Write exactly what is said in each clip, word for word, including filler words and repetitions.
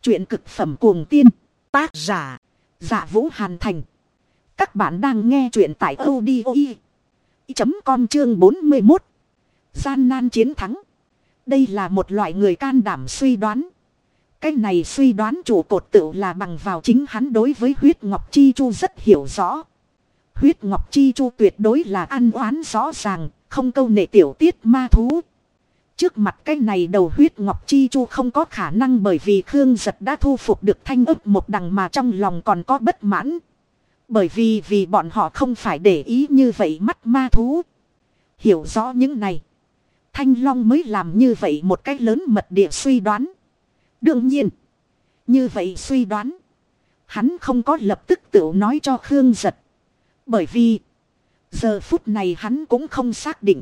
Chuyện cực phẩm cuồng tiên. Tác giả. Dạ Vũ Hàn Thành. Các bạn đang nghe chuyện tại audio chấm com chương bốn mươi mốt. Gian nan chiến thắng. Đây là một loại người can đảm suy đoán. Cái này suy đoán chủ cột tựu là bằng vào chính hắn đối với huyết ngọc chi chu rất hiểu rõ. Huyết ngọc chi chu tuyệt đối là ăn oán rõ ràng, không câu nệ tiểu tiết ma thú. Trước mặt cái này đầu huyết ngọc chi chu không có khả năng, bởi vì Khương Giật đã thu phục được Thanh Ức một đằng mà trong lòng còn có bất mãn. Bởi vì vì bọn họ không phải để ý như vậy mắt ma thú. Hiểu rõ những này, Thanh Long mới làm như vậy một cách lớn mật địa suy đoán. Đương nhiên, như vậy suy đoán, hắn không có lập tức tự nói cho Khương Giật. Bởi vì giờ phút này hắn cũng không xác định.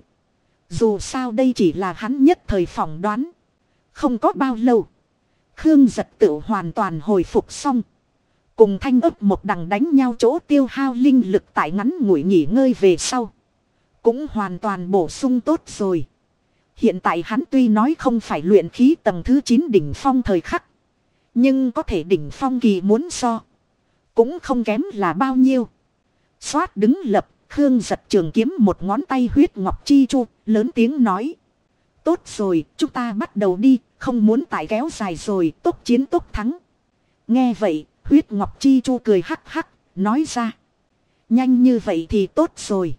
Dù sao đây chỉ là hắn nhất thời phỏng đoán. Không có bao lâu, Khương Giật tự hoàn toàn hồi phục xong. Cùng Thanh Ức một đằng đánh nhau chỗ tiêu hao linh lực tại ngắn ngủi nghỉ ngơi về sau, cũng hoàn toàn bổ sung tốt rồi. Hiện tại hắn tuy nói không phải luyện khí tầng thứ chín đỉnh phong thời khắc, nhưng có thể đỉnh phong kỳ muốn so, cũng không kém là bao nhiêu. Xoát đứng lập, Khương Giật trường kiếm một ngón tay huyết ngọc chi chu, lớn tiếng nói. Tốt rồi, chúng ta bắt đầu đi, không muốn tại kéo dài rồi, tốc chiến tốc thắng. Nghe vậy, huyết ngọc chi chu cười hắc hắc, nói ra. Nhanh như vậy thì tốt rồi.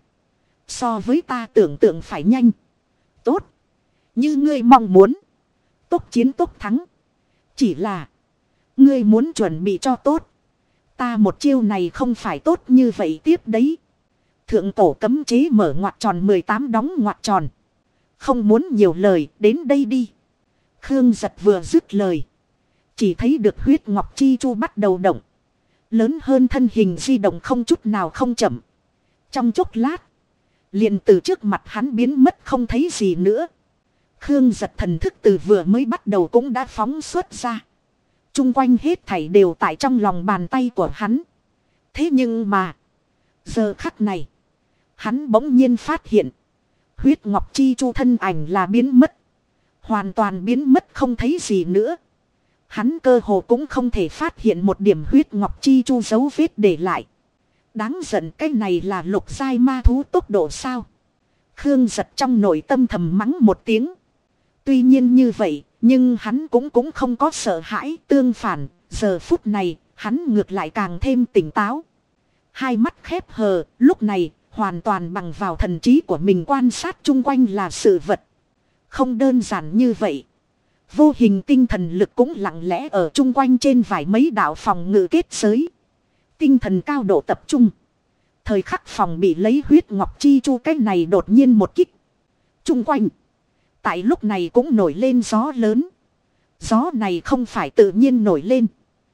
So với ta tưởng tượng phải nhanh. Tốt. Như ngươi mong muốn. Tốc chiến tốc thắng. Chỉ là ngươi muốn chuẩn bị cho tốt. Ta một chiêu này không phải tốt như vậy tiếp đấy. Thượng cổ cấm chế mở ngoặc tròn mười tám đóng ngoặc tròn. Không muốn nhiều lời, đến đây đi. Khương Giật vừa dứt lời, chỉ thấy được huyết ngọc chi chu bắt đầu động. Lớn hơn thân hình di động không chút nào không chậm. Trong chốc lát, liền từ trước mặt hắn biến mất không thấy gì nữa. Khương Giật thần thức từ vừa mới bắt đầu cũng đã phóng xuất ra. Trung quanh hết thảy đều tại trong lòng bàn tay của hắn. Thế nhưng mà, giờ khắc này, hắn bỗng nhiên phát hiện, huyết ngọc chi chu thân ảnh là biến mất. Hoàn toàn biến mất không thấy gì nữa. Hắn cơ hồ cũng không thể phát hiện một điểm huyết ngọc chi chu dấu vết để lại. Đáng giận, cái này là lục giai ma thú tốc độ sao? Khương Giật trong nội tâm thầm mắng một tiếng. Tuy nhiên như vậy, nhưng hắn cũng cũng không có sợ hãi, tương phản, giờ phút này, hắn ngược lại càng thêm tỉnh táo. Hai mắt khép hờ, lúc này, hoàn toàn bằng vào thần trí của mình quan sát chung quanh là sự vật. Không đơn giản như vậy. Vô hình tinh thần lực cũng lặng lẽ ở chung quanh trên vài mấy đạo phòng ngự kết giới. Tinh thần cao độ tập trung. Thời khắc phòng bị lấy huyết ngọc chi chu cái này đột nhiên một kích. Chung quanh, tại lúc này cũng nổi lên gió lớn. Gió này không phải tự nhiên nổi lên,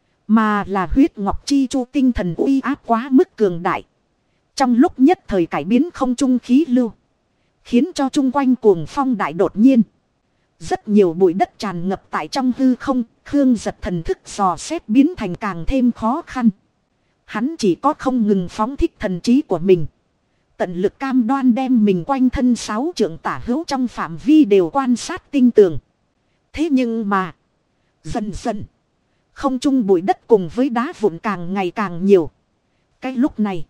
mà là huyết ngọc chi chu tinh thần uy áp quá mức cường đại. Trong lúc nhất thời cải biến không trung khí lưu, khiến cho chung quanh cuồng phong đại đột nhiên. Rất nhiều bụi đất tràn ngập tại trong hư không. Khương Giật thần thức dò xét biến thành càng thêm khó khăn. Hắn chỉ có không ngừng phóng thích thần trí của mình, tận lực cam đoan đem mình quanh thân sáu trượng tả hữu trong phạm vi đều quan sát tinh tường. Thế nhưng mà, dần dần, không trung bụi đất cùng với đá vụn càng ngày càng nhiều. Cái lúc này,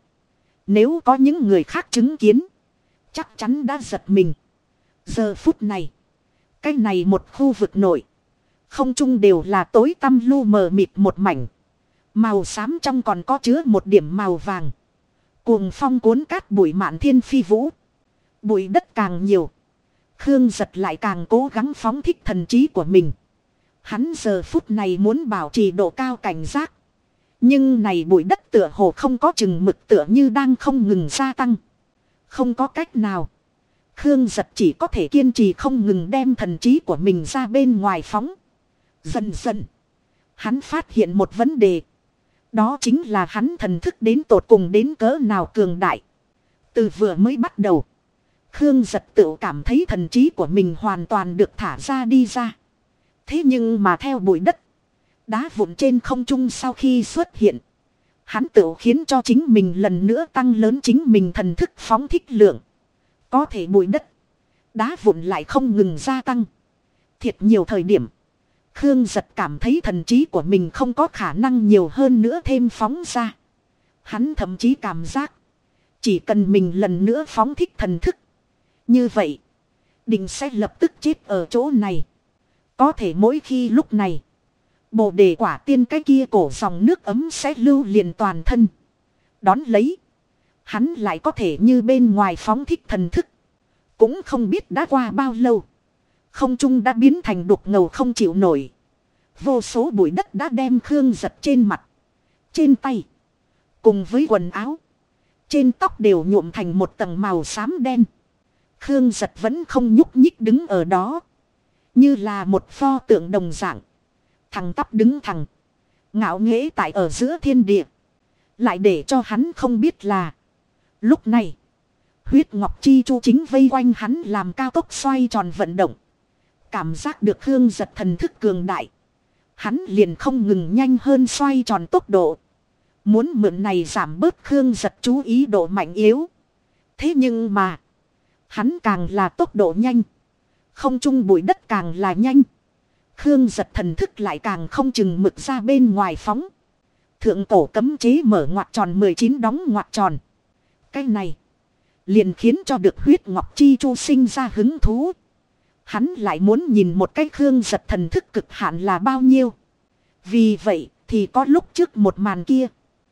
nếu có những người khác chứng kiến, chắc chắn đã giật mình. Giờ phút này, cái này một khu vực nội, không trung đều là tối tăm lu mờ mịt một mảnh. Màu xám trong còn có chứa một điểm màu vàng. Cuồng phong cuốn cát bụi mạn thiên phi vũ. Bụi đất càng nhiều, Khương Giật lại càng cố gắng phóng thích thần trí của mình. Hắn giờ phút này muốn bảo trì độ cao cảnh giác. Nhưng này bụi đất tựa hồ không có chừng mực, tựa như đang không ngừng gia tăng. Không có cách nào, Khương Giật chỉ có thể kiên trì không ngừng đem thần trí của mình ra bên ngoài phóng. Dần dần, hắn phát hiện một vấn đề. Đó chính là hắn thần thức đến tột cùng đến cỡ nào cường đại. Từ vừa mới bắt đầu, Khương Giật tự cảm thấy thần trí của mình hoàn toàn được thả ra đi ra. Thế nhưng mà theo bụi đất, đá vụn trên không trung sau khi xuất hiện, hắn tự khiến cho chính mình lần nữa tăng lớn chính mình thần thức phóng thích lượng. Có thể bụi đất, đá vụn lại không ngừng gia tăng. Thiệt nhiều thời điểm, Khương Giật cảm thấy thần trí của mình không có khả năng nhiều hơn nữa thêm phóng ra. Hắn thậm chí cảm giác chỉ cần mình lần nữa phóng thích thần thức. Như vậy, định sẽ lập tức chết ở chỗ này. Có thể mỗi khi lúc này, Bồ đề quả tiên cái kia cổ dòng nước ấm sẽ lưu liền toàn thân. Đón lấy, hắn lại có thể như bên ngoài phóng thích thần thức. Cũng không biết đã qua bao lâu. Không trung đã biến thành đục ngầu không chịu nổi. Vô số bụi đất đã đem Khương Giật trên mặt, trên tay, cùng với quần áo, trên tóc đều nhuộm thành một tầng màu xám đen. Khương Giật vẫn không nhúc nhích đứng ở đó. Như là một pho tượng đồng dạng. Thằng tắp đứng thẳng, ngạo nghễ tại ở giữa thiên địa. Lại để cho hắn không biết là lúc này, huyết ngọc chi chu chính vây quanh hắn làm cao tốc xoay tròn vận động. Cảm giác được Khương Giật thần thức cường đại, hắn liền không ngừng nhanh hơn xoay tròn tốc độ. Muốn mượn này giảm bớt Khương Giật chú ý độ mạnh yếu. Thế nhưng mà, hắn càng là tốc độ nhanh, không trung bụi đất càng là nhanh. Khương Giật thần thức lại càng không chừng mực ra bên ngoài phóng. Thượng cổ cấm chế mở ngoặc tròn mười chín đóng ngoặc tròn. Cái này liền khiến cho được huyết ngọc chi chu sinh ra hứng thú. Hắn lại muốn nhìn một cái Khương Giật thần thức cực hạn là bao nhiêu. Vì vậy thì có lúc trước một màn kia.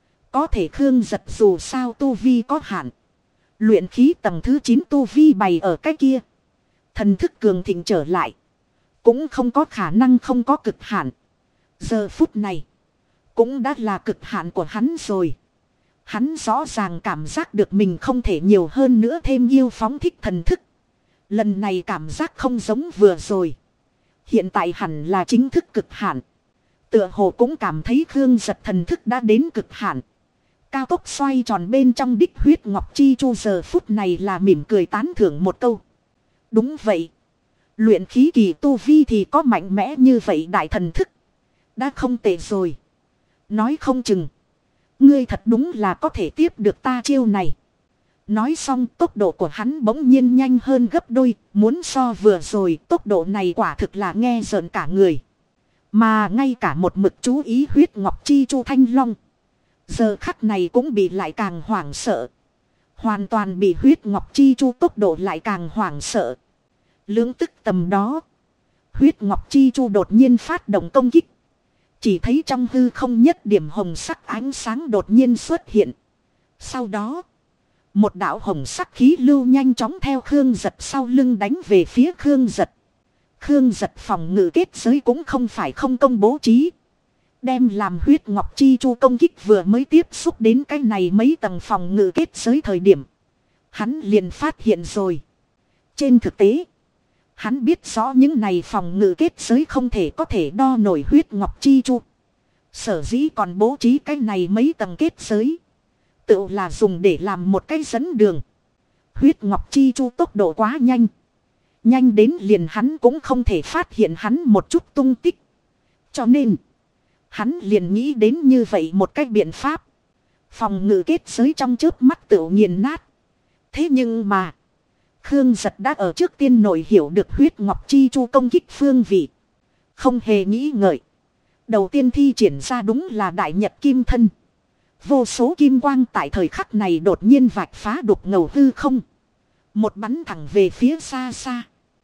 Có thể Khương Giật dù sao tu vi có hạn. Luyện khí tầng thứ chín tu vi bày ở cái kia. Thần thức cường thịnh trở lại. Cũng không có khả năng không có cực hạn. Giờ phút này cũng đã là cực hạn của hắn rồi. Hắn rõ ràng cảm giác được mình không thể nhiều hơn nữa thêm yêu phóng thích thần thức. Lần này cảm giác không giống vừa rồi. Hiện tại hẳn là chính thức cực hạn. Tựa hồ cũng cảm thấy Khương Giật thần thức đã đến cực hạn. Cao tốc xoay tròn bên trong đích huyết ngọc chi chu giờ phút này là mỉm cười tán thưởng một câu. Đúng vậy. Luyện khí kỳ tu vi thì có mạnh mẽ như vậy đại thần thức. Đã không tệ rồi. Nói không chừng. Ngươi thật đúng là có thể tiếp được ta chiêu này. Nói xong tốc độ của hắn bỗng nhiên nhanh hơn gấp đôi. Muốn so vừa rồi tốc độ này quả thực là nghe rợn cả người. Mà ngay cả một mực chú ý huyết ngọc chi chu thanh long. Giờ khắc này cũng bị lại càng hoảng sợ. Hoàn toàn bị huyết ngọc chi chu tốc độ lại càng hoảng sợ. Lưỡng tức tầm đó. Huyết ngọc chi chu đột nhiên phát động công kích. Chỉ thấy trong hư không nhất điểm hồng sắc ánh sáng đột nhiên xuất hiện. Sau đó, một đạo hồng sắc khí lưu nhanh chóng theo Khương Giật sau lưng đánh về phía Khương Giật. Khương Giật phòng ngự kết giới cũng không phải không công bố trí. Đem làm huyết ngọc chi chu công kích vừa mới tiếp xúc đến cái này mấy tầng phòng ngự kết giới thời điểm. Hắn liền phát hiện rồi. Trên thực tế, hắn biết rõ những này phòng ngự kết giới không thể có thể đo nổi huyết ngọc chi chu. Sở dĩ còn bố trí cái này mấy tầng kết giới. Tự là dùng để làm một cái dẫn đường. Huyết ngọc chi chu tốc độ quá nhanh. Nhanh đến liền hắn cũng không thể phát hiện hắn một chút tung tích. Cho nên, hắn liền nghĩ đến như vậy một cách biện pháp. Phòng ngự kết giới trong chớp mắt tự nghiền nát. Thế nhưng mà, Khương Giật đã ở trước tiên nội hiểu được huyết ngọc chi chu công kích phương vị. Không hề nghĩ ngợi. Đầu tiên thi triển ra đúng là đại nhật kim thân. Vô số kim quang tại thời khắc này đột nhiên vạch phá đục ngầu hư không. Một bắn thẳng về phía xa xa.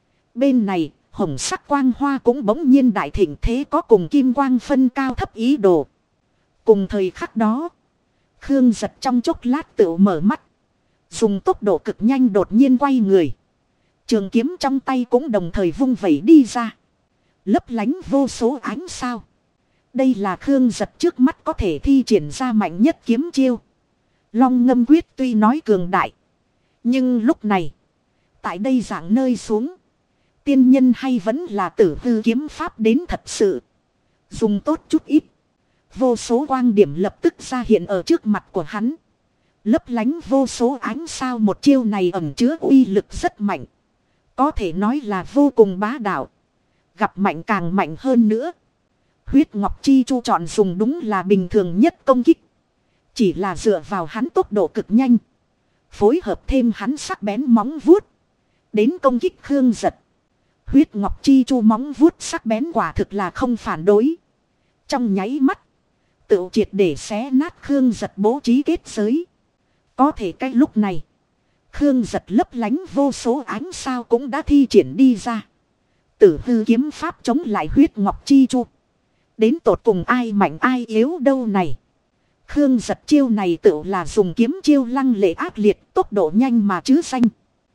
Bên này, hồng sắc quang hoa cũng bỗng nhiên đại thịnh thế có cùng kim quang phân cao thấp ý đồ. Cùng thời khắc đó, Khương Giật trong chốc lát tự mở mắt. Dùng tốc độ cực nhanh đột nhiên quay người. Trường kiếm trong tay cũng đồng thời vung vẩy đi ra. Lấp lánh vô số ánh sao. Đây là Khương Giật trước mắt có thể thi triển ra mạnh nhất kiếm chiêu. Long ngâm quyết tuy nói cường đại. Nhưng lúc này, tại đây dạng nơi xuống, tiên nhân hay vẫn là tử hư kiếm pháp đến thật sự. Dùng tốt chút ít. Vô số quang điểm lập tức ra hiện ở trước mặt của hắn. Lấp lánh vô số ánh sao một chiêu này ẩn chứa uy lực rất mạnh. Có thể nói là vô cùng bá đạo. Gặp mạnh càng mạnh hơn nữa. Huyết ngọc chi chu chọn dùng đúng là bình thường nhất công kích. Chỉ là dựa vào hắn tốc độ cực nhanh. Phối hợp thêm hắn sắc bén móng vuốt. Đến công kích Khương Giật. Huyết ngọc chi chu móng vuốt sắc bén quả thực là không phản đối. Trong nháy mắt. Tự triệt để xé nát Khương Giật bố trí kết giới. Có thể cái lúc này. Khương Giật lấp lánh vô số ánh sao cũng đã thi triển đi ra. Tử hư kiếm pháp chống lại huyết ngọc chi chu. Đến tột cùng ai mạnh ai yếu đâu này. Khương Giật chiêu này tự là dùng kiếm chiêu lăng lệ ác liệt, tốc độ nhanh mà chứ danh.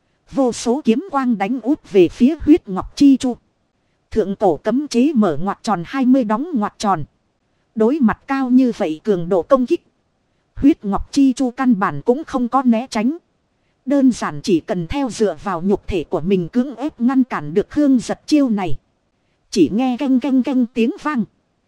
Vô số kiếm quang đánh úp về phía huyết ngọc chi chu. Thượng cổ cấm chế mở ngoặt tròn hai mươi đóng ngoặt tròn. Đối mặt cao như vậy cường độ công kích. Huyết ngọc chi chu căn bản cũng không có né tránh. Đơn giản chỉ cần theo dựa vào nhục thể của mình cưỡng ép ngăn cản được Khương Giật chiêu này. Chỉ nghe canh canh canh tiếng vang.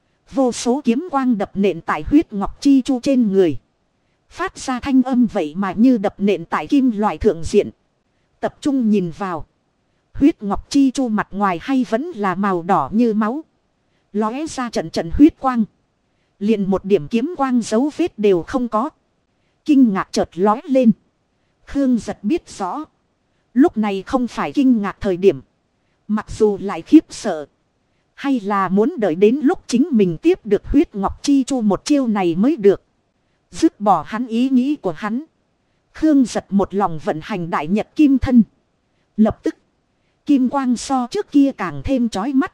Vô số kiếm quang đập nện tại huyết ngọc chi chu trên người. Phát ra thanh âm vậy mà như đập nện tại kim loại thượng diện. Tập trung nhìn vào. Huyết ngọc chi chu mặt ngoài hay vẫn là màu đỏ như máu. Lóe ra trận trận huyết quang. Liền một điểm kiếm quang dấu vết đều không có. Kinh ngạc chợt lóe lên. Khương Giật biết rõ. Lúc này không phải kinh ngạc thời điểm. Mặc dù lại khiếp sợ. Hay là muốn đợi đến lúc chính mình tiếp được huyết ngọc chi chu một chiêu này mới được. Dứt bỏ hắn ý nghĩ của hắn. Khương Giật một lòng vận hành đại nhật kim thân. Lập tức. Kim quang so trước kia càng thêm chói mắt.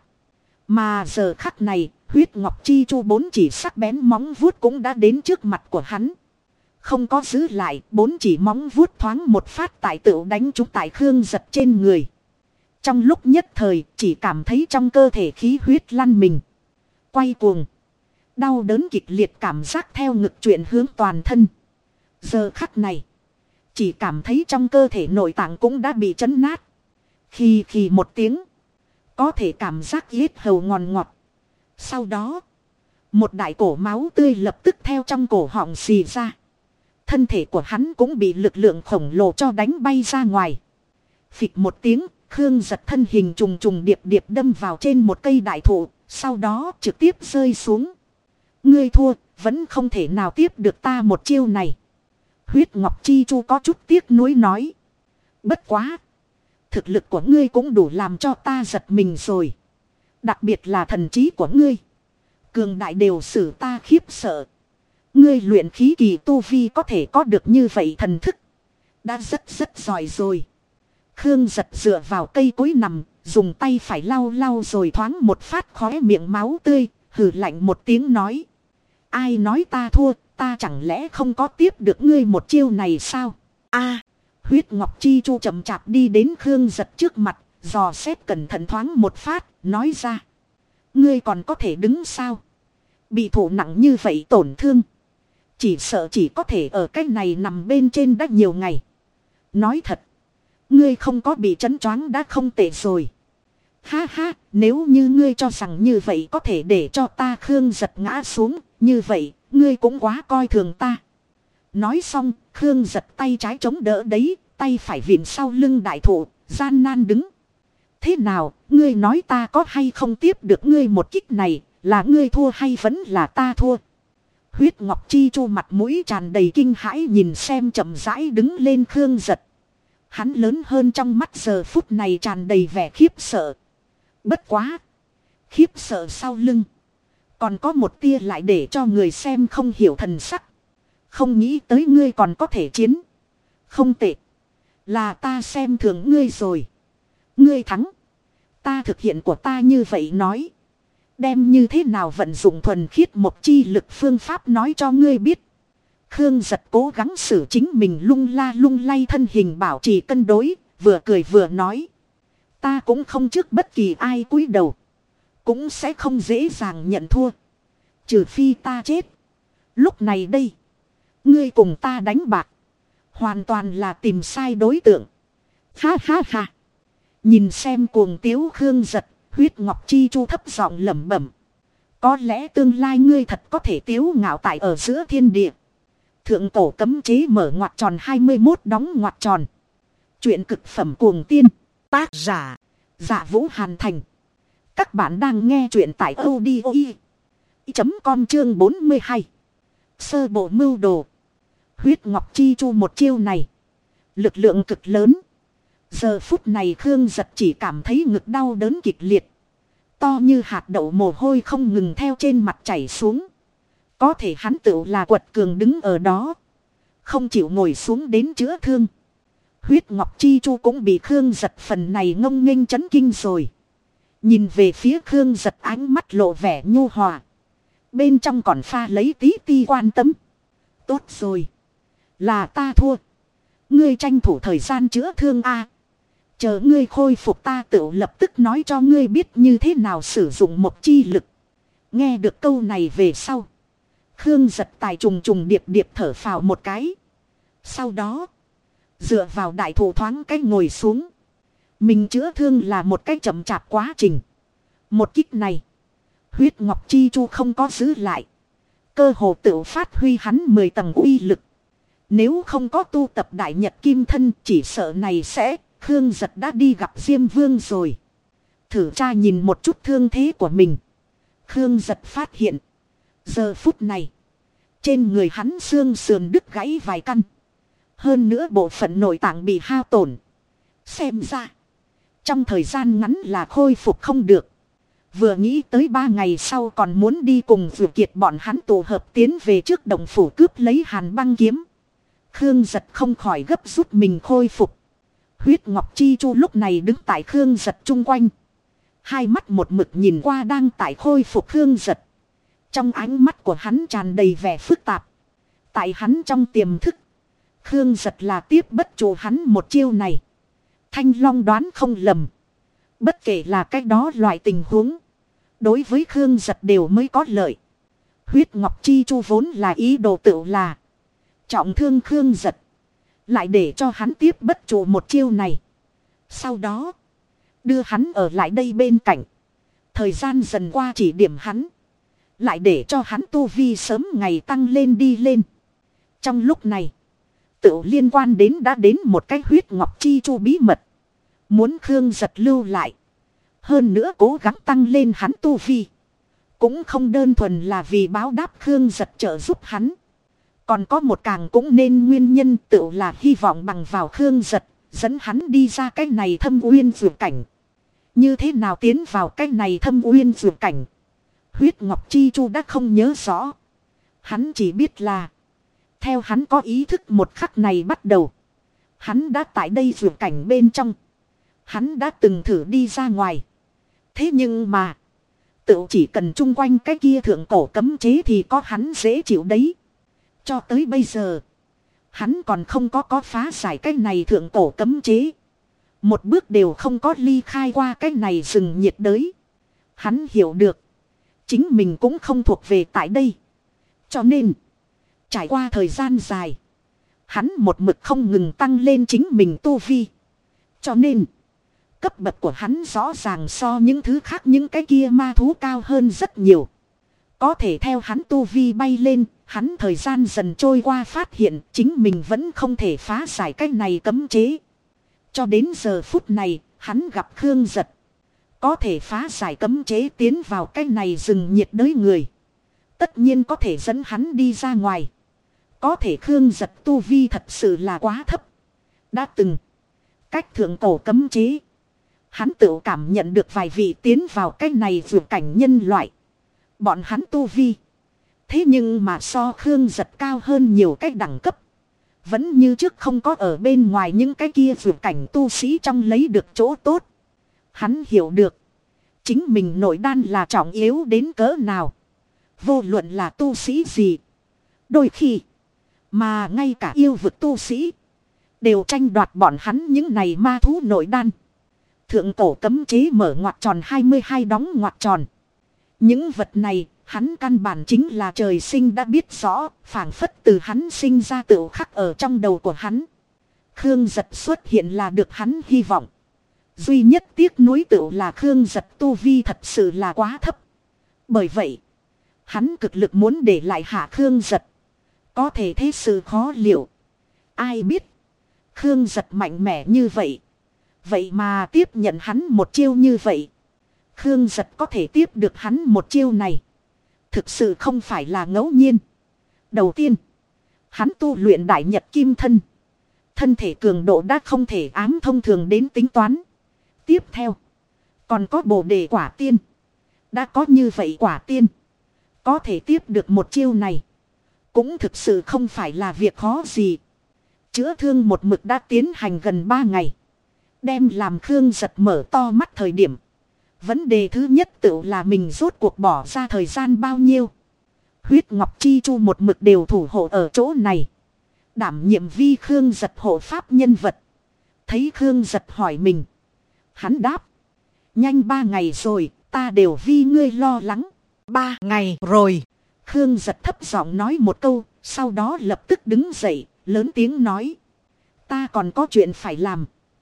Mà giờ khắc này. Huyết ngọc chi chu bốn chỉ sắc bén móng vuốt cũng đã đến trước mặt của hắn. Không có giữ lại. Bốn chỉ móng vuốt thoáng một phát tại tựu đánh trúng tại Khương Giật trên người. Trong lúc nhất thời chỉ cảm thấy trong cơ thể khí huyết lăn mình. Quay cuồng. Đau đớn kịch liệt cảm giác theo ngực chuyển hướng toàn thân. Giờ khắc này. Chỉ cảm thấy trong cơ thể nội tạng cũng đã bị chấn nát. Khi khi một tiếng. Có thể cảm giác yết hầu ngọt ngọt. Sau đó. Một đại cổ máu tươi lập tức theo trong cổ họng xì ra. Thân thể của hắn cũng bị lực lượng khổng lồ cho đánh bay ra ngoài. Phịch một tiếng. Khương Giật thân hình trùng trùng điệp điệp đâm vào trên một cây đại thụ. Sau đó trực tiếp rơi xuống. Ngươi thua. Vẫn không thể nào tiếp được ta một chiêu này. Huyết ngọc chi chu có chút tiếc nuối nói. Bất quá. Thực lực của ngươi cũng đủ làm cho ta giật mình rồi. Đặc biệt là thần trí của ngươi. Cường đại đều xử ta khiếp sợ. Ngươi luyện khí kỳ tu vi có thể có được như vậy thần thức. Đã rất rất giỏi rồi. Khương Giật dựa vào cây cối nằm. Dùng tay phải lau lau rồi thoáng một phát khóe miệng máu tươi. Hừ lạnh một tiếng nói. Ai nói ta thua. Ta chẳng lẽ không có tiếp được ngươi một chiêu này sao? A, huyết ngọc chi chu chậm chạp đi đến Khương Giật trước mặt. Dò xét cẩn thận thoáng một phát. Nói ra. Ngươi còn có thể đứng sao? Bị thụ nặng như vậy tổn thương. Chỉ sợ chỉ có thể ở cái này nằm bên trên đã nhiều ngày. Nói thật. Ngươi không có bị chấn choáng đã không tệ rồi. Ha ha, nếu như ngươi cho rằng như vậy có thể để cho ta Khương Giật ngã xuống. Như vậy, ngươi cũng quá coi thường ta. Nói xong, Khương Giật tay trái chống đỡ đấy. Tay phải vịn sau lưng đại thụ, gian nan đứng. Thế nào, ngươi nói ta có hay không tiếp được ngươi một kích này, là ngươi thua hay vẫn là ta thua? Huyết ngọc chi chu mặt mũi tràn đầy kinh hãi nhìn xem chậm rãi đứng lên Khương Giật. Hắn lớn hơn trong mắt giờ phút này tràn đầy vẻ khiếp sợ. Bất quá. Khiếp sợ sau lưng. Còn có một tia lại để cho người xem không hiểu thần sắc. Không nghĩ tới ngươi còn có thể chiến. Không tệ. Là ta xem thường ngươi rồi. Ngươi thắng. Ta thực hiện của ta như vậy nói. Đem như thế nào vận dụng thuần khiết một chi lực phương pháp nói cho ngươi biết. Khương Giật cố gắng xử chính mình lung la lung lay thân hình bảo trì cân đối. Vừa cười vừa nói. Ta cũng không trước bất kỳ ai cúi đầu. Cũng sẽ không dễ dàng nhận thua. Trừ phi ta chết. Lúc này đây. Ngươi cùng ta đánh bạc. Hoàn toàn là tìm sai đối tượng. Ha ha ha. Nhìn xem cuồng tiếu Khương Giật. Huyết ngọc chi chu thấp giọng lẩm bẩm. Có lẽ tương lai ngươi thật có thể tiếu ngạo tại ở giữa thiên địa. Thượng cổ cấm chế mở ngoặt tròn hai mươi mốt đóng ngoặt tròn. Chuyện cực phẩm cuồng tiên. Tác giả. Dạ Vũ Hàn Thành. Các bạn đang nghe chuyện tại audio chấm com chương bốn mươi hai. Sơ bộ mưu đồ. Huyết ngọc chi chu một chiêu này. Lực lượng cực lớn. Giờ phút này Khương Giật chỉ cảm thấy ngực đau đớn kịch liệt. To như hạt đậu mồ hôi không ngừng theo trên mặt chảy xuống. Có thể hắn tự là quật cường đứng ở đó. Không chịu ngồi xuống đến chữa thương. Huyết Ngọc Chi Chu cũng bị Khương Giật phần này ngông nghênh chấn kinh rồi. Nhìn về phía Khương Giật ánh mắt lộ vẻ nhu hòa. Bên trong còn pha lấy tí ti quan tâm. Tốt rồi. Là ta thua. Ngươi tranh thủ thời gian chữa thương a. Chờ ngươi khôi phục ta tự lập tức nói cho ngươi biết như thế nào sử dụng một chi lực. Nghe được câu này về sau. Khương Giật tài trùng trùng điệp điệp thở phào một cái. Sau đó. Dựa vào đại thụ thoáng cách ngồi xuống. Mình chữa thương là một cách chậm chạp quá trình. Một kích này. Huyết Ngọc Chi Chu không có giữ lại. Cơ hồ tự phát huy hắn mười tầng uy lực. Nếu không có tu tập đại nhật kim thân chỉ sợ này sẽ. Khương Giật đã đi gặp Diêm Vương rồi. Thử tra nhìn một chút thương thế của mình. Khương Giật phát hiện. Giờ phút này. Trên người hắn xương sườn đứt gãy vài căn. Hơn nữa bộ phận nội tạng bị hao tổn. Xem ra. Trong thời gian ngắn là khôi phục không được. Vừa nghĩ tới ba ngày sau còn muốn đi cùng Vượt Kiệt bọn hắn tụ hợp tiến về trước động phủ cướp lấy Hàn Băng kiếm. Khương Giật không khỏi gấp rút mình khôi phục. Huyết Ngọc Chi Chu lúc này đứng tại Khương Giật chung quanh. Hai mắt một mực nhìn qua đang tại khôi phục Khương Giật. Trong ánh mắt của hắn tràn đầy vẻ phức tạp. Tại hắn trong tiềm thức. Khương Giật là tiếp bất trụ hắn một chiêu này. Thanh Long đoán không lầm. Bất kể là cách đó loại tình huống. Đối với Khương Giật đều mới có lợi. Huyết Ngọc Chi Chu vốn là ý đồ tự là. Trọng thương Khương Giật. Lại để cho hắn tiếp bất trụ một chiêu này. Sau đó. Đưa hắn ở lại đây bên cạnh. Thời gian dần qua chỉ điểm hắn. Lại để cho hắn tu vi sớm ngày tăng lên đi lên. Trong lúc này. Tự liên quan đến đã đến một cái Huyết Ngọc Chi Chu bí mật. Muốn Khương Giật lưu lại. Hơn nữa cố gắng tăng lên hắn tu vi. Cũng không đơn thuần là vì báo đáp Khương Giật trợ giúp hắn. Còn có một càng cũng nên nguyên nhân tự là hy vọng bằng vào Khương Giật. Dẫn hắn đi ra cái này thâm uyên vượt cảnh. Như thế nào tiến vào cái này thâm uyên vượt cảnh. Huyết Ngọc Chi Chu đã không nhớ rõ. Hắn chỉ biết là. Theo hắn có ý thức một khắc này bắt đầu. Hắn đã tại đây vượt cảnh bên trong. Hắn đã từng thử đi ra ngoài. Thế nhưng mà. Tự chỉ cần chung quanh cái kia thượng cổ cấm chế thì có hắn dễ chịu đấy. Cho tới bây giờ. Hắn còn không có có phá giải cái này thượng cổ cấm chế. Một bước đều không có ly khai qua cái này rừng nhiệt đới. Hắn hiểu được. Chính mình cũng không thuộc về tại đây. Cho nên. Trải qua thời gian dài. Hắn một mực không ngừng tăng lên chính mình tu vi. Cho nên. Cấp bậc của hắn rõ ràng so những thứ khác những cái kia ma thú cao hơn rất nhiều. Có thể theo hắn tu vi bay lên. Hắn thời gian dần trôi qua phát hiện chính mình vẫn không thể phá giải cái này cấm chế. Cho đến giờ phút này, hắn gặp Khương Giật. Có thể phá giải cấm chế tiến vào cái này rừng nhiệt đới người. Tất nhiên có thể dẫn hắn đi ra ngoài. Có thể Khương Giật tu vi thật sự là quá thấp. Đã từng. Cách thượng cổ cấm chế. Hắn tự cảm nhận được vài vị tiến vào cái này vượt cảnh nhân loại. Bọn hắn tu vi. Thế nhưng mà so Khương Giật cao hơn nhiều cách đẳng cấp. Vẫn như trước không có ở bên ngoài những cái kia vượt cảnh tu sĩ trong lấy được chỗ tốt. Hắn hiểu được. Chính mình nội đan là trọng yếu đến cỡ nào. Vô luận là tu sĩ gì. Đôi khi. Mà ngay cả yêu vực tu sĩ. Đều tranh đoạt bọn hắn những này ma thú nội đan. Thượng cổ cấm chế mở ngoặc tròn hai mươi hai đóng ngoặc tròn. Những vật này. Hắn căn bản chính là trời sinh đã biết rõ, phảng phất từ hắn sinh ra tự khắc ở trong đầu của hắn. Khương Giật xuất hiện là được hắn hy vọng. Duy nhất tiếc nuối tự là Khương Giật tu vi thật sự là quá thấp. Bởi vậy, hắn cực lực muốn để lại hạ Khương Giật. Có thể thế sự khó liệu. Ai biết, Khương Giật mạnh mẽ như vậy. Vậy mà tiếp nhận hắn một chiêu như vậy. Khương Giật có thể tiếp được hắn một chiêu này. Thực sự không phải là ngẫu nhiên. Đầu tiên. Hắn tu luyện đại nhật kim thân. Thân thể cường độ đã không thể ám thông thường đến tính toán. Tiếp theo. Còn có bồ đề quả tiên. Đã có như vậy quả tiên. Có thể tiếp được một chiêu này. Cũng thực sự không phải là việc khó gì. Chữa thương một mực đã tiến hành gần ba ngày. Đem làm Khương Giật mở to mắt thời điểm. Vấn đề thứ nhất tự là mình rốt cuộc bỏ ra thời gian bao nhiêu. Huyết Ngọc Chi Chu một mực đều thủ hộ ở chỗ này. Đảm nhiệm vi Khương Giật hộ pháp nhân vật. Thấy Khương Giật hỏi mình. Hắn đáp. Nhanh ba ngày rồi, ta đều vì ngươi lo lắng. Ba ngày rồi. Khương Giật thấp giọng nói một câu, sau đó lập tức đứng dậy, lớn tiếng nói. Ta còn có chuyện phải làm.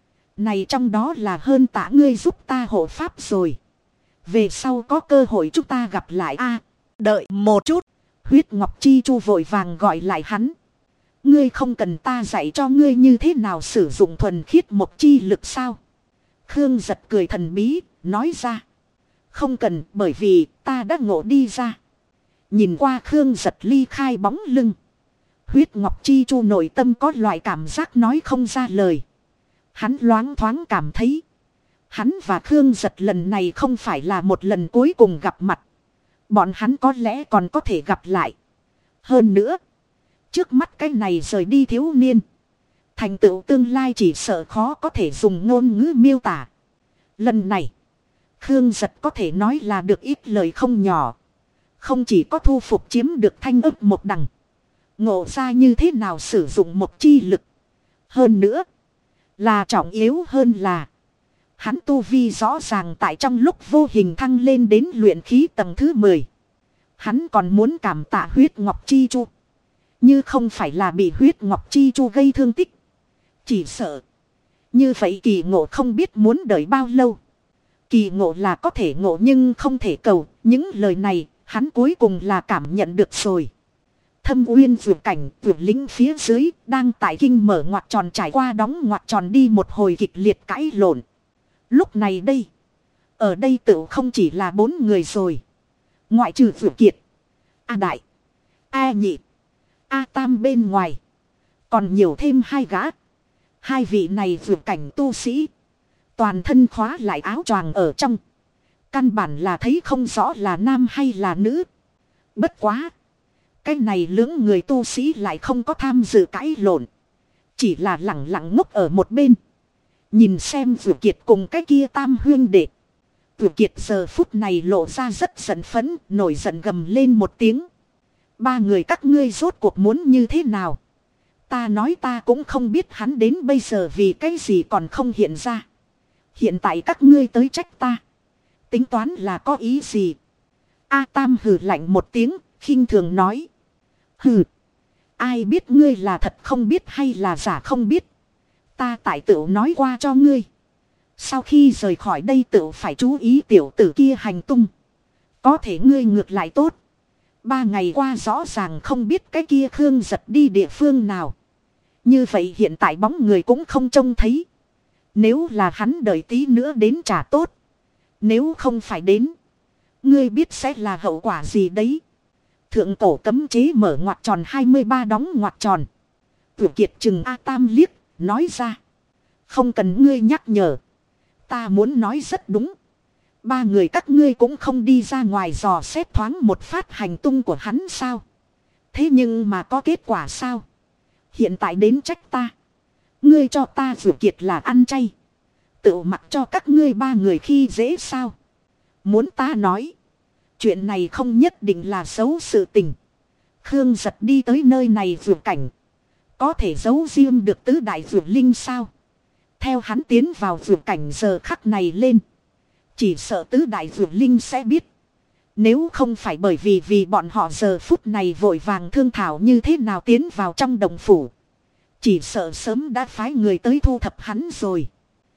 Này trong đó là hơn tạ ngươi giúp ta hộ pháp rồi. Về sau có cơ hội chúng ta gặp lại a. Đợi một chút. Huyết Ngọc Chi Chu vội vàng gọi lại hắn. Ngươi không cần ta dạy cho ngươi như thế nào sử dụng thuần khiết một chi lực sao? Khương Giật cười thần bí, nói ra. Không cần, bởi vì ta đã ngộ đi ra. Nhìn qua Khương Giật ly khai bóng lưng. Huyết Ngọc Chi Chu nội tâm có loại cảm giác nói không ra lời. Hắn loáng thoáng cảm thấy. Hắn và Khương Giật lần này không phải là một lần cuối cùng gặp mặt. Bọn hắn có lẽ còn có thể gặp lại. Hơn nữa. Trước mắt cái này rời đi thiếu niên. Thành tựu tương lai chỉ sợ khó có thể dùng ngôn ngữ miêu tả. Lần này. Khương Giật có thể nói là được ít lời không nhỏ. Không chỉ có thu phục chiếm được thanh ức một đằng. Ngộ ra như thế nào sử dụng một chi lực. Hơn nữa. Là trọng yếu hơn là. Hắn tu vi rõ ràng tại trong lúc vô hình thăng lên đến luyện khí tầng thứ mười. Hắn còn muốn cảm tạ huyết Ngọc Chi Chu. Như không phải là bị huyết Ngọc Chi Chu gây thương tích. Chỉ sợ. Như vậy kỳ ngộ không biết muốn đợi bao lâu. Kỳ ngộ là có thể ngộ nhưng không thể cầu. Những lời này hắn cuối cùng là cảm nhận được rồi. Thâm uyên vượt cảnh vượt lính phía dưới đang tại kinh mở ngoặt tròn trải qua đóng ngoặt tròn đi một hồi kịch liệt cãi lộn. Lúc này đây. Ở đây tự không chỉ là bốn người rồi. Ngoại trừ vượt kiệt. A đại. A nhị. A tam bên ngoài. Còn nhiều thêm hai gã. Hai vị này vượt cảnh tu sĩ. Toàn thân khóa lại áo choàng ở trong. Căn bản là thấy không rõ là nam hay là nữ. Bất quá. Cái này lưỡng người tu sĩ lại không có tham dự cãi lộn. Chỉ là lặng lặng ngốc ở một bên. Nhìn xem Vượt Kiệt cùng cái kia tam huyên đệ. Vượt Kiệt giờ phút này lộ ra rất giận phẫn, nổi giận gầm lên một tiếng. Ba người các ngươi rốt cuộc muốn như thế nào? Ta nói ta cũng không biết hắn đến bây giờ vì cái gì còn không hiện ra. Hiện tại các ngươi tới trách ta. Tính toán là có ý gì? A Tam hừ lạnh một tiếng, khinh thường nói. Hừ, ai biết ngươi là thật không biết hay là giả không biết. Ta tại tựu nói qua cho ngươi. Sau khi rời khỏi đây tựu phải chú ý tiểu tử kia hành tung. Có thể ngươi ngược lại tốt. Ba ngày qua rõ ràng không biết cái kia Khương Giật đi địa phương nào. Như vậy hiện tại bóng người cũng không trông thấy. Nếu là hắn đợi tí nữa đến trả tốt. Nếu không phải đến. Ngươi biết sẽ là hậu quả gì đấy. Thượng cổ cấm chế mở ngoặt tròn hai mươi ba đóng ngoặt tròn. Tử Kiệt chừng A Tam liếc. Nói ra. Không cần ngươi nhắc nhở. Ta muốn nói rất đúng. Ba người các ngươi cũng không đi ra ngoài dò xét thoáng một phát hành tung của hắn sao. Thế nhưng mà có kết quả sao? Hiện tại đến trách ta. Ngươi cho ta Vượt Kiệt là ăn chay. Tự mặc cho các ngươi ba người khi dễ sao? Muốn ta nói. Chuyện này không nhất định là xấu sự tình. Khương Giật đi tới nơi này vượt cảnh. Có thể giấu riêng được tứ đại vượt linh sao? Theo hắn tiến vào vượt cảnh giờ khắc này lên. Chỉ sợ tứ đại vượt linh sẽ biết. Nếu không phải bởi vì vì bọn họ giờ phút này vội vàng thương thảo như thế nào tiến vào trong đồng phủ. Chỉ sợ sớm đã phái người tới thu thập hắn rồi.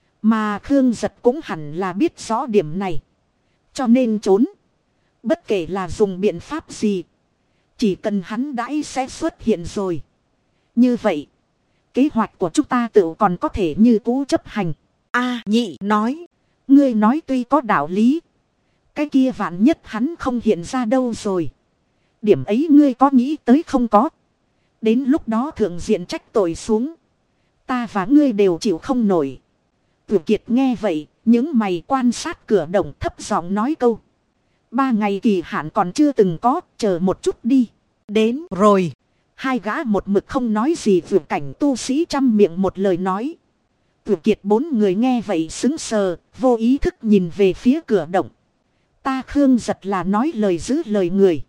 Mà Khương Giật cũng hẳn là biết rõ điểm này. Cho nên trốn. Bất kể là dùng biện pháp gì. Chỉ cần hắn đãi sẽ xuất hiện rồi. Như vậy. Kế hoạch của chúng ta tự còn có thể như cũ chấp hành. A nhị nói. Ngươi nói tuy có đạo lý. Cái kia vạn nhất hắn không hiện ra đâu rồi. Điểm ấy ngươi có nghĩ tới không có. Đến lúc đó thượng diện trách tội xuống. Ta và ngươi đều chịu không nổi. Tử Kiệt nghe vậy, những mày quan sát cửa động thấp giọng nói câu. Ba ngày kỳ hạn còn chưa từng có, chờ một chút đi. Đến rồi. Hai gã một mực không nói gì, Tử Cảnh tu sĩ trăm miệng một lời nói. Tử Kiệt bốn người nghe vậy sững sờ, vô ý thức nhìn về phía cửa động. Ta Khương Giật là nói lời giữ lời người.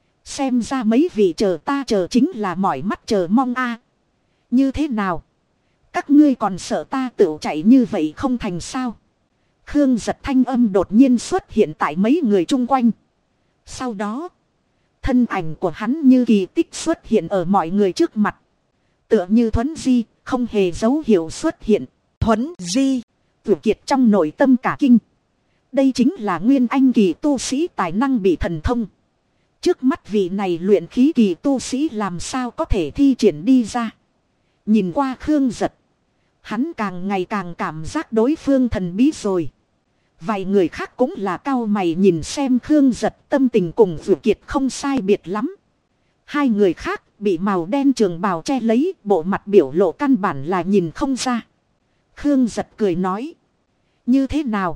Xem ra mấy vị chờ ta chờ chính là mỏi mắt chờ mong a. Như thế nào? Các ngươi còn sợ ta tự chạy như vậy không thành sao? Khương Giật thanh âm đột nhiên xuất hiện tại mấy người chung quanh. Sau đó, thân ảnh của hắn như kỳ tích xuất hiện ở mọi người trước mặt. Tựa như Thuấn Di, không hề dấu hiệu xuất hiện. Thuấn Di, Tử Kiệt trong nội tâm cả kinh. Đây chính là nguyên anh kỳ tu sĩ tài năng bị thần thông. Trước mắt vị này luyện khí kỳ tu sĩ làm sao có thể thi triển đi ra. Nhìn qua Khương Giật, hắn càng ngày càng cảm giác đối phương thần bí rồi. Vài người khác cũng là cau mày nhìn xem Khương Giật, tâm tình cùng Tử Kiệt không sai biệt lắm. Hai người khác bị màu đen trường bào che lấy, bộ mặt biểu lộ căn bản là nhìn không ra. Khương Giật cười nói. Như thế nào?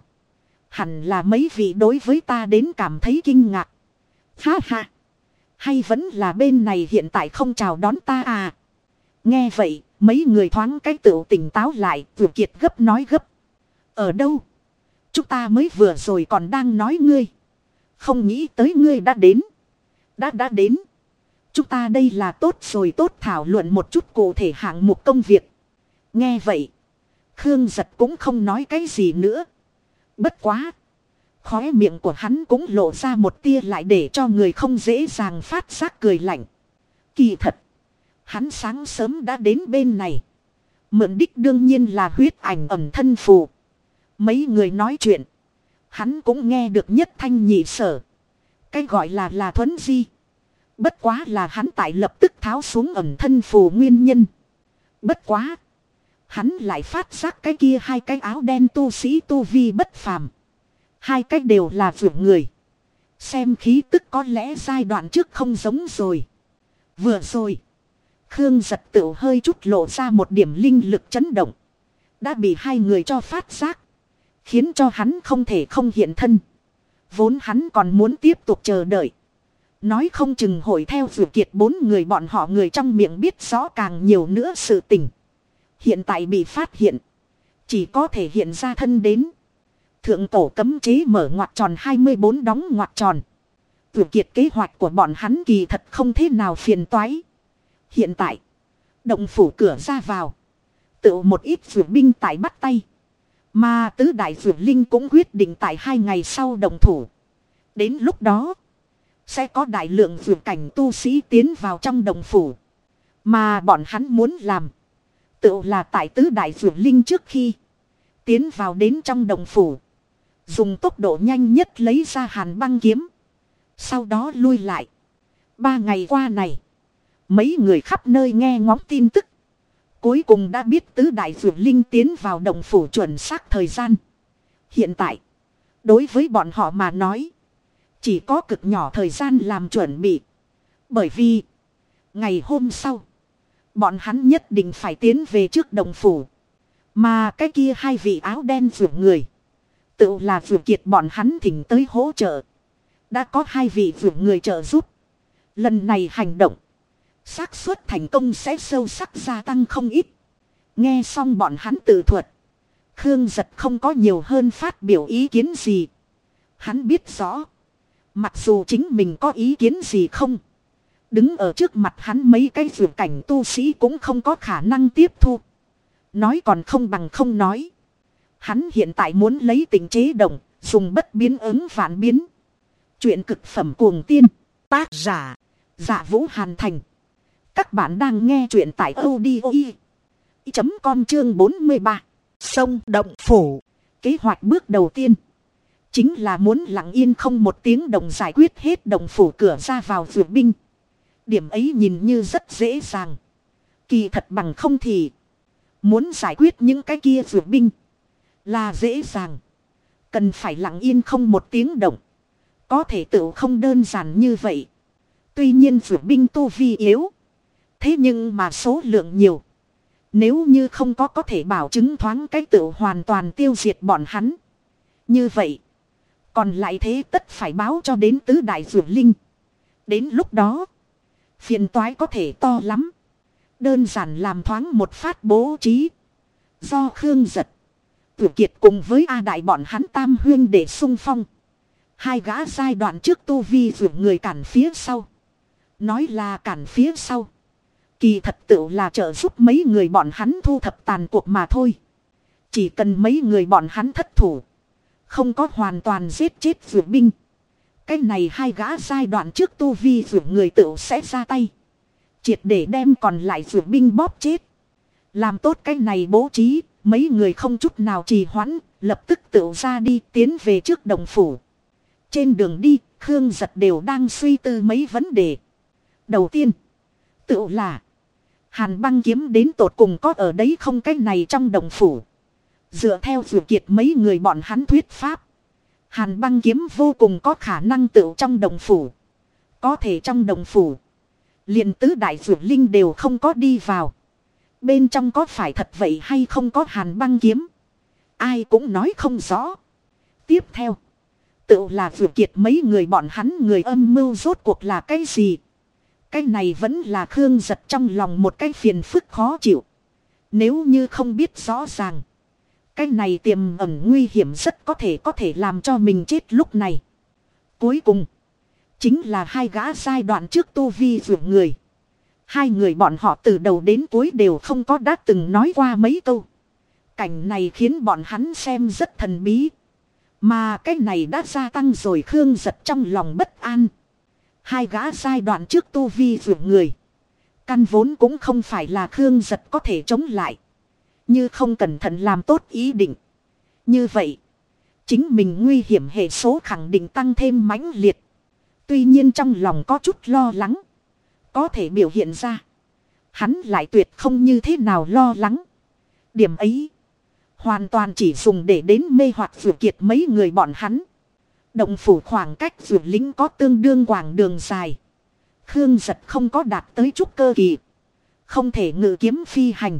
Hẳn là mấy vị đối với ta đến cảm thấy kinh ngạc. Ha ha. Hay vẫn là bên này hiện tại không chào đón ta à? Nghe vậy, mấy người thoáng cái tựu tỉnh táo lại, Tử Kiệt gấp nói gấp. Ở đâu? Chúng ta mới vừa rồi còn đang nói ngươi. Không nghĩ tới ngươi đã đến. Đã đã đến. Chúng ta đây là tốt rồi, tốt thảo luận một chút cụ thể hạng mục công việc. Nghe vậy, Khương Giật cũng không nói cái gì nữa. Bất quá, khóe miệng của hắn cũng lộ ra một tia lại để cho người không dễ dàng phát giác cười lạnh. Kỳ thật, hắn sáng sớm đã đến bên này. Mượn đích đương nhiên là huyết ảnh ẩn thân phù. Mấy người nói chuyện, hắn cũng nghe được nhất thanh nhị sở. Cái gọi là là Thuấn Di. Bất quá là hắn tại lập tức tháo xuống ẩn thân phù nguyên nhân. Bất quá, hắn lại phát giác cái kia hai cái áo đen tu sĩ tu vi bất phàm. Hai cái đều là vượt người. Xem khí tức có lẽ giai đoạn trước không giống rồi. Vừa rồi, Khương Giật tự hơi chút lộ ra một điểm linh lực chấn động. Đã bị hai người cho phát giác. Khiến cho hắn không thể không hiện thân. Vốn hắn còn muốn tiếp tục chờ đợi. Nói không chừng hội theo Tử Kiệt bốn người bọn họ người trong miệng biết rõ càng nhiều nữa sự tình. Hiện tại bị phát hiện. Chỉ có thể hiện ra thân đến. Thượng tổ cấm chế mở ngoặc tròn hai mươi bốn đóng ngoặc tròn. Tử Kiệt kế hoạch của bọn hắn kỳ thật không thế nào phiền toái. Hiện tại, động phủ cửa ra vào. Tự một ít vượt binh tại bắt tay. Mà tứ đại vượt linh cũng quyết định tại hai ngày sau động thủ. Đến lúc đó, sẽ có đại lượng vượt cảnh tu sĩ tiến vào trong động phủ. Mà bọn hắn muốn làm, tự là tại tứ đại vượt linh trước khi tiến vào đến trong động phủ. Dùng tốc độ nhanh nhất lấy ra hàn băng kiếm. Sau đó lui lại. Ba ngày qua này, mấy người khắp nơi nghe ngóng tin tức. Cuối cùng đã biết tứ đại vượt linh tiến vào động phủ chuẩn xác thời gian. Hiện tại, đối với bọn họ mà nói, chỉ có cực nhỏ thời gian làm chuẩn bị. Bởi vì, ngày hôm sau, bọn hắn nhất định phải tiến về trước động phủ. Mà cái kia hai vị áo đen vượt người, tự là vượt kiệt bọn hắn thỉnh tới hỗ trợ. Đã có hai vị vượt người trợ giúp. Lần này hành động, xác suất thành công sẽ sâu sắc gia tăng không ít. Nghe xong bọn hắn tự thuật, Khương Giật không có nhiều hơn phát biểu ý kiến gì. Hắn biết rõ, mặc dù chính mình có ý kiến gì không, đứng ở trước mặt hắn mấy cái vượt cảnh tu sĩ cũng không có khả năng tiếp thu. Nói còn không bằng không nói. Hắn hiện tại muốn lấy tình chế động, dùng bất biến ứng vạn biến. Chuyện cực phẩm cuồng tiên, tác giả Dạ Vũ Hàn Thành. Các bạn đang nghe chuyện tại audio chấm com chương bốn mươi ba. Sông động phủ. Kế hoạch bước đầu tiên chính là muốn lặng yên không một tiếng động giải quyết hết động phủ cửa ra vào vượt binh. Điểm ấy nhìn như rất dễ dàng. Kỳ thật bằng không thì muốn giải quyết những cái kia vượt binh là dễ dàng. Cần phải lặng yên không một tiếng động. Có thể tự không đơn giản như vậy. Tuy nhiên vượt binh tu vi yếu. Thế nhưng mà số lượng nhiều. Nếu như không có có thể bảo chứng thoáng cái tự hoàn toàn tiêu diệt bọn hắn. Như vậy. Còn lại thế tất phải báo cho đến tứ đại dược linh. Đến lúc đó. Phiền toái có thể to lắm. Đơn giản làm thoáng một phát bố trí. Do Khương Giật. Tử Kiệt cùng với A Đại bọn hắn tam huyên để xung phong. Hai gã giai đoạn trước tu vi dược người cản phía sau. Nói là cản phía sau. Kỳ thật tự là trợ giúp mấy người bọn hắn thu thập tàn cuộc mà thôi. Chỉ cần mấy người bọn hắn thất thủ. Không có hoàn toàn giết chết dược binh. Cái này hai gã giai đoạn trước tu vi dược người tự sẽ ra tay. Triệt để đem còn lại dược binh bóp chết. Làm tốt cái này bố trí. Mấy người không chút nào trì hoãn. Lập tức tự ra đi tiến về trước đồng phủ. Trên đường đi Khương Giật đều đang suy tư mấy vấn đề. Đầu tiên. Tự là. Hàn băng kiếm đến tột cùng có ở đấy không, cái này trong đồng phủ. Dựa theo Dược Kiệt mấy người bọn hắn thuyết pháp. Hàn băng kiếm vô cùng có khả năng tự trong đồng phủ. Có thể trong đồng phủ. Liền tứ đại dược linh đều không có đi vào. Bên trong có phải thật vậy hay không có hàn băng kiếm. Ai cũng nói không rõ. Tiếp theo. Tự là Dược Kiệt mấy người bọn hắn người âm mưu rốt cuộc là cái gì. Cái này vẫn là Khương Giật trong lòng một cái phiền phức khó chịu. Nếu như không biết rõ ràng. Cái này tiềm ẩn nguy hiểm rất có thể có thể làm cho mình chết lúc này. Cuối cùng. Chính là hai gã giai đoạn trước tu vi dược người. Hai người bọn họ từ đầu đến cuối đều không có đã từng nói qua mấy câu. Cảnh này khiến bọn hắn xem rất thần bí. Mà cái này đã gia tăng rồi Khương Giật trong lòng bất an. Hai gã giai đoạn trước tu vi dược người. Căn vốn cũng không phải là Khương Giật có thể chống lại. Như không cẩn thận làm tốt ý định. Như vậy. Chính mình nguy hiểm hệ số khẳng định tăng thêm mãnh liệt. Tuy nhiên trong lòng có chút lo lắng. Có thể biểu hiện ra. Hắn lại tuyệt không như thế nào lo lắng. Điểm ấy. Hoàn toàn chỉ dùng để đến mê hoặc Dược Kiệt mấy người bọn hắn. Động phủ khoảng cách Dược lính có tương đương quảng đường dài. Khương Giật không có đạt tới trúc cơ kỳ. Không thể ngự kiếm phi hành.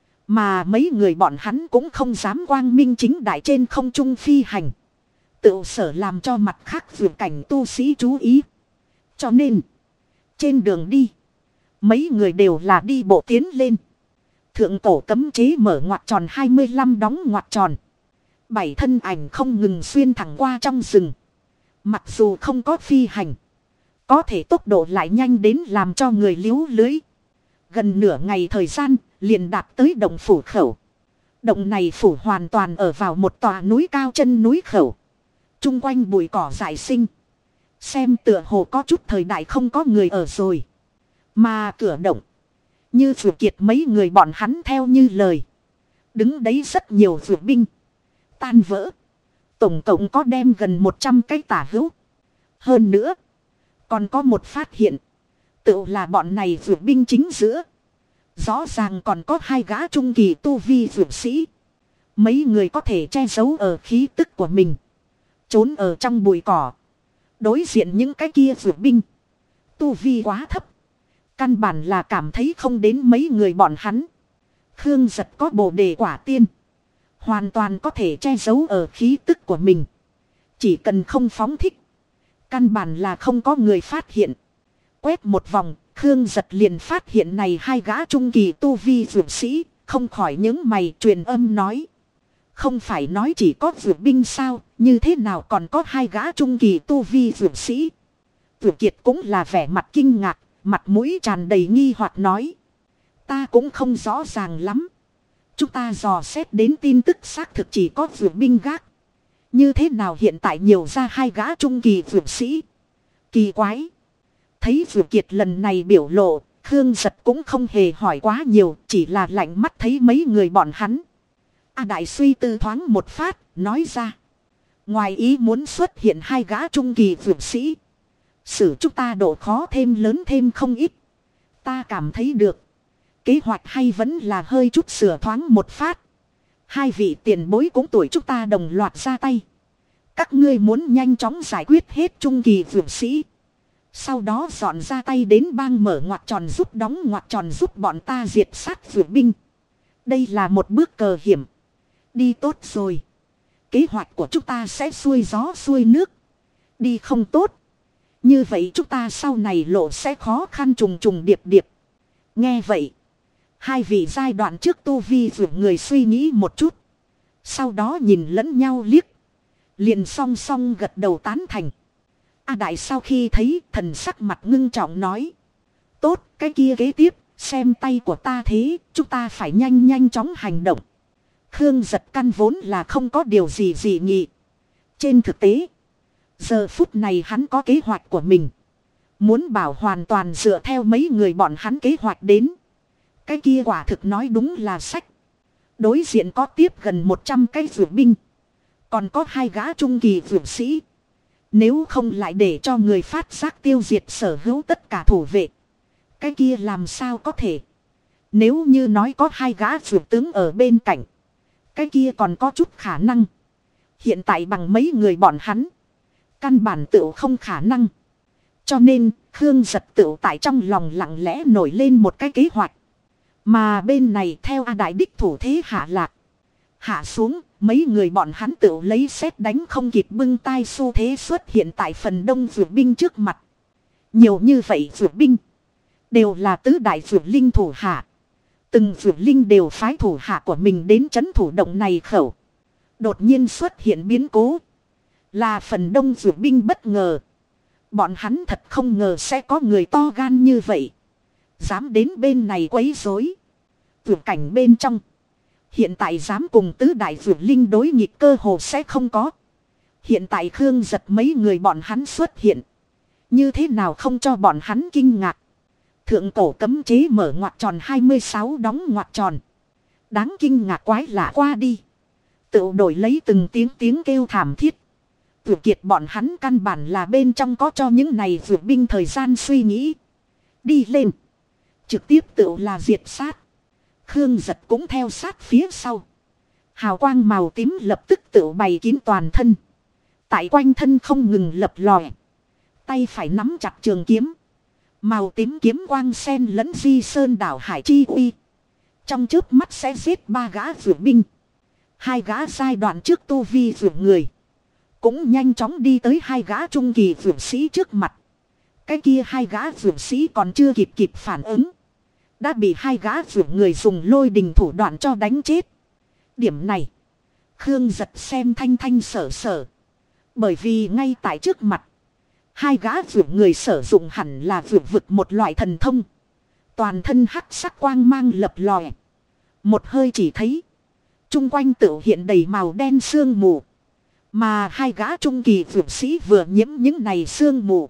Mà mấy người bọn hắn cũng không dám quang minh chính đại trên không trung phi hành. Tự sở làm cho mặt khác Dược cảnh tu sĩ chú ý. Cho nên. Trên đường đi. Mấy người đều là đi bộ tiến lên. Thượng cổ cấm chế mở ngoặc tròn hai mươi lăm đóng ngoặc tròn. Bảy thân ảnh không ngừng xuyên thẳng qua trong rừng. Mặc dù không có phi hành. Có thể tốc độ lại nhanh đến làm cho người liếu lưới. Gần nửa ngày thời gian liền đạt tới động phủ khẩu. Động này phủ hoàn toàn ở vào một tòa núi cao chân núi khẩu. Trung quanh bụi cỏ dại sinh. Xem tựa hồ có chút thời đại không có người ở rồi. Mà cửa động. Như Dược Kiệt mấy người bọn hắn theo như lời. Đứng đấy rất nhiều dược binh. Tan vỡ. Tổng cộng có đem gần một trăm cái tả hữu. Hơn nữa. Còn có một phát hiện. Tự là bọn này dược binh chính giữa. Rõ ràng còn có hai gã trung kỳ tu vi dược sĩ. Mấy người có thể che giấu ở khí tức của mình. Trốn ở trong bụi cỏ. Đối diện những cái kia dược binh. Tu vi quá thấp. Căn bản là cảm thấy không đến mấy người bọn hắn. Khương Giật có bồ đề quả tiên. Hoàn toàn có thể che giấu ở khí tức của mình. Chỉ cần không phóng thích. Căn bản là không có người phát hiện. Quét một vòng, Khương Giật liền phát hiện này hai gã trung kỳ tu vi dược sĩ. Không khỏi những mày truyền âm nói. Không phải nói chỉ có dược binh sao, như thế nào còn có hai gã trung kỳ tu vi dược sĩ. Dược Kiệt cũng là vẻ mặt kinh ngạc. Mặt mũi tràn đầy nghi hoặc nói. Ta cũng không rõ ràng lắm. Chúng ta dò xét đến tin tức xác thực chỉ có dược binh gác. Như thế nào hiện tại nhiều ra hai gã trung kỳ dược sĩ. Kỳ quái. Thấy Dược Kiệt lần này biểu lộ. Khương Giật cũng không hề hỏi quá nhiều. Chỉ là lạnh mắt thấy mấy người bọn hắn. A Đại suy tư thoáng một phát. Nói ra. Ngoài ý muốn xuất hiện hai gã trung kỳ dược sĩ. Sử chúng ta độ khó thêm lớn thêm không ít. Ta cảm thấy được. Kế hoạch hay vẫn là hơi chút sửa thoáng một phát. Hai vị tiền bối cũng tuổi chúng ta đồng loạt ra tay. Các ngươi muốn nhanh chóng giải quyết hết trung kỳ vượt sĩ. Sau đó dọn ra tay đến bang mở ngoặc tròn giúp đóng ngoặc tròn giúp bọn ta diệt sát vượt binh. Đây là một bước cờ hiểm. Đi tốt rồi. Kế hoạch của chúng ta sẽ xuôi gió xuôi nước. Đi không tốt. Như vậy chúng ta sau này lộ sẽ khó khăn trùng trùng điệp điệp. Nghe vậy. Hai vị giai đoạn trước tu vi vượt người suy nghĩ một chút. Sau đó nhìn lẫn nhau liếc. Liền song song gật đầu tán thành. A Đại sau khi thấy thần sắc mặt ngưng trọng nói. Tốt, cái kia kế tiếp, xem tay của ta thế, chúng ta phải nhanh nhanh chóng hành động. Khương Giật căn vốn là không có điều gì gì nghị. Trên thực tế, giờ phút này hắn có kế hoạch của mình. Muốn bảo hoàn toàn dựa theo mấy người bọn hắn kế hoạch đến. Cái kia quả thực nói đúng là sách. Đối diện có tiếp gần một trăm cái vượt binh. Còn có hai gã trung kỳ vượt sĩ. Nếu không lại để cho người phát giác tiêu diệt sở hữu tất cả thủ vệ. Cái kia làm sao có thể. Nếu như nói có hai gã vượt tướng ở bên cạnh. Cái kia còn có chút khả năng. Hiện tại bằng mấy người bọn hắn. Căn bản tựu không khả năng. Cho nên Khương Giật tựu tại trong lòng lặng lẽ nổi lên một cái kế hoạch. Mà bên này theo A Đại đích thủ thế hạ lạc. Hạ xuống, mấy người bọn hắn tự lấy sét đánh không kịp bưng tay xu thế xuất hiện tại phần đông vượt binh trước mặt. Nhiều như vậy vượt binh. Đều là tứ đại vượt linh thủ hạ. Từng vượt linh đều phái thủ hạ của mình đến trấn thủ động này khẩu. Đột nhiên xuất hiện biến cố. Là phần đông vượt binh bất ngờ. Bọn hắn thật không ngờ sẽ có người to gan như vậy. Dám đến bên này quấy rối. Vượt cảnh bên trong. Hiện tại dám cùng tứ đại vượt linh đối nghịch cơ hồ sẽ không có. Hiện tại Khương Giật mấy người bọn hắn xuất hiện. Như thế nào không cho bọn hắn kinh ngạc. Thượng cổ cấm chế mở ngoặc tròn hai mươi sáu đóng ngoặc tròn. Đáng kinh ngạc quái lạ qua đi. Tự đổi lấy từng tiếng tiếng kêu thảm thiết. Vượt kiệt bọn hắn căn bản là bên trong có cho những này vượt binh thời gian suy nghĩ. Đi lên. Trực tiếp tự là diệt sát. Khương Giật cũng theo sát phía sau. Hào quang màu tím lập tức tự bày kín toàn thân. Tại quanh thân không ngừng lập lòe. Tay phải nắm chặt trường kiếm. Màu tím kiếm quang sen lẫn di sơn đảo hải chi uy. Trong chớp mắt sẽ giết ba gã vượt binh. Hai gã giai đoạn trước tu vi vượt người. Cũng nhanh chóng đi tới hai gã trung kỳ vượt sĩ trước mặt. Cái kia hai gã vượt sĩ còn chưa kịp kịp phản ứng. Đã bị hai gã vượt người dùng lôi đình thủ đoạn cho đánh chết. Điểm này. Khương Giật xem thanh thanh sở sở. Bởi vì ngay tại trước mặt. Hai gã vượt người sử dụng hẳn là vượt vực một loại thần thông. Toàn thân hắc sắc quang mang lập lòe. Một hơi chỉ thấy. Trung quanh tự hiện đầy màu đen sương mù. Mà hai gã trung kỳ vượt sĩ vừa nhiễm những này sương mù.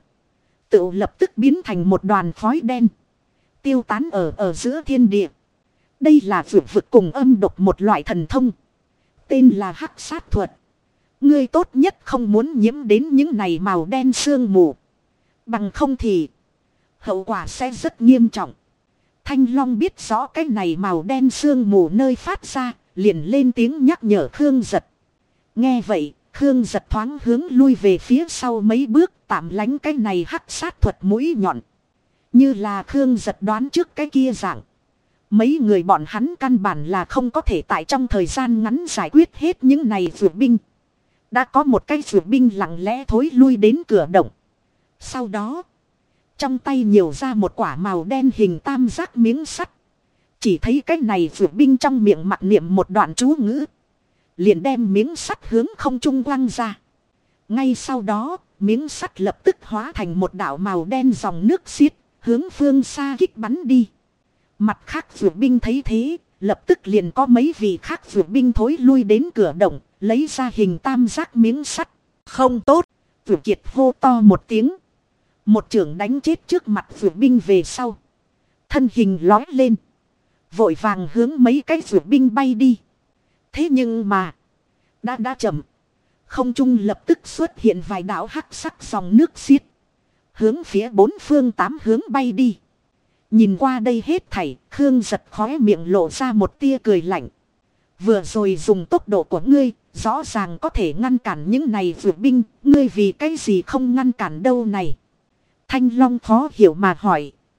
Tự lập tức biến thành một đoàn khói đen. Tiêu tán ở ở giữa thiên địa. Đây là vượt vực cùng âm độc một loại thần thông. Tên là hắc sát thuật. Ngươi tốt nhất không muốn nhiễm đến những này màu đen sương mù. Bằng không thì hậu quả sẽ rất nghiêm trọng. Thanh Long biết rõ cái này màu đen sương mù nơi phát ra. Liền lên tiếng nhắc nhở Khương Giật. Nghe vậy Khương Giật thoáng hướng lui về phía sau mấy bước, tạm lánh cái này hắc sát thuật mũi nhọn. Như là Khương Giật đoán trước cái kia dạng. Mấy người bọn hắn căn bản là không có thể tại trong thời gian ngắn giải quyết hết những này vượt binh. Đã có một cái vượt binh lặng lẽ thối lui đến cửa động. Sau đó, trong tay nhiều ra một quả màu đen hình tam giác miếng sắt. Chỉ thấy cái này vượt binh trong miệng mặc niệm một đoạn chú ngữ. Liền đem miếng sắt hướng không trung quăng ra. Ngay sau đó, miếng sắt lập tức hóa thành một đạo màu đen dòng nước xiết, hướng phương xa kích bắn đi. Mặt khác vượt binh thấy thế, lập tức liền có mấy vị khác vượt binh thối lui đến cửa động, lấy ra hình tam giác miếng sắt. Không tốt, vượt kiệt hô to một tiếng. Một chưởng đánh chết trước mặt vượt binh về sau. Thân hình lói lên. Vội vàng hướng mấy cái vượt binh bay đi. Thế nhưng mà. Đã đã chậm. Không trung lập tức xuất hiện vài đạo hắc sắc dòng nước xiết. Hướng phía bốn phương tám hướng bay đi. Nhìn qua đây hết thảy. Khương Giật khóe miệng lộ ra một tia cười lạnh. Vừa rồi dùng tốc độ của ngươi. Rõ ràng có thể ngăn cản những này vượt binh. Ngươi vì cái gì không ngăn cản đâu này. Thanh Long khó hiểu mà hỏi.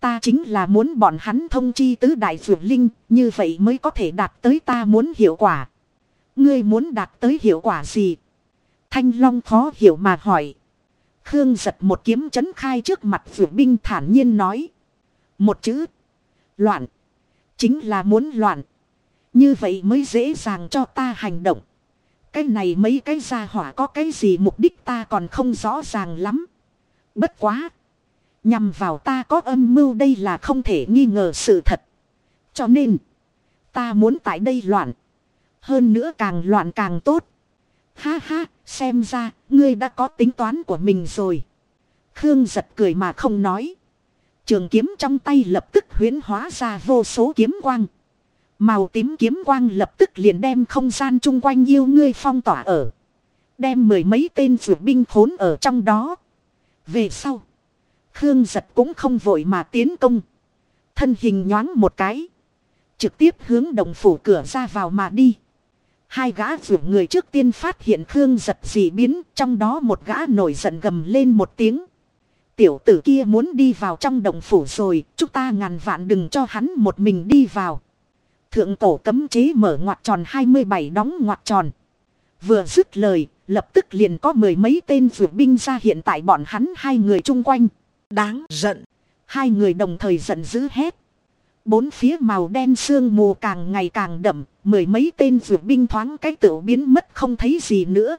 Ta chính là muốn bọn hắn thông chi tứ đại dược linh, như vậy mới có thể đạt tới ta muốn hiệu quả. Ngươi muốn đạt tới hiệu quả gì? Thanh Long khó hiểu mà hỏi. Khương giật một kiếm chấn khai trước mặt dược binh thản nhiên nói. Một chữ. Loạn. Chính là muốn loạn. Như vậy mới dễ dàng cho ta hành động. Cái này mấy cái gia hỏa có cái gì mục đích ta còn không rõ ràng lắm. Bất quá. Nhằm vào ta có âm mưu đây là không thể nghi ngờ sự thật. Cho nên. Ta muốn tại đây loạn. Hơn nữa càng loạn càng tốt. Ha ha, xem ra, ngươi đã có tính toán của mình rồi. Khương giật cười mà không nói. Trường kiếm trong tay lập tức huyễn hóa ra vô số kiếm quang. Màu tím kiếm quang lập tức liền đem không gian chung quanh yêu ngươi phong tỏa ở. Đem mười mấy tên dược binh khốn ở trong đó. Về sau, Khương giật cũng không vội mà tiến công. Thân hình nhoáng một cái. Trực tiếp hướng đồng phủ cửa ra vào mà đi. Hai gã vượt người trước tiên phát hiện Khương giật dị biến. Trong đó một gã nổi giận gầm lên một tiếng. Tiểu tử kia muốn đi vào trong đồng phủ rồi. Chúng ta ngàn vạn đừng cho hắn một mình đi vào. Thượng cổ cấm chế mở ngoặc tròn hai mươi bảy đóng ngoặc tròn. Vừa dứt lời. Lập tức liền có mười mấy tên vượt binh ra hiện tại bọn hắn hai người chung quanh. Đáng giận. Hai người đồng thời giận dữ hét. Bốn phía màu đen sương mù càng ngày càng đậm. Mười mấy tên vượt binh thoáng cái tựu biến mất không thấy gì nữa.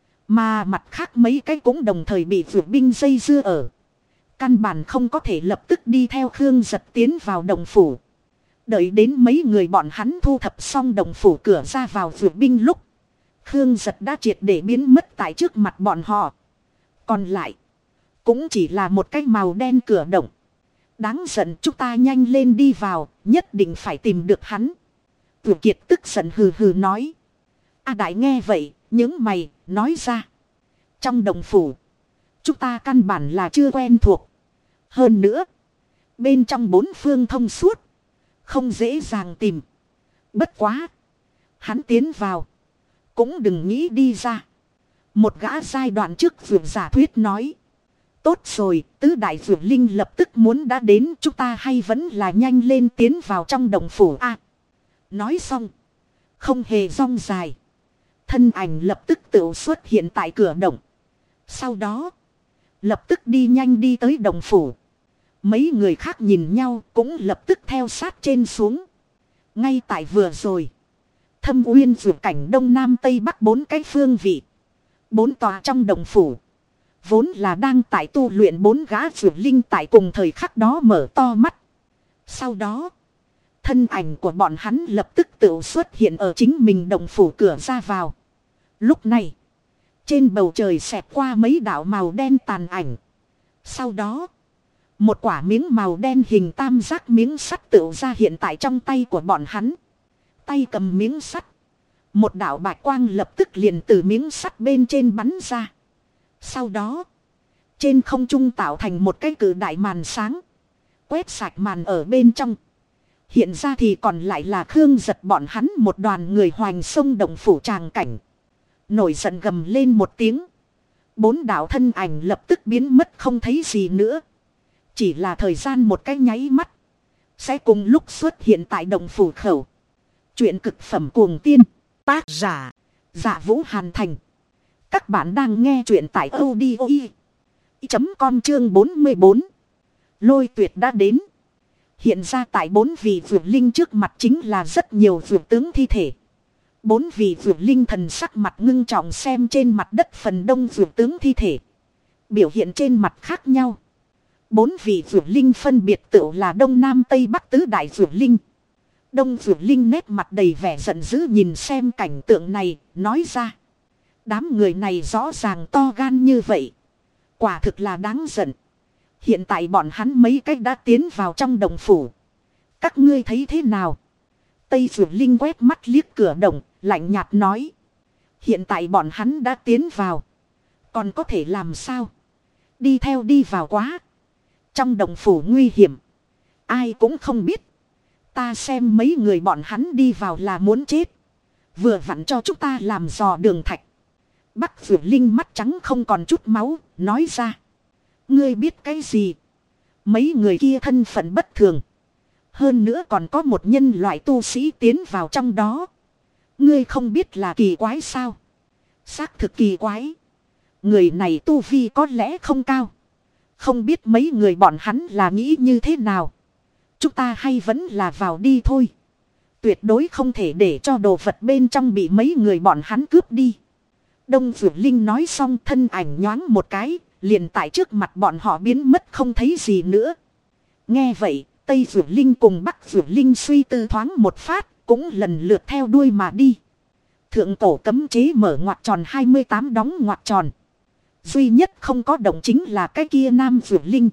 Mà mặt khác mấy cái cũng đồng thời bị vượt binh dây dưa ở. Căn bản không có thể lập tức đi theo Khương giật tiến vào đồng phủ. Đợi đến mấy người bọn hắn thu thập xong đồng phủ cửa ra vào vượt binh lúc. Khương giật đã triệt để biến mất tại trước mặt bọn họ. Còn lại. Cũng chỉ là một cái màu đen cửa động. Đáng giận, chúng ta nhanh lên đi vào. Nhất định phải tìm được hắn. Tử Kiệt tức giận hừ hừ nói. A Đại nghe vậy. Những mày nói ra. Trong đồng phủ. Chúng ta căn bản là chưa quen thuộc. Hơn nữa. Bên trong bốn phương thông suốt. Không dễ dàng tìm. Bất quá. Hắn tiến vào. Cũng đừng nghĩ đi ra. Một gã giai đoạn trước vượt giả thuyết nói. Tốt rồi, tứ đại vượt linh lập tức muốn đã đến. Chúng ta hay vẫn là nhanh lên tiến vào trong đồng phủ a. Nói xong. Không hề rong dài. Thân ảnh lập tức tự xuất hiện tại cửa động. Sau đó. Lập tức đi nhanh đi tới đồng phủ. Mấy người khác nhìn nhau cũng lập tức theo sát trên xuống. Ngay tại vừa rồi. Thâm Uyên vượt cảnh đông nam tây bắc bốn cái phương vị. Bốn tòa trong đồng phủ. Vốn là đang tại tu luyện bốn gã vượt linh tại cùng thời khắc đó mở to mắt. Sau đó. Thân ảnh của bọn hắn lập tức tự xuất hiện ở chính mình đồng phủ cửa ra vào. Lúc này. Trên bầu trời xẹt qua mấy đạo màu đen tàn ảnh. Sau đó. Một quả miếng màu đen hình tam giác miếng sắt tự ra hiện tại trong tay của bọn hắn. Tay cầm miếng sắt. Một đạo bạch quang lập tức liền từ miếng sắt bên trên bắn ra. Sau đó. Trên không trung tạo thành một cái cự đại màn sáng. Quét sạch màn ở bên trong. Hiện ra thì còn lại là Khương giật bọn hắn một đoàn người hoành sông đồng phủ tràng cảnh. Nổi giận gầm lên một tiếng. Bốn đạo thân ảnh lập tức biến mất không thấy gì nữa. Chỉ là thời gian một cái nháy mắt. Sẽ cùng lúc xuất hiện tại đồng phủ khẩu. Chuyện cực phẩm cuồng tiên. Tác giả. Dạ Vũ Hàn Thành. Các bạn đang nghe chuyện tại audio chấm com chương bốn mươi bốn. Lôi tuyệt đã đến. Hiện ra tại bốn vị vượt linh trước mặt chính là rất nhiều vượt tướng thi thể. Bốn vị vượt linh thần sắc mặt ngưng trọng xem trên mặt đất phần đông vượt tướng thi thể. Biểu hiện trên mặt khác nhau. Bốn vị vượt linh phân biệt tự là đông nam tây bắc tứ đại vượt linh. Đông vượt linh nét mặt đầy vẻ giận dữ nhìn xem cảnh tượng này, nói ra. Đám người này rõ ràng to gan như vậy. Quả thực là đáng giận. Hiện tại bọn hắn mấy cách đã tiến vào trong đồng phủ. Các ngươi thấy thế nào? Tây vượt linh quét mắt liếc cửa động, lạnh nhạt nói. Hiện tại bọn hắn đã tiến vào. Còn có thể làm sao? Đi theo đi vào quá. Trong đồng phủ nguy hiểm. Ai cũng không biết. Ta xem mấy người bọn hắn đi vào là muốn chết. Vừa vặn cho chúng ta làm dò đường thạch. Bắc vượt linh mắt trắng không còn chút máu, nói ra. Ngươi biết cái gì? Mấy người kia thân phận bất thường. Hơn nữa còn có một nhân loại tu sĩ tiến vào trong đó. Ngươi không biết là kỳ quái sao? Xác thực kỳ quái. Người này tu vi có lẽ không cao. Không biết mấy người bọn hắn là nghĩ như thế nào. Chúng ta hay vẫn là vào đi thôi. Tuyệt đối không thể để cho đồ vật bên trong bị mấy người bọn hắn cướp đi. Đông Dược Linh nói xong thân ảnh nhoáng một cái. Liền tại trước mặt bọn họ biến mất không thấy gì nữa. Nghe vậy, Tây Dược Linh cùng Bắc Dược Linh suy tư thoáng một phát. Cũng lần lượt theo đuôi mà đi. Thượng cổ cấm chế mở ngoặc tròn hai mươi tám đóng ngoặc tròn. Duy nhất không có động chính là cái kia Nam Dược Linh.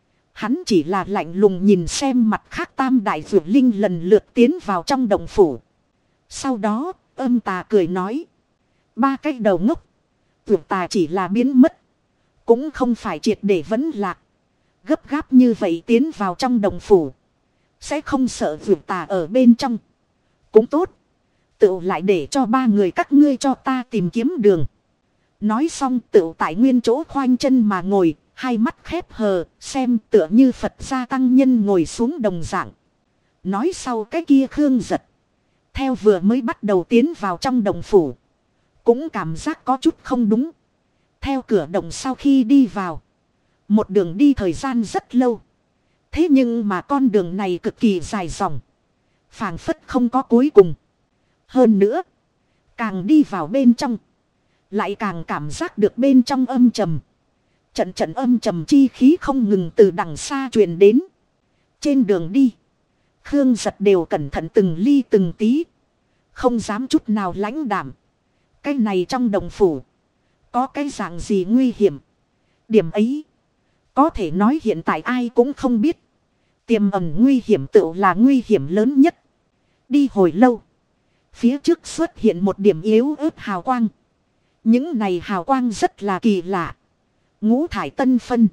Hắn chỉ là lạnh lùng nhìn xem mặt khác tam đại Dược Linh lần lượt tiến vào trong động phủ. Sau đó, âm tà cười nói. Ba cái đầu ngốc. Dược tà chỉ là biến mất. Cũng không phải triệt để vấn lạc. Gấp gáp như vậy tiến vào trong động phủ. Sẽ không sợ dược tà ở bên trong. Cũng tốt. Tự lại để cho ba người các ngươi cho ta tìm kiếm đường. Nói xong tự tại nguyên chỗ khoanh chân mà ngồi. Hai mắt khép hờ. Xem tựa như Phật gia tăng nhân ngồi xuống đồng dạng. Nói sau cái kia Khương Giật. Theo vừa mới bắt đầu tiến vào trong động phủ. Cũng cảm giác có chút không đúng. Theo cửa động sau khi đi vào. Một đường đi thời gian rất lâu. Thế nhưng mà con đường này cực kỳ dài dòng. Phảng phất không có cuối cùng. Hơn nữa. Càng đi vào bên trong. Lại càng cảm giác được bên trong âm trầm. Trận trận âm trầm chi khí không ngừng từ đằng xa truyền đến. Trên đường đi. Khương Giật đều cẩn thận từng ly từng tí. Không dám chút nào lãnh đảm. Cái này trong đồng phủ. Có cái dạng gì nguy hiểm. Điểm ấy. Có thể nói hiện tại ai cũng không biết. Tiềm ẩn nguy hiểm tựu là nguy hiểm lớn nhất. Đi hồi lâu. Phía trước xuất hiện một điểm yếu ớt hào quang. Những này hào quang rất là kỳ lạ. Ngũ thải tân phân.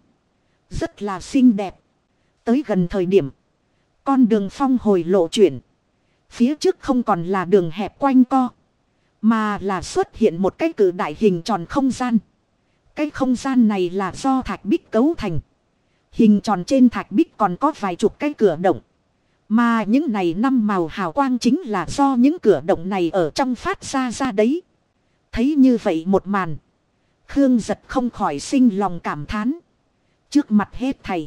Rất là xinh đẹp. Tới gần thời điểm. Con đường phong hồi lộ chuyển. Phía trước không còn là đường hẹp quanh co. Mà là xuất hiện một cái cự đại hình tròn không gian. Cái không gian này là do thạch bích cấu thành. Hình tròn trên thạch bích còn có vài chục cái cửa động. Mà những này năm màu hào quang chính là do những cửa động này ở trong phát ra ra đấy. Thấy như vậy một màn. Khương Giật không khỏi sinh lòng cảm thán. Trước mặt hết thầy.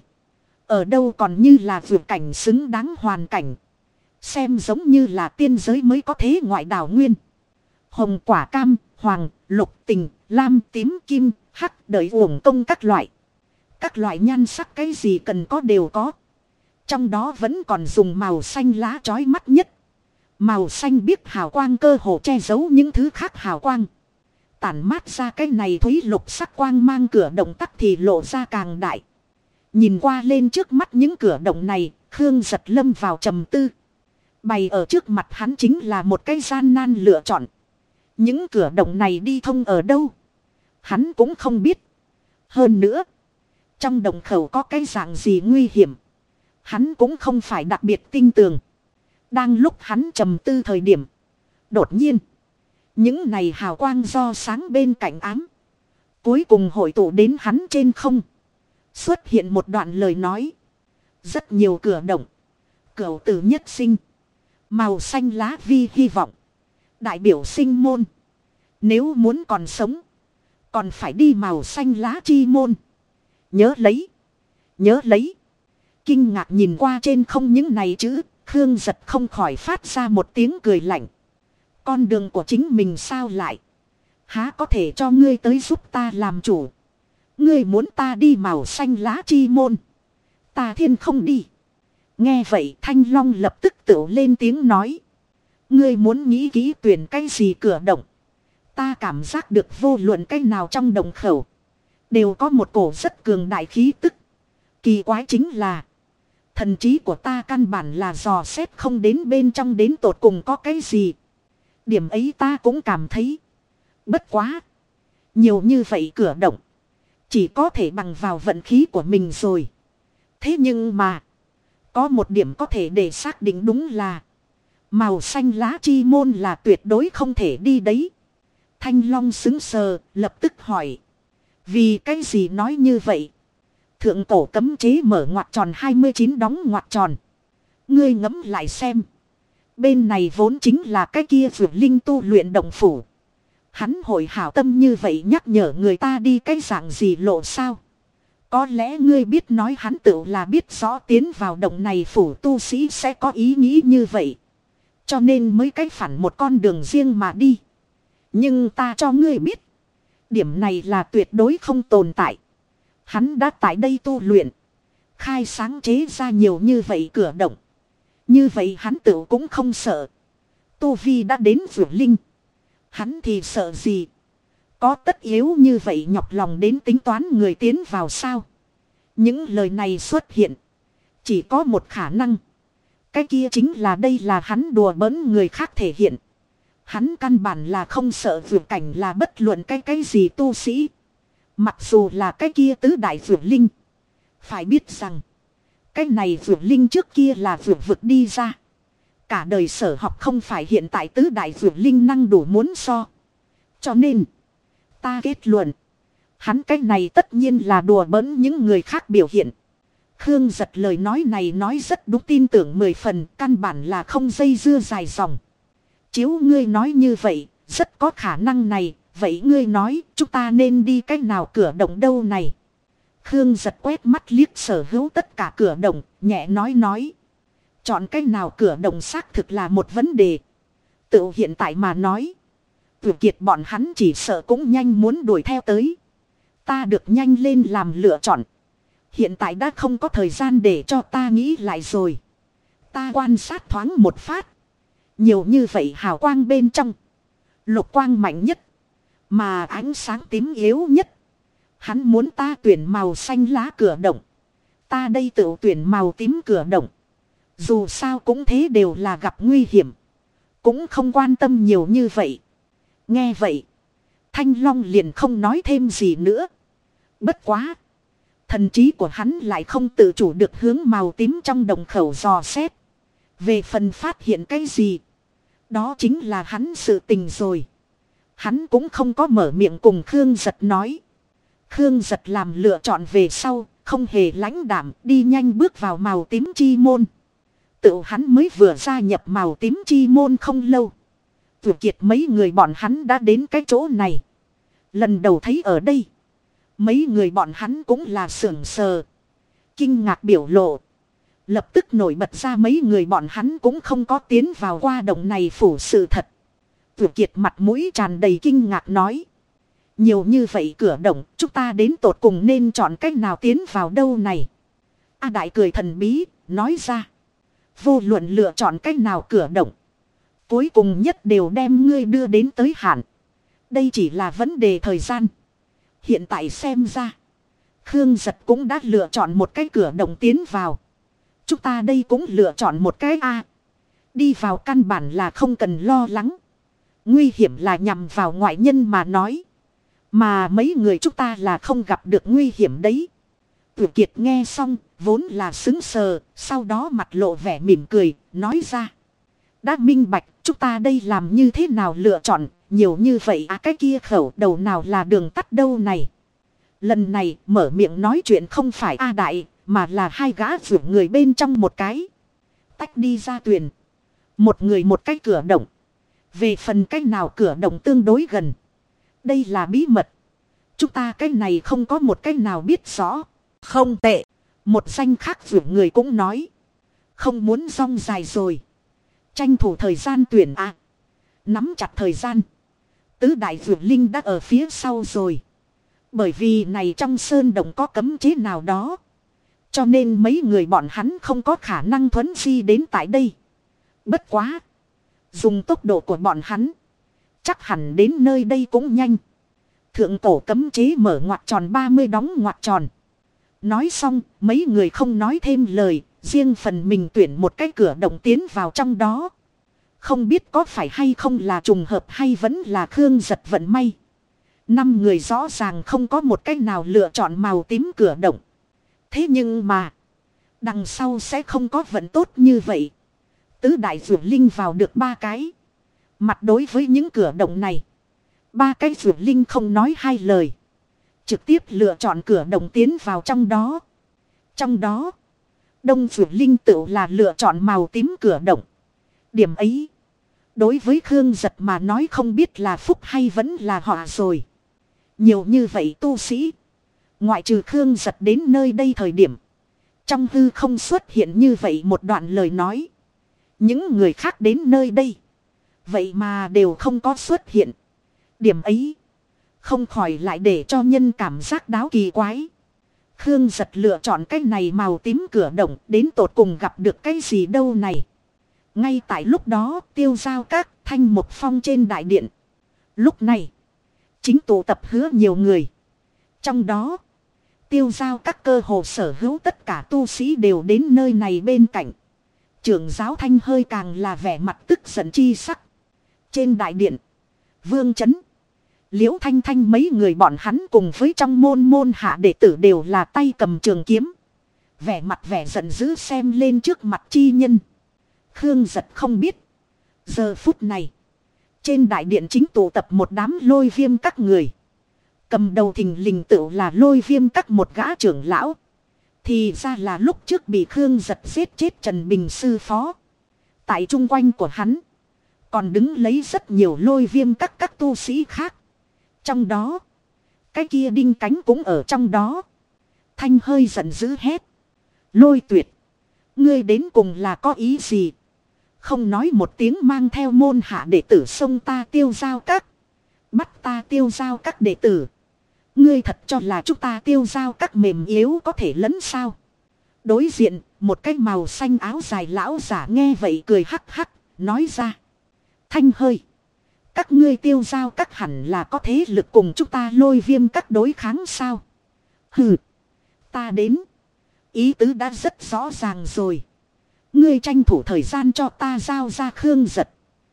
Ở đâu còn như là vượt cảnh xứng đáng hoàn cảnh. Xem giống như là tiên giới mới có thế ngoại đảo nguyên. Hồng quả cam, hoàng, lục tình, lam, tím, kim, hắc đợi uổng công các loại. Các loại nhan sắc cái gì cần có đều có. Trong đó vẫn còn dùng màu xanh lá chói mắt nhất. Màu xanh biếc hào quang cơ hồ che giấu những thứ khác hào quang. Tản mát ra cái này thúy lục sắc quang mang cửa động tắc thì lộ ra càng đại. Nhìn qua lên trước mắt những cửa động này, Khương Giật lâm vào trầm tư. Bày ở trước mặt hắn chính là một cái gian nan lựa chọn. Những cửa động này đi thông ở đâu? Hắn cũng không biết. Hơn nữa, trong động khẩu có cái dạng gì nguy hiểm. Hắn cũng không phải đặc biệt tin tưởng. Đang lúc hắn trầm tư thời điểm. Đột nhiên, những này hào quang do sáng bên cạnh ám. Cuối cùng hội tụ đến hắn trên không. Xuất hiện một đoạn lời nói. Rất nhiều cửa động. Cửu tử nhất sinh. Màu xanh lá vi hy vọng. Đại biểu sinh môn. Nếu muốn còn sống. Còn phải đi màu xanh lá chi môn. Nhớ lấy. Nhớ lấy. Kinh ngạc nhìn qua trên không những này chữ. Khương Giật không khỏi phát ra một tiếng cười lạnh. Con đường của chính mình sao lại. Há có thể cho ngươi tới giúp ta làm chủ. Ngươi muốn ta đi màu xanh lá chi môn. Ta thiên không đi. Nghe vậy Thanh Long lập tức tự lên tiếng nói. Ngươi muốn nghĩ kỹ tuyển cái gì cửa động. Ta cảm giác được vô luận cái nào trong đồng khẩu. Đều có một cổ rất cường đại khí tức. Kỳ quái chính là. Thần trí của ta căn bản là dò xét không đến bên trong đến tột cùng có cái gì. Điểm ấy ta cũng cảm thấy. Bất quá. Nhiều như vậy cửa động. Chỉ có thể bằng vào vận khí của mình rồi. Thế nhưng mà. Có một điểm có thể để xác định đúng là. Màu xanh lá chi môn là tuyệt đối không thể đi đấy. Thanh Long sững sờ lập tức hỏi. Vì cái gì nói như vậy? Thượng cổ cấm chế mở ngoặc tròn hai mươi chín đóng ngoặc tròn. Ngươi ngẫm lại xem. Bên này vốn chính là cái kia vượt linh tu luyện động phủ. Hắn hội hảo tâm như vậy nhắc nhở người ta đi cái dạng gì lộ sao. Có lẽ ngươi biết nói hắn tự là biết rõ tiến vào động này phủ tu sĩ sẽ có ý nghĩ như vậy. Cho nên mới cách phản một con đường riêng mà đi. Nhưng ta cho ngươi biết. Điểm này là tuyệt đối không tồn tại. Hắn đã tại đây tu luyện. Khai sáng chế ra nhiều như vậy cửa động. Như vậy hắn tự cũng không sợ. Tu Vi đã đến vượt linh. Hắn thì sợ gì? Có tất yếu như vậy nhọc lòng đến tính toán người tiến vào sao? Những lời này xuất hiện. Chỉ có một khả năng. Cái kia chính là đây là hắn đùa bỡn người khác thể hiện. Hắn căn bản là không sợ vượt cảnh là bất luận cái cái gì tu sĩ. Mặc dù là cái kia tứ đại vượt linh. Phải biết rằng. Cái này vượt linh trước kia là vượt vực đi ra. Cả đời sở học không phải hiện tại tứ đại vượt linh năng đủ muốn so. Cho nên. Ta kết luận. Hắn cái này tất nhiên là đùa bỡn những người khác biểu hiện. Khương Giật lời nói này nói rất đúng, tin tưởng mười phần, căn bản là không dây dưa dài dòng. Chiếu ngươi nói như vậy, rất có khả năng này, vậy ngươi nói chúng ta nên đi cách nào cửa động đâu này. Khương Giật quét mắt liếc sở hữu tất cả cửa động, nhẹ nói nói. Chọn cách nào cửa động xác thực là một vấn đề. Tự hiện tại mà nói. Tuyệt kiệt bọn hắn chỉ sợ cũng nhanh muốn đuổi theo tới. Ta được nhanh lên làm lựa chọn. Hiện tại đã không có thời gian để cho ta nghĩ lại rồi. Ta quan sát thoáng một phát. Nhiều như vậy hào quang bên trong. Lục quang mạnh nhất. Mà ánh sáng tím yếu nhất. Hắn muốn ta tuyển màu xanh lá cửa động. Ta đây tự tuyển màu tím cửa động. Dù sao cũng thế đều là gặp nguy hiểm. Cũng không quan tâm nhiều như vậy. Nghe vậy. Thanh Long liền không nói thêm gì nữa. Bất quá. Thần trí của hắn lại không tự chủ được hướng màu tím trong đồng khẩu dò xét. Về phần phát hiện cái gì. Đó chính là hắn sự tình rồi. Hắn cũng không có mở miệng cùng Khương Giật nói. Khương Giật làm lựa chọn về sau. Không hề lãnh đạm đi nhanh bước vào màu tím chi môn. Tự hắn mới vừa gia nhập màu tím chi môn không lâu. Tuyệt kiệt mấy người bọn hắn đã đến cái chỗ này. Lần đầu thấy ở đây. Mấy người bọn hắn cũng là sưởng sờ. Kinh ngạc biểu lộ. Lập tức nổi bật ra mấy người bọn hắn cũng không có tiến vào qua động này phủ sự thật. Tuyệt kiệt mặt mũi tràn đầy kinh ngạc nói. Nhiều như vậy cửa động, chúng ta đến tột cùng nên chọn cách nào tiến vào đâu này. A Đại cười thần bí, nói ra. Vô luận lựa chọn cách nào cửa động. Cuối cùng nhất đều đem ngươi đưa đến tới hạn. Đây chỉ là vấn đề thời gian. Hiện tại xem ra. Khương Giật cũng đã lựa chọn một cái cửa động tiến vào. Chúng ta đây cũng lựa chọn một cái A. Đi vào căn bản là không cần lo lắng. Nguy hiểm là nhằm vào ngoại nhân mà nói. Mà mấy người chúng ta là không gặp được nguy hiểm đấy. Tử Kiệt nghe xong, vốn là sững sờ, sau đó mặt lộ vẻ mỉm cười, nói ra. Đã minh bạch, chúng ta đây làm như thế nào lựa chọn, nhiều như vậy à cái kia khẩu đầu nào là đường tắt đâu này. Lần này, mở miệng nói chuyện không phải A Đại, mà là hai gã rủ người bên trong một cái. Tách đi ra tuyền. Một người một cái cửa động. Về phần cái nào cửa động tương đối gần. Đây là bí mật. Chúng ta cái này không có một cái nào biết rõ. Không tệ. Một danh khác rủ người cũng nói. Không muốn rong dài rồi. Tranh thủ thời gian tuyển à. Nắm chặt thời gian. Tứ đại rủ linh đã ở phía sau rồi. Bởi vì này trong sơn động có cấm chế nào đó. Cho nên mấy người bọn hắn không có khả năng thuấn di đến tại đây. Bất quá. Dùng tốc độ của bọn hắn. Chắc hẳn đến nơi đây cũng nhanh. Thượng cổ cấm chế mở ngoặc tròn ba mươi đóng ngoặc tròn. Nói xong, mấy người không nói thêm lời, riêng phần mình tuyển một cái cửa động tiến vào trong đó. Không biết có phải hay không là trùng hợp hay vẫn là Khương Giật vận may. Năm người rõ ràng không có một cách nào lựa chọn màu tím cửa động. Thế nhưng mà, đằng sau sẽ không có vận tốt như vậy. Tứ đại rủ linh vào được ba cái. Mặt đối với những cửa động này. Ba cái rủ linh không nói hai lời. Trực tiếp lựa chọn cửa động tiến vào trong đó. Trong đó, Đông Dược Linh Tựu là lựa chọn màu tím cửa động. Điểm ấy, đối với Khương Giật mà nói không biết là phúc hay vẫn là họa rồi. Nhiều như vậy tu sĩ, ngoại trừ Khương Giật đến nơi đây thời điểm, trong hư không xuất hiện như vậy một đoạn lời nói. Những người khác đến nơi đây, vậy mà đều không có xuất hiện. Điểm ấy, không khỏi lại để cho nhân cảm giác đáo kỳ quái. Khương Giật lựa chọn cái này màu tím cửa động, đến tột cùng gặp được cái gì đâu này. Ngay tại lúc đó, Tiêu Giao Các, Thanh Một Phong trên đại điện. Lúc này, chính tụ tập hứa nhiều người. Trong đó, Tiêu Giao Các cơ hồ sở hữu tất cả tu sĩ đều đến nơi này bên cạnh. Trưởng giáo Thanh hơi càng là vẻ mặt tức giận chi sắc. Trên đại điện, Vương Chấn, Liễu Thanh Thanh mấy người bọn hắn cùng với trong môn môn hạ đệ tử đều là tay cầm trường kiếm. Vẻ mặt vẻ giận dữ xem lên trước mặt chi nhân. Khương Giật không biết. Giờ phút này, trên đại điện chính tụ tập một đám Lôi Viêm các người. Cầm đầu thình lình tựu là Lôi Viêm các một gã trưởng lão. Thì ra là lúc trước bị Khương Giật giết chết Trần Bình sư phó. Tại chung quanh của hắn, còn đứng lấy rất nhiều Lôi Viêm các các tu sĩ khác. Trong đó, cái kia Đinh Cánh cũng ở trong đó. Thanh hơi giận dữ hét: Lôi Tuyệt, ngươi đến cùng là có ý gì? Không nói một tiếng mang theo môn hạ đệ tử xông ta Tiêu Giao Các, bắt ta Tiêu Giao Các đệ tử. Ngươi thật cho là chúng ta Tiêu Giao Các mềm yếu có thể lẫn sao? Đối diện, một cái màu xanh áo dài lão giả nghe vậy cười hắc hắc, nói ra: Thanh hơi, các ngươi Tiêu Giao Các hẳn là có thế lực cùng chúng ta Lôi Viêm các đối kháng sao? Hừ, ta đến. Ý tứ đã rất rõ ràng rồi. Ngươi tranh thủ thời gian cho ta giao ra Khương Giật.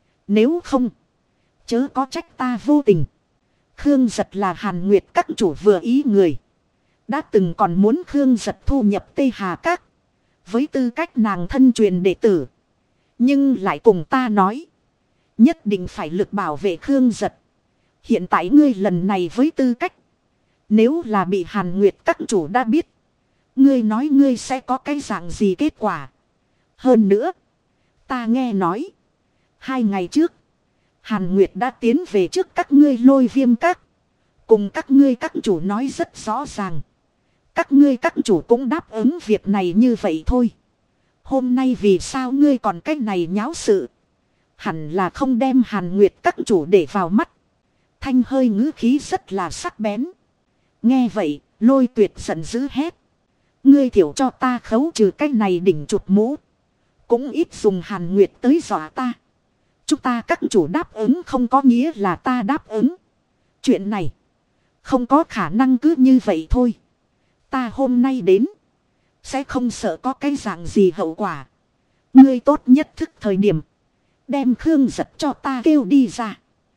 Nếu không, chớ có trách ta vô tình. Khương Giật là Hàn Nguyệt các chủ vừa ý người. Đã từng còn muốn Khương Giật thu nhập Tây Hà Các, với tư cách nàng thân truyền đệ tử. Nhưng lại cùng ta nói, nhất định phải lực bảo vệ Khương Giật. Hiện tại ngươi lần này với tư cách, nếu là bị Hàn Nguyệt các chủ đã biết, ngươi nói ngươi sẽ có cái dạng gì kết quả? Hơn nữa, ta nghe nói, hai ngày trước, Hàn Nguyệt đã tiến về trước các ngươi Lôi Viêm các. Cùng các ngươi các chủ nói rất rõ ràng. Các ngươi các chủ cũng đáp ứng việc này như vậy thôi. Hôm nay vì sao ngươi còn cách này nháo sự? Hẳn là không đem Hàn Nguyệt các chủ để vào mắt. Thanh hơi ngữ khí rất là sắc bén. Nghe vậy, Lôi Tuyệt giận dữ hét: Ngươi thiểu cho ta khấu trừ cái này đỉnh chụp mũ. Cũng ít dùng Hàn Nguyệt tới dọa ta. Chúng ta các chủ đáp ứng không có nghĩa là ta đáp ứng. Chuyện này không có khả năng cứ như vậy thôi. Ta hôm nay đến, sẽ không sợ có cái dạng gì hậu quả. Ngươi tốt nhất thức thời điểm, đem Khương Giật cho ta kêu đi ra.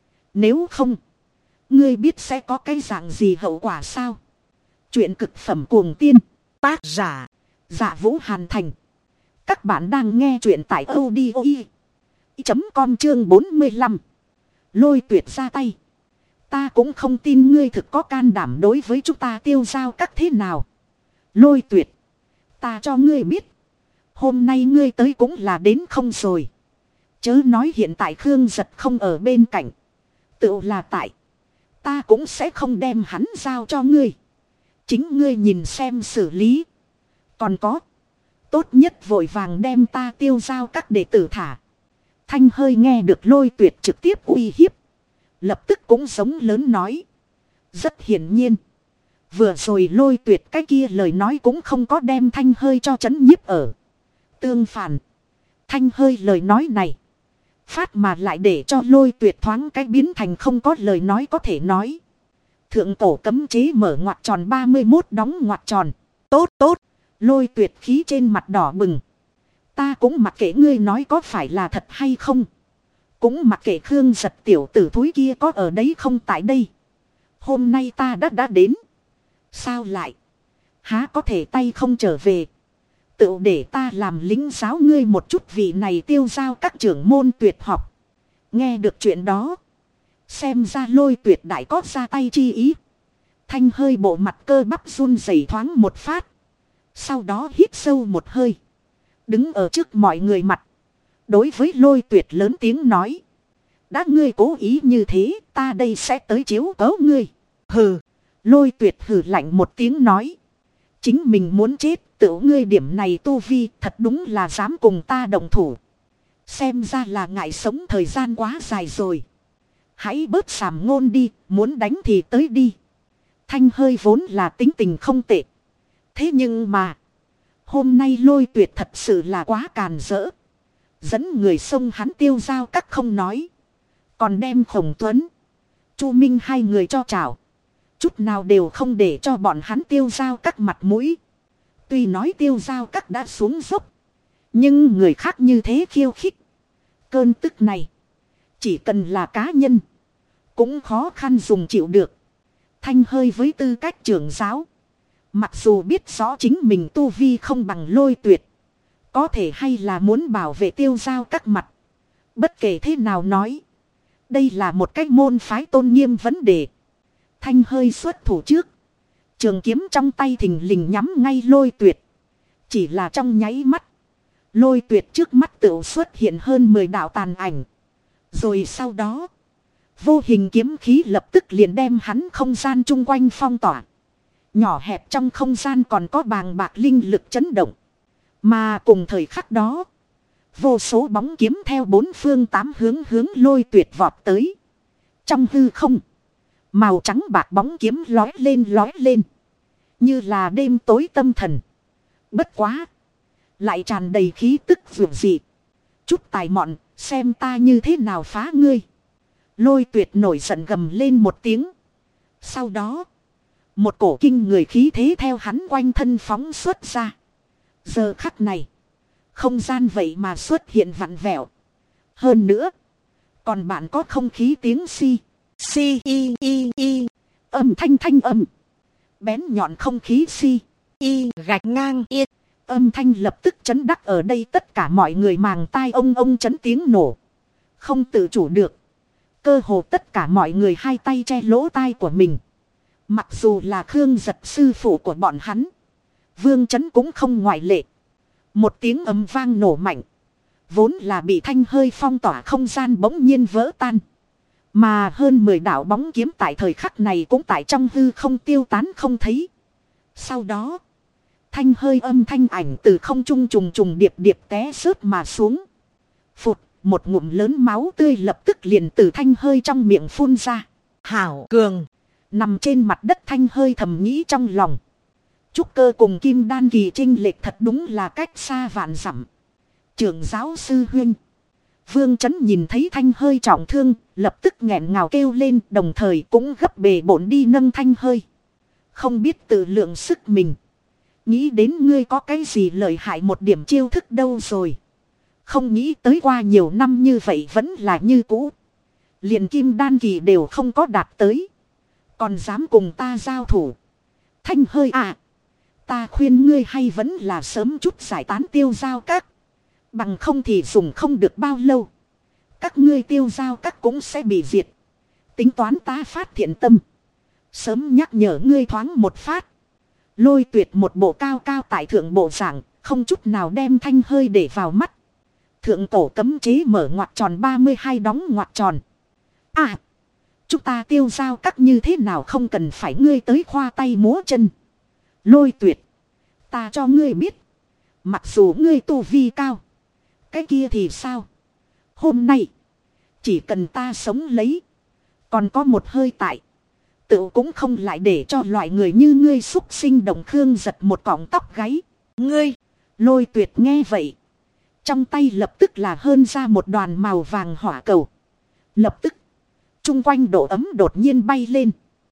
Nếu không, ngươi biết sẽ có cái dạng gì hậu quả sao? Chuyện cực phẩm cuồng tiên. Tác giả Dạ Vũ Hàn Thành. Các bạn đang nghe chuyện tại audio i chấm com chương bốn mươi lăm. Lôi Tuyệt ra tay. Ta cũng không tin ngươi thực có can đảm đối với chúng ta Tiêu Giao các thế nào. Lôi Tuyệt, ta cho ngươi biết, hôm nay ngươi tới cũng là đến không rồi. Chớ nói hiện tại Khương Giật không ở bên cạnh, tự là tại, ta cũng sẽ không đem hắn giao cho ngươi. Chính ngươi nhìn xem xử lý. Còn có, tốt nhất vội vàng đem ta Tiêu Giao các đệ tử thả. Thanh hơi nghe được Lôi Tuyệt trực tiếp uy hiếp, lập tức cũng giống lớn nói. Rất hiển nhiên, vừa rồi Lôi Tuyệt cái kia lời nói cũng không có đem Thanh hơi cho chấn nhiếp ở. Tương phản, Thanh hơi lời nói này phát mà lại để cho Lôi Tuyệt thoáng cái biến thành không có lời nói có thể nói. Thượng cổ cấm chế mở ngoặc tròn ba mươi mốt đóng ngoặc tròn. Tốt tốt. Lôi Tuyệt khí trên mặt đỏ bừng. Ta cũng mặc kệ ngươi nói có phải là thật hay không. Cũng mặc kệ Khương Giật tiểu tử thúi kia có ở đấy không tại đây. Hôm nay ta đã đã đến. Sao lại? Há có thể tay không trở về. Tự để ta làm lính giáo ngươi một chút, vị này Tiêu Giao các trưởng môn tuyệt học. Nghe được chuyện đó, xem ra Lôi Tuyệt đại có ra tay chi ý. Thanh hơi bộ mặt cơ bắp run rẩy thoáng một phát. Sau đó hít sâu một hơi. Đứng ở trước mọi người mặt. Đối với Lôi Tuyệt lớn tiếng nói. Đã ngươi cố ý như thế, ta đây sẽ tới chiếu cố ngươi. Hừ. Lôi Tuyệt hừ lạnh một tiếng nói. Chính mình muốn chết, tự ngươi điểm này tu vi thật đúng là dám cùng ta đồng thủ. Xem ra là ngại sống thời gian quá dài rồi. Hãy bớt sàm ngôn đi, muốn đánh thì tới đi. Thanh Hơi vốn là tính tình không tệ. Thế nhưng mà, hôm nay Lôi Tuyệt thật sự là quá càn rỡ. Dẫn người xông hắn Tiêu Giao Các không nói. Còn đem Khổng Tuấn, Chu Minh hai người cho chảo. Chút nào đều không để cho bọn hắn Tiêu Giao Các mặt mũi. Tuy nói Tiêu Giao Các đã xuống dốc. Nhưng người khác như thế khiêu khích. Cơn tức này, chỉ cần là cá nhân, cũng khó khăn dùng chịu được. Thanh Hơi với tư cách trưởng giáo. Mặc dù biết rõ chính mình tu vi không bằng Lôi Tuyệt. Có thể hay là muốn bảo vệ Tiêu Giao Các mặt. Bất kể thế nào nói. Đây là một cách môn phái tôn nghiêm vấn đề. Thanh Hơi xuất thủ trước. Trường kiếm trong tay thình lình nhắm ngay Lôi Tuyệt. Chỉ là trong nháy mắt. Lôi Tuyệt trước mắt tựu xuất hiện hơn mười đạo tàn ảnh. Rồi sau đó, vô hình kiếm khí lập tức liền đem hắn không gian chung quanh phong tỏa. Nhỏ hẹp trong không gian còn có bàng bạc linh lực chấn động. Mà cùng thời khắc đó, vô số bóng kiếm theo bốn phương tám hướng hướng Lôi Tuyệt vọt tới. Trong hư không, màu trắng bạc bóng kiếm lói lên lói lên. Như là đêm tối tâm thần. Bất quá, lại tràn đầy khí tức vượt dị. Chút tài mọn, xem ta như thế nào phá ngươi. Lôi Tuyệt nổi giận gầm lên một tiếng. Sau đó, một cổ kinh người khí thế theo hắn quanh thân phóng xuất ra. Giờ khắc này, không gian vậy mà xuất hiện vặn vẹo. Hơn nữa, còn bạn có không khí tiếng si. Si y y y. Âm thanh thanh âm. Bén nhọn không khí si. Y gạch ngang y. Âm thanh lập tức chấn đắc ở đây tất cả mọi người màng tai ông ông chấn tiếng nổ. Không tự chủ được. Cơ hồ tất cả mọi người hai tay che lỗ tai của mình. Mặc dù là Khương Giật sư phụ của bọn hắn. Vương Chấn cũng không ngoại lệ. Một tiếng ầm vang nổ mạnh. Vốn là bị Thanh Hơi phong tỏa không gian bỗng nhiên vỡ tan. Mà hơn mười đạo bóng kiếm tại thời khắc này cũng tại trong hư không tiêu tán không thấy. Sau đó, Thanh Hơi âm thanh ảnh từ không trung trùng trùng điệp điệp té rớt mà xuống. Phụt, một ngụm lớn máu tươi lập tức liền từ Thanh Hơi trong miệng phun ra. Hảo cường, nằm trên mặt đất Thanh Hơi thầm nghĩ trong lòng. Trúc Cơ cùng Kim Đan kỳ chênh lệch thật đúng là cách xa vạn dặm. Trưởng giáo sư huynh, Vương Chấn nhìn thấy Thanh Hơi trọng thương, lập tức nghẹn ngào kêu lên, đồng thời cũng gấp bề bổn đi nâng Thanh Hơi. Không biết tự lượng sức mình. Nghĩ đến ngươi có cái gì lợi hại một điểm chiêu thức đâu rồi. Không nghĩ tới qua nhiều năm như vậy vẫn là như cũ. Liền Kim Đan kỳ đều không có đạt tới. Còn dám cùng ta giao thủ. Thanh Hơi à. Ta khuyên ngươi hay vẫn là sớm chút giải tán Tiêu Giao Các. Bằng không thì dùng không được bao lâu. Các ngươi Tiêu Giao Các cũng sẽ bị diệt. Tính toán ta phát thiện tâm. Sớm nhắc nhở ngươi thoáng một phát. Lôi Tuyệt một bộ cao cao tại thượng bộ giảng. Không chút nào đem Thanh Hơi để vào mắt. Thượng cổ cấm chế mở ngoặc tròn ba mươi hai đóng ngoặc tròn. À. Chúng ta Tiêu Giao Các như thế nào không cần phải ngươi tới khoa tay múa chân. Lôi Tuyệt. Ta cho ngươi biết. Mặc dù ngươi tu vi cao. Cái kia thì sao? Hôm nay. Chỉ cần ta sống lấy. Còn có một hơi tại. Tự cũng không lại để cho loại người như ngươi xúc sinh đồng Khương giật một cọng tóc gáy. Ngươi. Lôi Tuyệt nghe vậy. Trong tay lập tức là hơn ra một đoàn màu vàng hỏa cầu. Lập tức. Trung quanh độ ấm đột nhiên bay lên.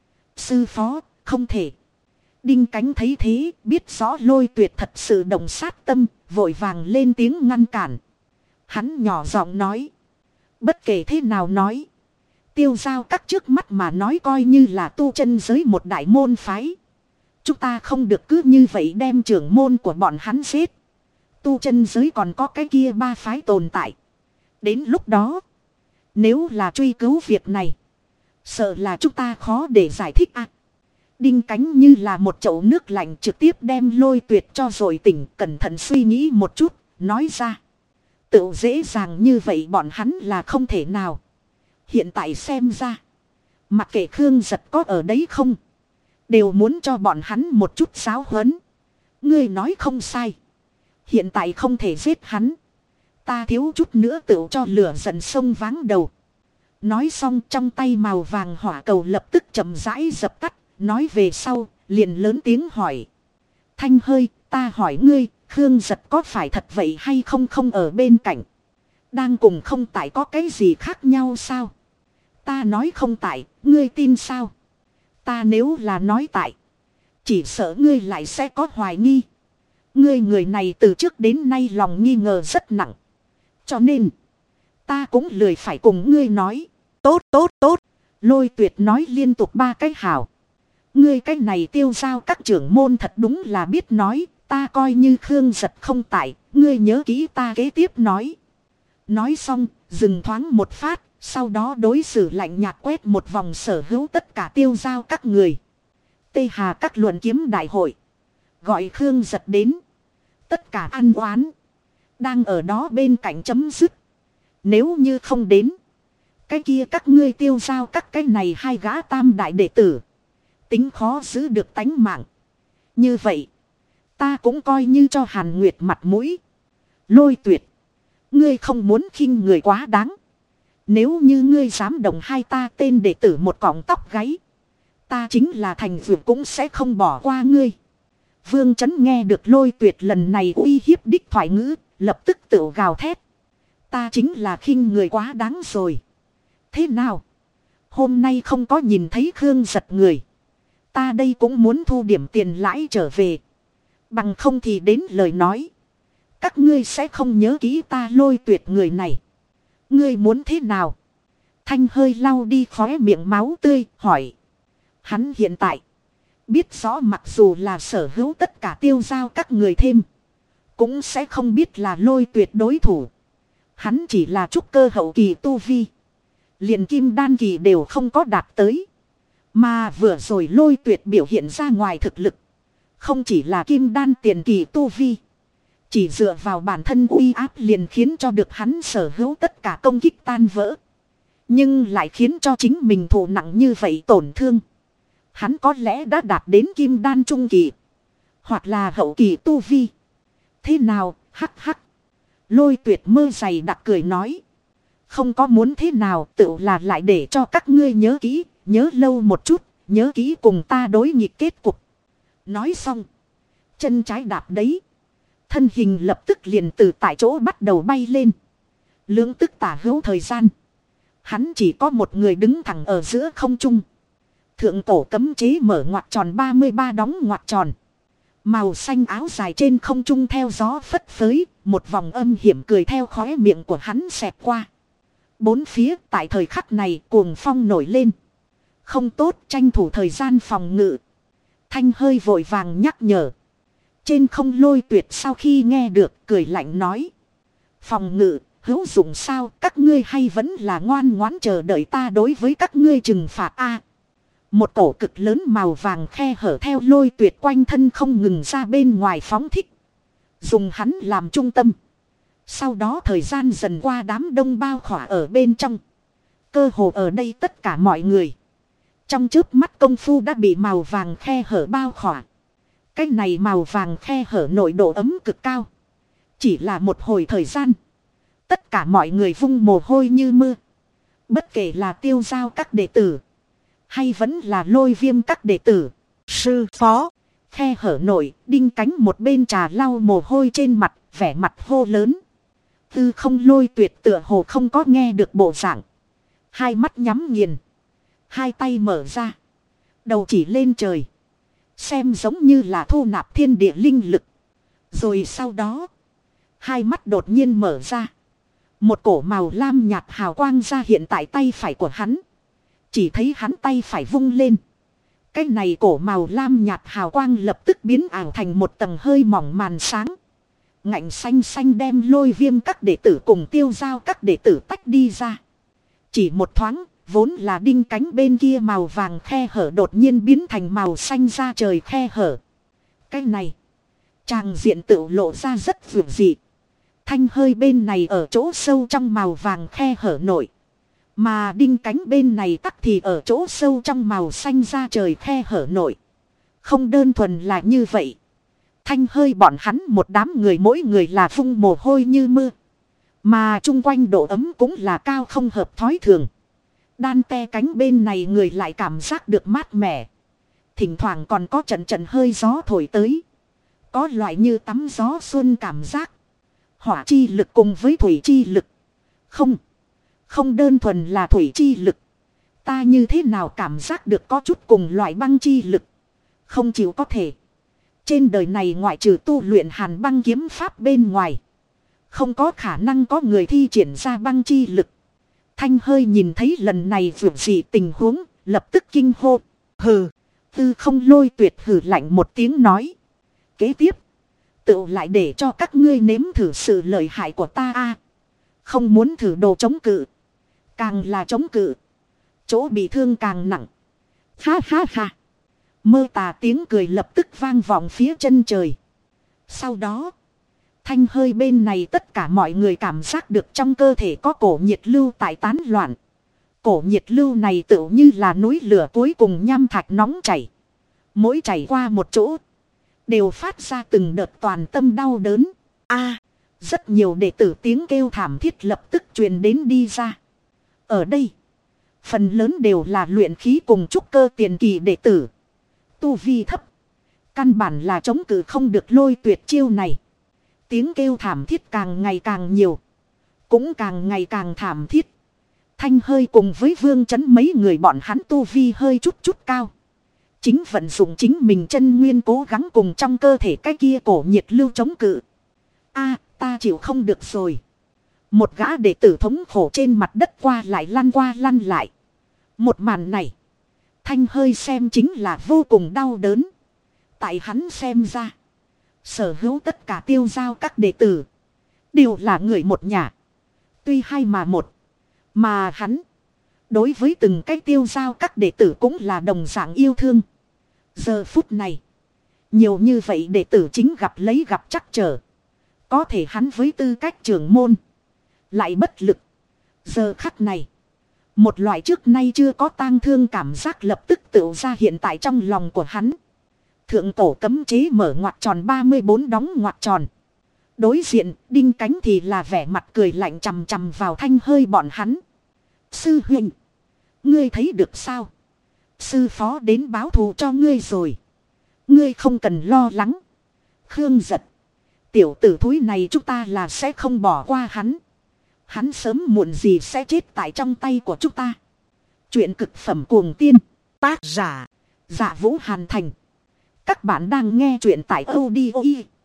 Sư phó, không thể. Đinh Cánh thấy thế, biết rõ Lôi Tuyệt thật sự động sát tâm, vội vàng lên tiếng ngăn cản. Hắn nhỏ giọng nói. Bất kể thế nào nói. Tiêu Giao Các trước mắt mà nói coi như là tu chân giới một đại môn phái. Chúng ta không được cứ như vậy đem trưởng môn của bọn hắn giết. Tu chân giới còn có cái kia ba phái tồn tại. Đến lúc đó, nếu là truy cứu việc này, sợ là chúng ta khó để giải thích à. Đinh Cánh như là một chậu nước lạnh trực tiếp đem Lôi Tuyệt cho rồi tỉnh, cẩn thận suy nghĩ một chút, nói ra. Tự dễ dàng như vậy bọn hắn là không thể nào. Hiện tại xem ra, mặc kệ Khương Giật có ở đấy không, đều muốn cho bọn hắn một chút giáo huấn. Ngươi nói không sai. Hiện tại không thể giết hắn. Ta thiếu chút nữa tự cho lửa giận sông váng đầu. Nói xong trong tay màu vàng hỏa cầu lập tức chậm rãi dập tắt. Nói về sau, liền lớn tiếng hỏi. Thanh Hơi, ta hỏi ngươi, Khương Giật có phải thật vậy hay không không ở bên cạnh? Đang cùng không tại có cái gì khác nhau sao? Ta nói không tại, ngươi tin sao? Ta nếu là nói tại, chỉ sợ ngươi lại sẽ có hoài nghi. Ngươi người này từ trước đến nay lòng nghi ngờ rất nặng. Cho nên, ta cũng lười phải cùng ngươi nói. Tốt, tốt, tốt. Lôi Tuyệt nói liên tục ba cái hảo. Ngươi cái này tiêu giao các trưởng môn thật đúng là biết nói. Ta coi như Khương Giật không tại. Ngươi nhớ kỹ ta kế tiếp nói. Nói xong, dừng thoáng một phát. Sau đó đối xử lạnh nhạt quét một vòng sở hữu tất cả tiêu giao các người. Tê Hà các luận kiếm đại hội. Gọi Khương Giật đến. Tất cả ăn oán. Đang ở đó bên cạnh chấm dứt. Nếu như không đến. Cái kia các ngươi tiêu giao các cái này hai gã tam đại đệ tử. Tính khó giữ được tánh mạng. Như vậy. Ta cũng coi như cho Hàn Nguyệt mặt mũi. Lôi Tuyệt. Ngươi không muốn khinh người quá đáng. Nếu như ngươi dám động hai ta tên đệ tử một cọng tóc gáy. Ta chính là thành vượt cũng sẽ không bỏ qua ngươi. Vương Chấn nghe được Lôi Tuyệt lần này uy hiếp đích thoại ngữ. Lập tức tự gào thét. Ta chính là khinh người quá đáng rồi. Thế nào? Hôm nay không có nhìn thấy Khương Giật người. Ta đây cũng muốn thu điểm tiền lãi trở về. Bằng không thì đến lời nói. Các ngươi sẽ không nhớ kỹ ta Lôi Tuyệt người này. Ngươi muốn thế nào? Thanh Hơi lau đi khóe miệng máu tươi, hỏi. Hắn hiện tại. Biết rõ mặc dù là sở hữu tất cả tiêu giao các người thêm. Cũng sẽ không biết là Lôi Tuyệt đối thủ. Hắn chỉ là trúc cơ hậu kỳ tu vi. Liền kim đan kỳ đều không có đạt tới. Mà vừa rồi Lôi Tuyệt biểu hiện ra ngoài thực lực. Không chỉ là kim đan tiền kỳ tu vi. Chỉ dựa vào bản thân uy áp liền khiến cho được hắn sở hữu tất cả công kích tan vỡ. Nhưng lại khiến cho chính mình thụ nặng như vậy tổn thương. Hắn có lẽ đã đạt đến kim đan trung kỳ. Hoặc là hậu kỳ tu vi. Thế nào, hắc hắc. Lôi Tuyệt mơ dày đặc cười nói. Không có muốn thế nào tự là lại để cho các ngươi nhớ kỹ. Nhớ lâu một chút, nhớ kỹ cùng ta đối nghịch kết cục. Nói xong. Chân trái đạp đấy. Thân hình lập tức liền từ tại chỗ bắt đầu bay lên. Lưỡng tức tả hữu thời gian. Hắn chỉ có một người đứng thẳng ở giữa không trung. Thượng cổ cấm chế mở ngoặc tròn ba mươi ba đóng ngoặc tròn. Màu xanh áo dài trên không trung theo gió phất phới. Một vòng âm hiểm cười theo khóe miệng của hắn xẹt qua. Bốn phía tại thời khắc này cuồng phong nổi lên. Không tốt tranh thủ thời gian phòng ngự. Thanh Hơi vội vàng nhắc nhở. Trên không Lôi Tuyệt sau khi nghe được cười lạnh nói. Phòng ngự hữu dụng sao các ngươi hay vẫn là ngoan ngoãn chờ đợi ta đối với các ngươi trừng phạt a. Một cổ cực lớn màu vàng khe hở theo Lôi Tuyệt quanh thân không ngừng ra bên ngoài phóng thích. Dùng hắn làm trung tâm. Sau đó thời gian dần qua đám đông bao khỏa ở bên trong. Cơ hồ ở đây tất cả mọi người. Trong chớp mắt công phu đã bị màu vàng khe hở bao khỏa. Cái này màu vàng khe hở nội độ ấm cực cao. Chỉ là một hồi thời gian. Tất cả mọi người vung mồ hôi như mưa. Bất kể là tiêu giao các đệ tử. Hay vẫn là Lôi Viêm các đệ tử. Sư phó. Khe hở nổi. Đinh Cánh một bên trà lau mồ hôi trên mặt. Vẻ mặt hô lớn. Tư không Lôi Tuyệt tựa hồ không có nghe được bộ dạng. Hai mắt nhắm nghiền. Hai tay mở ra. Đầu chỉ lên trời. Xem giống như là thu nạp thiên địa linh lực. Rồi sau đó. Hai mắt đột nhiên mở ra. Một cổ màu lam nhạt hào quang ra hiện tại tay phải của hắn. Chỉ thấy hắn tay phải vung lên. Cái này cổ màu lam nhạt hào quang lập tức biến ảo thành một tầng hơi mỏng màn sáng. Ngạnh xanh xanh đem Lôi Viêm các đệ tử cùng tiêu giao các đệ tử tách đi ra. Chỉ một thoáng, Vốn là đinh cánh bên kia màu vàng khe hở đột nhiên biến thành màu xanh ra trời khe hở. Cái này, tràng diện tự lộ ra rất vượt dị. Thanh hơi bên này ở chỗ sâu trong màu vàng khe hở nổi. Mà đinh cánh bên này tắc thì ở chỗ sâu trong màu xanh ra trời khe hở nổi. Không đơn thuần là như vậy. Thanh hơi bọn hắn một đám người mỗi người là vung mồ hôi như mưa. Mà chung quanh độ ấm cũng là cao không hợp thói thường. Đan te cánh bên này người lại cảm giác được mát mẻ. Thỉnh thoảng còn có trận trận hơi gió thổi tới. Có loại như tắm gió xuân cảm giác. Hỏa chi lực cùng với thủy chi lực. Không. Không đơn thuần là thủy chi lực. Ta như thế nào cảm giác được có chút cùng loại băng chi lực. Không chịu có thể. Trên đời này ngoại trừ tu luyện hàn băng kiếm pháp bên ngoài. Không có khả năng có người thi triển ra băng chi lực. Thanh hơi nhìn thấy lần này vượt dị tình huống. Lập tức kinh hô. Hừ. Tư không lôi tuyệt hừ lạnh một tiếng nói. Kế tiếp. Tự lại để cho các ngươi nếm thử sự lợi hại của ta a. Không muốn thử đồ chống cự. Càng là chống cự. Chỗ bị thương càng nặng. Ha ha ha. Mơ tà tiếng cười lập tức vang vọng phía chân trời. Sau đó. Thanh hơi bên này tất cả mọi người cảm giác được trong cơ thể có cổ nhiệt lưu tại tán loạn. Cổ nhiệt lưu này tựu như là núi lửa cuối cùng nham thạch nóng chảy. Mỗi chảy qua một chỗ. Đều phát ra từng đợt toàn tâm đau đớn. A, rất nhiều đệ tử tiếng kêu thảm thiết lập tức truyền đến đi ra. Ở đây. Phần lớn đều là luyện khí cùng trúc cơ tiền kỳ đệ tử. Tu vi thấp. Căn bản là chống cự không được lôi tuyệt chiêu này. Tiếng kêu thảm thiết càng ngày càng nhiều. Cũng càng ngày càng thảm thiết. Thanh hơi cùng với Vương Chấn mấy người bọn hắn tu vi hơi chút chút cao. Chính vận dụng chính mình chân nguyên cố gắng cùng trong cơ thể cái kia cổ nhiệt lưu chống cự. A, ta chịu không được rồi. Một gã đệ tử thống khổ trên mặt đất qua lại lăn qua lăn lại. Một màn này. Thanh hơi xem chính là vô cùng đau đớn. Tại hắn xem ra. Sở hữu tất cả tiêu giao các đệ tử. Đều là người một nhà. Tuy hai mà một. Mà hắn. Đối với từng cái tiêu giao các đệ tử cũng là đồng dạng yêu thương. Giờ phút này. Nhiều như vậy đệ tử chính gặp lấy gặp trắc trở. Có thể hắn với tư cách trưởng môn. Lại bất lực. Giờ khắc này. Một loại trước nay chưa có tang thương cảm giác lập tức tự ra hiện tại trong lòng của hắn. Thượng cổ cấm chế mở ngoặc tròn ba mươi bốn đóng ngoặc tròn. Đối diện đinh cánh thì là vẻ mặt cười lạnh chằm chằm vào thanh hơi bọn hắn. Sư huynh. Ngươi thấy được sao? Sư phó đến báo thù cho ngươi rồi. Ngươi không cần lo lắng. Khương giật. Tiểu tử thúi này chúng ta là sẽ không bỏ qua hắn. Hắn sớm muộn gì sẽ chết tại trong tay của chúng ta. Chuyện cực phẩm cuồng tiên. Tác giả. Dạ Vũ Hàn Thành. Các bạn đang nghe chuyện tại audio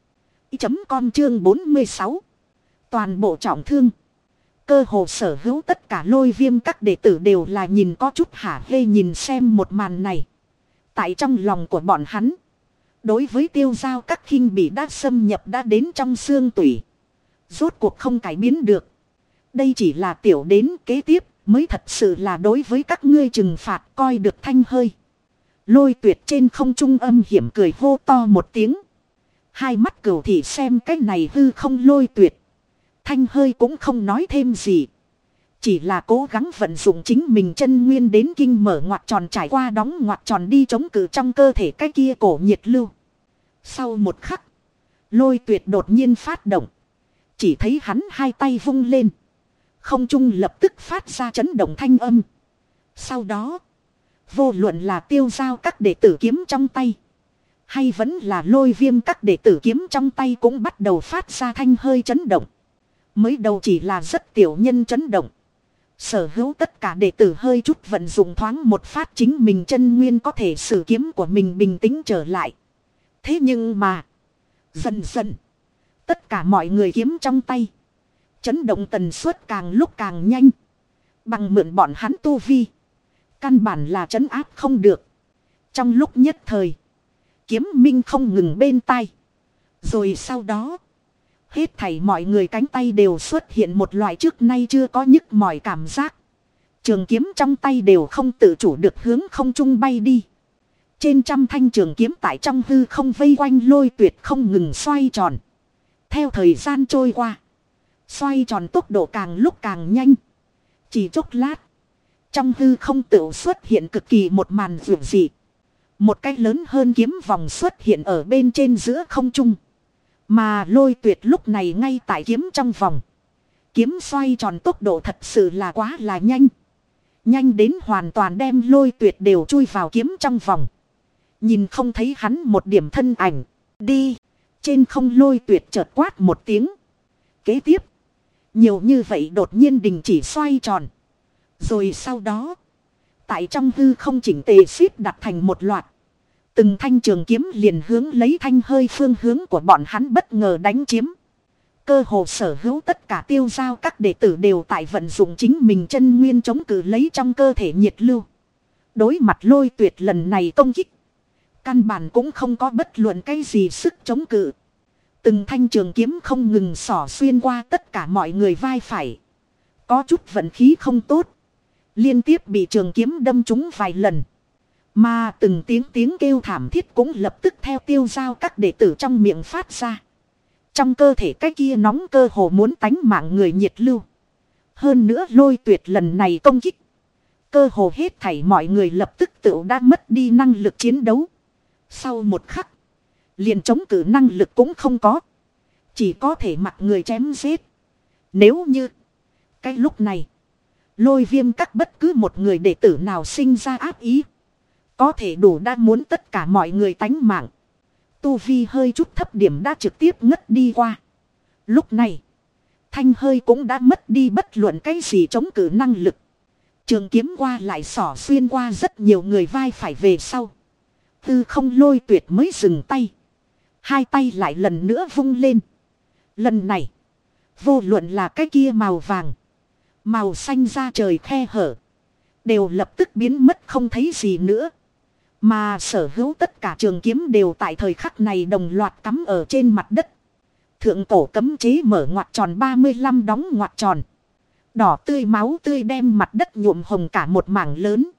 chấm com chương bốn mươi sáu. Toàn bộ trọng thương. Cơ hồ sở hữu tất cả lôi viêm các đệ tử đều là nhìn có chút hả hê nhìn xem một màn này. Tại trong lòng của bọn hắn. Đối với tiêu giao các khinh bị đã xâm nhập đã đến trong xương tủy. Rốt cuộc không cải biến được. Đây chỉ là tiểu đến kế tiếp mới thật sự là đối với các ngươi trừng phạt coi được thanh hơi. Lôi tuyệt trên không trung âm hiểm cười hô to một tiếng. Hai mắt cửu thị xem cái này hư không lôi tuyệt. Thanh hơi cũng không nói thêm gì. Chỉ là cố gắng vận dụng chính mình chân nguyên đến kinh mở ngoặc tròn trải qua đóng ngoặc tròn đi chống cự trong cơ thể cái kia cổ nhiệt lưu. Sau một khắc. Lôi tuyệt đột nhiên phát động. Chỉ thấy hắn hai tay vung lên. Không trung lập tức phát ra chấn động thanh âm. Sau đó. Vô luận là tiêu giao các đệ tử kiếm trong tay. Hay vẫn là lôi viêm các đệ tử kiếm trong tay cũng bắt đầu phát ra thanh hơi chấn động. Mới đầu chỉ là rất tiểu nhân chấn động. Sở hữu tất cả đệ tử hơi chút vận dụng thoáng một phát chính mình chân nguyên có thể sử kiếm của mình bình tĩnh trở lại. Thế nhưng mà. Dần dần. Tất cả mọi người kiếm trong tay. Chấn động tần suất càng lúc càng nhanh. Bằng mượn bọn hắn tu vi. Căn bản là trấn áp không được. Trong lúc nhất thời. Kiếm minh không ngừng bên tai. Rồi sau đó. Hết thảy mọi người cánh tay đều xuất hiện một loại trước nay chưa có nhức mỏi cảm giác. Trường kiếm trong tay đều không tự chủ được hướng không trung bay đi. Trên trăm thanh trường kiếm tại trong hư không vây quanh Lôi Tuyệt không ngừng xoay tròn. Theo thời gian trôi qua, xoay tròn tốc độ càng lúc càng nhanh. Chỉ chốc lát, trong hư không tự xuất hiện cực kỳ một màn dường dị. Một cái lớn hơn kiếm vòng xuất hiện ở bên trên giữa không trung. Mà Lôi Tuyệt lúc này ngay tại kiếm trong vòng. Kiếm xoay tròn tốc độ thật sự là quá là nhanh. Nhanh đến hoàn toàn đem Lôi Tuyệt đều chui vào kiếm trong vòng. Nhìn không thấy hắn một điểm thân ảnh. Đi. Trên không Lôi Tuyệt chợt quát một tiếng. Kế tiếp. Nhiều như vậy đột nhiên đình chỉ xoay tròn. Rồi sau đó. Tại trong hư không chỉnh tề xếp đặt thành một loạt. Từng thanh trường kiếm liền hướng lấy thanh hơi phương hướng của bọn hắn bất ngờ đánh chiếm. Cơ hồ sở hữu tất cả tiêu giao các đệ tử đều tại vận dụng chính mình chân nguyên chống cự lấy trong cơ thể nhiệt lưu. Đối mặt Lôi Tuyệt lần này công kích. Căn bản cũng không có bất luận cái gì sức chống cự. Từng thanh trường kiếm không ngừng xỏ xuyên qua tất cả mọi người vai phải. Có chút vận khí không tốt. Liên tiếp bị trường kiếm đâm trúng vài lần. Mà từng tiếng tiếng kêu thảm thiết cũng lập tức theo tiêu giao các đệ tử trong miệng phát ra. Trong cơ thể cái kia nóng cơ hồ muốn tánh mạng người nhiệt lưu. Hơn nữa Lôi Tuyệt lần này công kích. Cơ hồ hết thảy mọi người lập tức tự đã mất đi năng lực chiến đấu. Sau một khắc. Liền chống cự năng lực cũng không có. Chỉ có thể mặc người chém giết. Nếu như. Cái lúc này. Lôi Viêm các bất cứ một người đệ tử nào sinh ra ác ý. Có thể đủ đã muốn tất cả mọi người tánh mạng. Tu vi hơi chút thấp điểm đã trực tiếp ngất đi qua. Lúc này. Thanh hơi cũng đã mất đi bất luận cái gì chống cự năng lực. Trường kiếm qua lại xỏ xuyên qua rất nhiều người vai phải về sau. Tư không Lôi Tuyệt mới dừng tay. Hai tay lại lần nữa vung lên. Lần này. Vô luận là cái kia màu vàng. Màu xanh ra trời khe hở. Đều lập tức biến mất không thấy gì nữa. Mà sở hữu tất cả trường kiếm đều tại thời khắc này đồng loạt cắm ở trên mặt đất. Thượng cổ cấm chế mở ngoặc tròn ba mươi lăm đóng ngoặc tròn. Đỏ tươi máu tươi đem mặt đất nhuộm hồng cả một mảng lớn.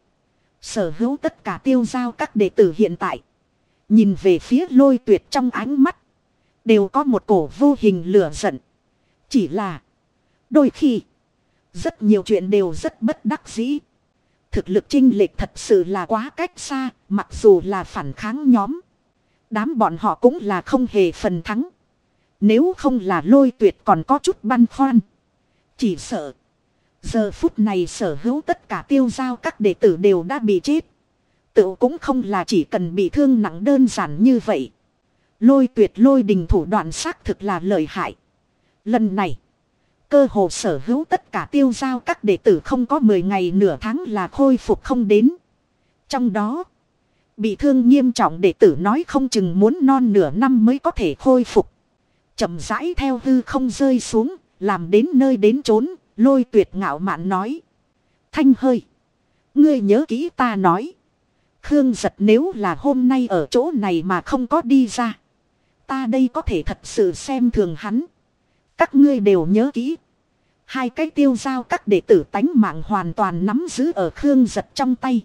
Sở hữu tất cả tiêu giao các đệ tử hiện tại. Nhìn về phía Lôi Tuyệt trong ánh mắt. Đều có một cổ vô hình lửa giận. Chỉ là. Đôi khi. Rất nhiều chuyện đều rất bất đắc dĩ. Thực lực chênh lệch thật sự là quá cách xa. Mặc dù là phản kháng nhóm. Đám bọn họ cũng là không hề phần thắng. Nếu không là Lôi Tuyệt còn có chút băn khoăn. Chỉ sợ. Giờ phút này sở hữu tất cả tiêu giao các đệ tử đều đã bị chết. Tự cũng không là chỉ cần bị thương nặng đơn giản như vậy. Lôi Tuyệt lôi đình thủ đoạn xác thực là lợi hại. Lần này. Cơ hồ sở hữu tất cả tiêu giao các đệ tử không có mười ngày nửa tháng là khôi phục không đến. Trong đó. Bị thương nghiêm trọng đệ tử nói không chừng muốn non nửa năm mới có thể khôi phục. Chậm rãi theo hư không rơi xuống. Làm đến nơi đến chốn. Lôi Tuyệt ngạo mạn nói. Thanh hơi. Ngươi nhớ kỹ ta nói. Khương Giật nếu là hôm nay ở chỗ này mà không có đi ra. Ta đây có thể thật sự xem thường hắn. Các ngươi đều nhớ kỹ. Hai cái tiêu giao các đệ tử tánh mạng hoàn toàn nắm giữ ở Khương Giật trong tay.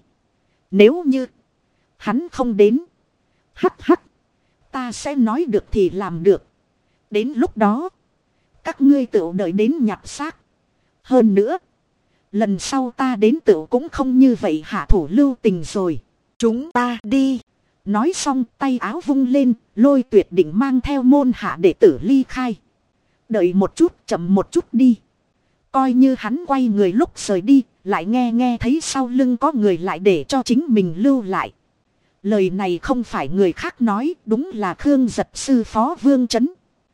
Nếu như hắn không đến. Hắc hắc. Ta sẽ nói được thì làm được. Đến lúc đó. Các ngươi tự đợi đến nhặt xác. Hơn nữa. Lần sau ta đến tự cũng không như vậy hạ thủ lưu tình rồi. Chúng ta đi. Nói xong tay áo vung lên. Lôi Tuyệt định mang theo môn hạ đệ tử ly khai. Đợi một chút chậm một chút đi. Coi như hắn quay người lúc rời đi. Lại nghe nghe thấy sau lưng có người lại để cho chính mình lưu lại. Lời này không phải người khác nói. Đúng là Khương Giật sư phó Vương Chấn.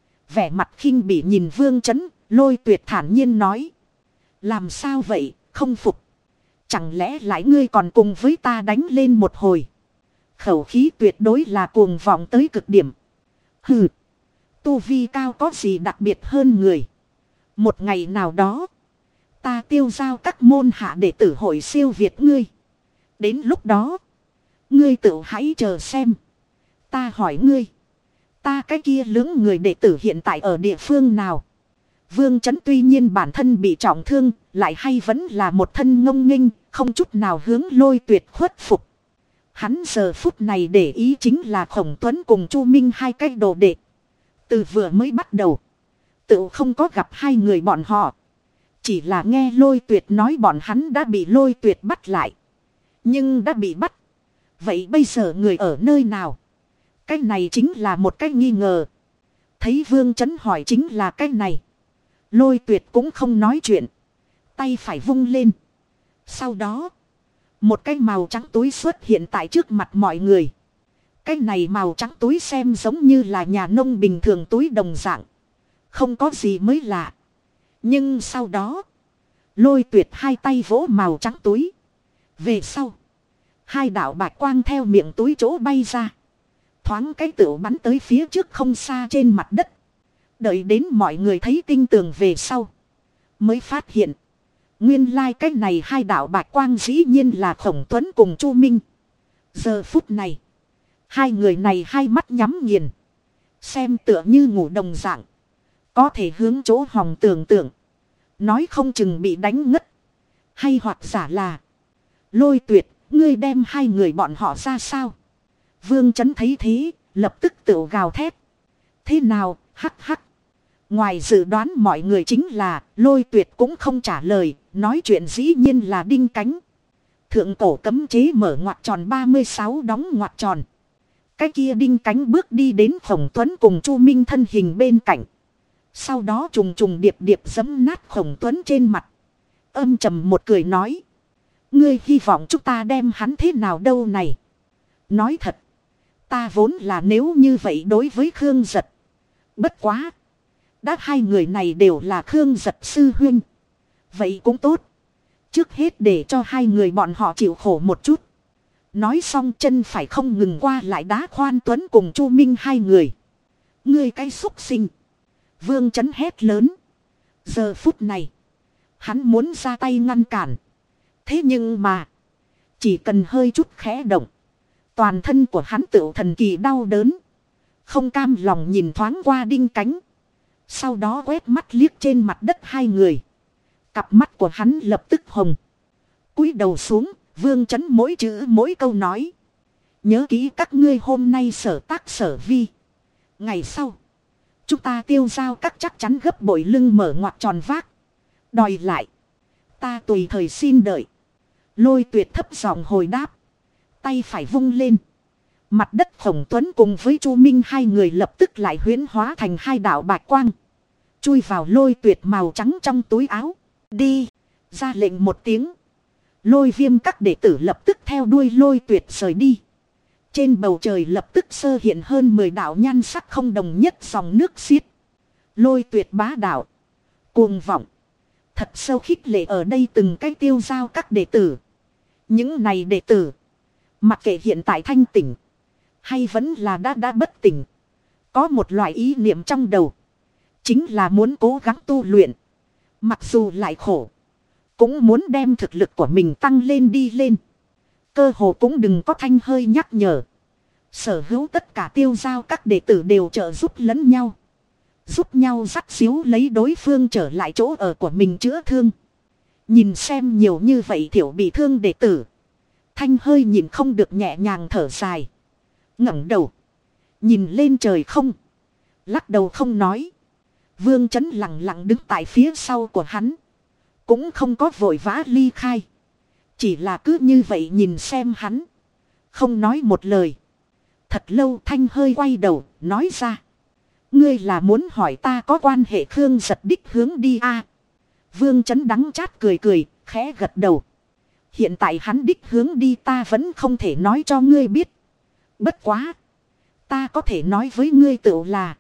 Vẻ mặt khinh bỉ nhìn Vương Chấn. Lôi Tuyệt thản nhiên nói. Làm sao vậy không phục. Chẳng lẽ lại ngươi còn cùng với ta đánh lên một hồi. Khẩu khí tuyệt đối là cuồng vọng tới cực điểm. Hừ. Tu vi cao có gì đặc biệt hơn người. Một ngày nào đó. Ta tiêu giao các môn hạ đệ tử hội siêu việt ngươi. Đến lúc đó. Ngươi tự hãy chờ xem. Ta hỏi ngươi. Ta cái kia lưỡng người đệ tử hiện tại ở địa phương nào. Vương Chấn tuy nhiên bản thân bị trọng thương, lại hay vẫn là một thân ngông nghênh, không chút nào hướng Lôi Tuyệt khuất phục. Hắn giờ phút này để ý chính là Khổng Tuấn cùng Chu Minh hai cái đồ đệ. Từ vừa mới bắt đầu, tự không có gặp hai người bọn họ. Chỉ là nghe Lôi Tuyệt nói bọn hắn đã bị Lôi Tuyệt bắt lại. Nhưng đã bị bắt. Vậy bây giờ người ở nơi nào? Cái này chính là một cái nghi ngờ. Thấy Vương Chấn hỏi chính là cái này. Lôi Tuyệt cũng không nói chuyện. Tay phải vung lên. Sau đó, một cái màu trắng túi xuất hiện tại trước mặt mọi người. Cái này màu trắng túi xem giống như là nhà nông bình thường túi đồng dạng. Không có gì mới lạ. Nhưng sau đó, Lôi Tuyệt hai tay vỗ màu trắng túi. Về sau, hai đạo bạch quang theo miệng túi chỗ bay ra. Thoáng cái tựu bắn tới phía trước không xa trên mặt đất. Đợi đến mọi người thấy tinh tường về sau, mới phát hiện nguyên lai cách này hai đạo bạch quang dĩ nhiên là Khổng Tuấn cùng Chu Minh. Giờ phút này, hai người này hai mắt nhắm nghiền, xem tựa như ngủ đồng dạng. Có thể hướng chỗ hòng tưởng tượng, nói không chừng bị đánh ngất. Hay hoặc giả là Lôi Tuyệt, ngươi đem hai người bọn họ ra sao? Vương Chấn thấy thế, lập tức tự gào thét. Thế nào, hắc hắc. Ngoài dự đoán mọi người chính là Lôi Tuyệt cũng không trả lời, nói chuyện dĩ nhiên là đinh cánh. Thượng cổ cấm chế mở ngoặc tròn ba mươi sáu đóng ngoặc tròn. Cái kia đinh cánh bước đi đến Khổng Tuấn cùng Chu Minh thân hình bên cạnh. Sau đó trùng trùng điệp điệp giẫm nát Khổng Tuấn trên mặt. Âm trầm một cười nói. Ngươi hy vọng chúng ta đem hắn thế nào đâu này? Nói thật, ta vốn là nếu như vậy đối với Khương Giật. Bất quá, đã hai người này đều là Khương Giật sư huynh. Vậy cũng tốt. Trước hết để cho hai người bọn họ chịu khổ một chút. Nói xong chân phải không ngừng qua lại đá Khoan Tuấn cùng Chu Minh hai người. Ngươi cái xúc sinh. Vương Chấn hét lớn. Giờ phút này, hắn muốn ra tay ngăn cản. Thế nhưng mà, chỉ cần hơi chút khẽ động, toàn thân của hắn tựu thần kỳ đau đớn. Không cam lòng nhìn thoáng qua đinh cánh. Sau đó quét mắt liếc trên mặt đất hai người. Cặp mắt của hắn lập tức hồng. Cúi đầu xuống, Vương Chấn mỗi chữ mỗi câu nói. Nhớ kỹ các ngươi hôm nay sở tác sở vi. Ngày sau, chúng ta tiêu giao các chắc chắn gấp bội lưng mở ngoặc tròn vác. Đòi lại, ta tùy thời xin đợi. Lôi Tuyệt thấp giọng hồi đáp. Tay phải vung lên. Mặt đất Khổng Tuấn cùng với Chu Minh hai người lập tức lại huyễn hóa thành hai đạo bạch quang. Chui vào Lôi Tuyệt màu trắng trong túi áo. Đi. Ra lệnh một tiếng. Lôi Viêm các đệ tử lập tức theo đuôi Lôi Tuyệt rời đi. Trên bầu trời lập tức sơ hiện hơn mười đạo nhan sắc không đồng nhất dòng nước xiết. Lôi Tuyệt bá đạo, cuồng vọng, thật sâu khích lệ ở đây từng cái tiêu giao các đệ tử. Những này đệ tử, mặc kệ hiện tại thanh tỉnh hay vẫn là đã đã bất tỉnh, có một loại ý niệm trong đầu, chính là muốn cố gắng tu luyện. Mặc dù lại khổ, cũng muốn đem thực lực của mình tăng lên đi lên. Cơ hồ cũng đừng có thanh hơi nhắc nhở. Sở hữu tất cả tiêu giao các đệ tử đều trợ giúp lẫn nhau. Giúp nhau dắt xíu lấy đối phương trở lại chỗ ở của mình chữa thương. Nhìn xem nhiều như vậy thiểu bị thương đệ tử. Thanh hơi nhìn không được nhẹ nhàng thở dài. Ngẩng đầu. Nhìn lên trời không. Lắc đầu không nói. Vương Chấn lặng lặng đứng tại phía sau của hắn. Cũng không có vội vã ly khai. Chỉ là cứ như vậy nhìn xem hắn. Không nói một lời. Thật lâu Thanh hơi quay đầu, nói ra. Ngươi là muốn hỏi ta có quan hệ Khương Giật đích hướng đi a? Vương Chấn đắng chát cười cười, khẽ gật đầu. Hiện tại hắn đích hướng đi ta vẫn không thể nói cho ngươi biết. Bất quá. Ta có thể nói với ngươi tự là.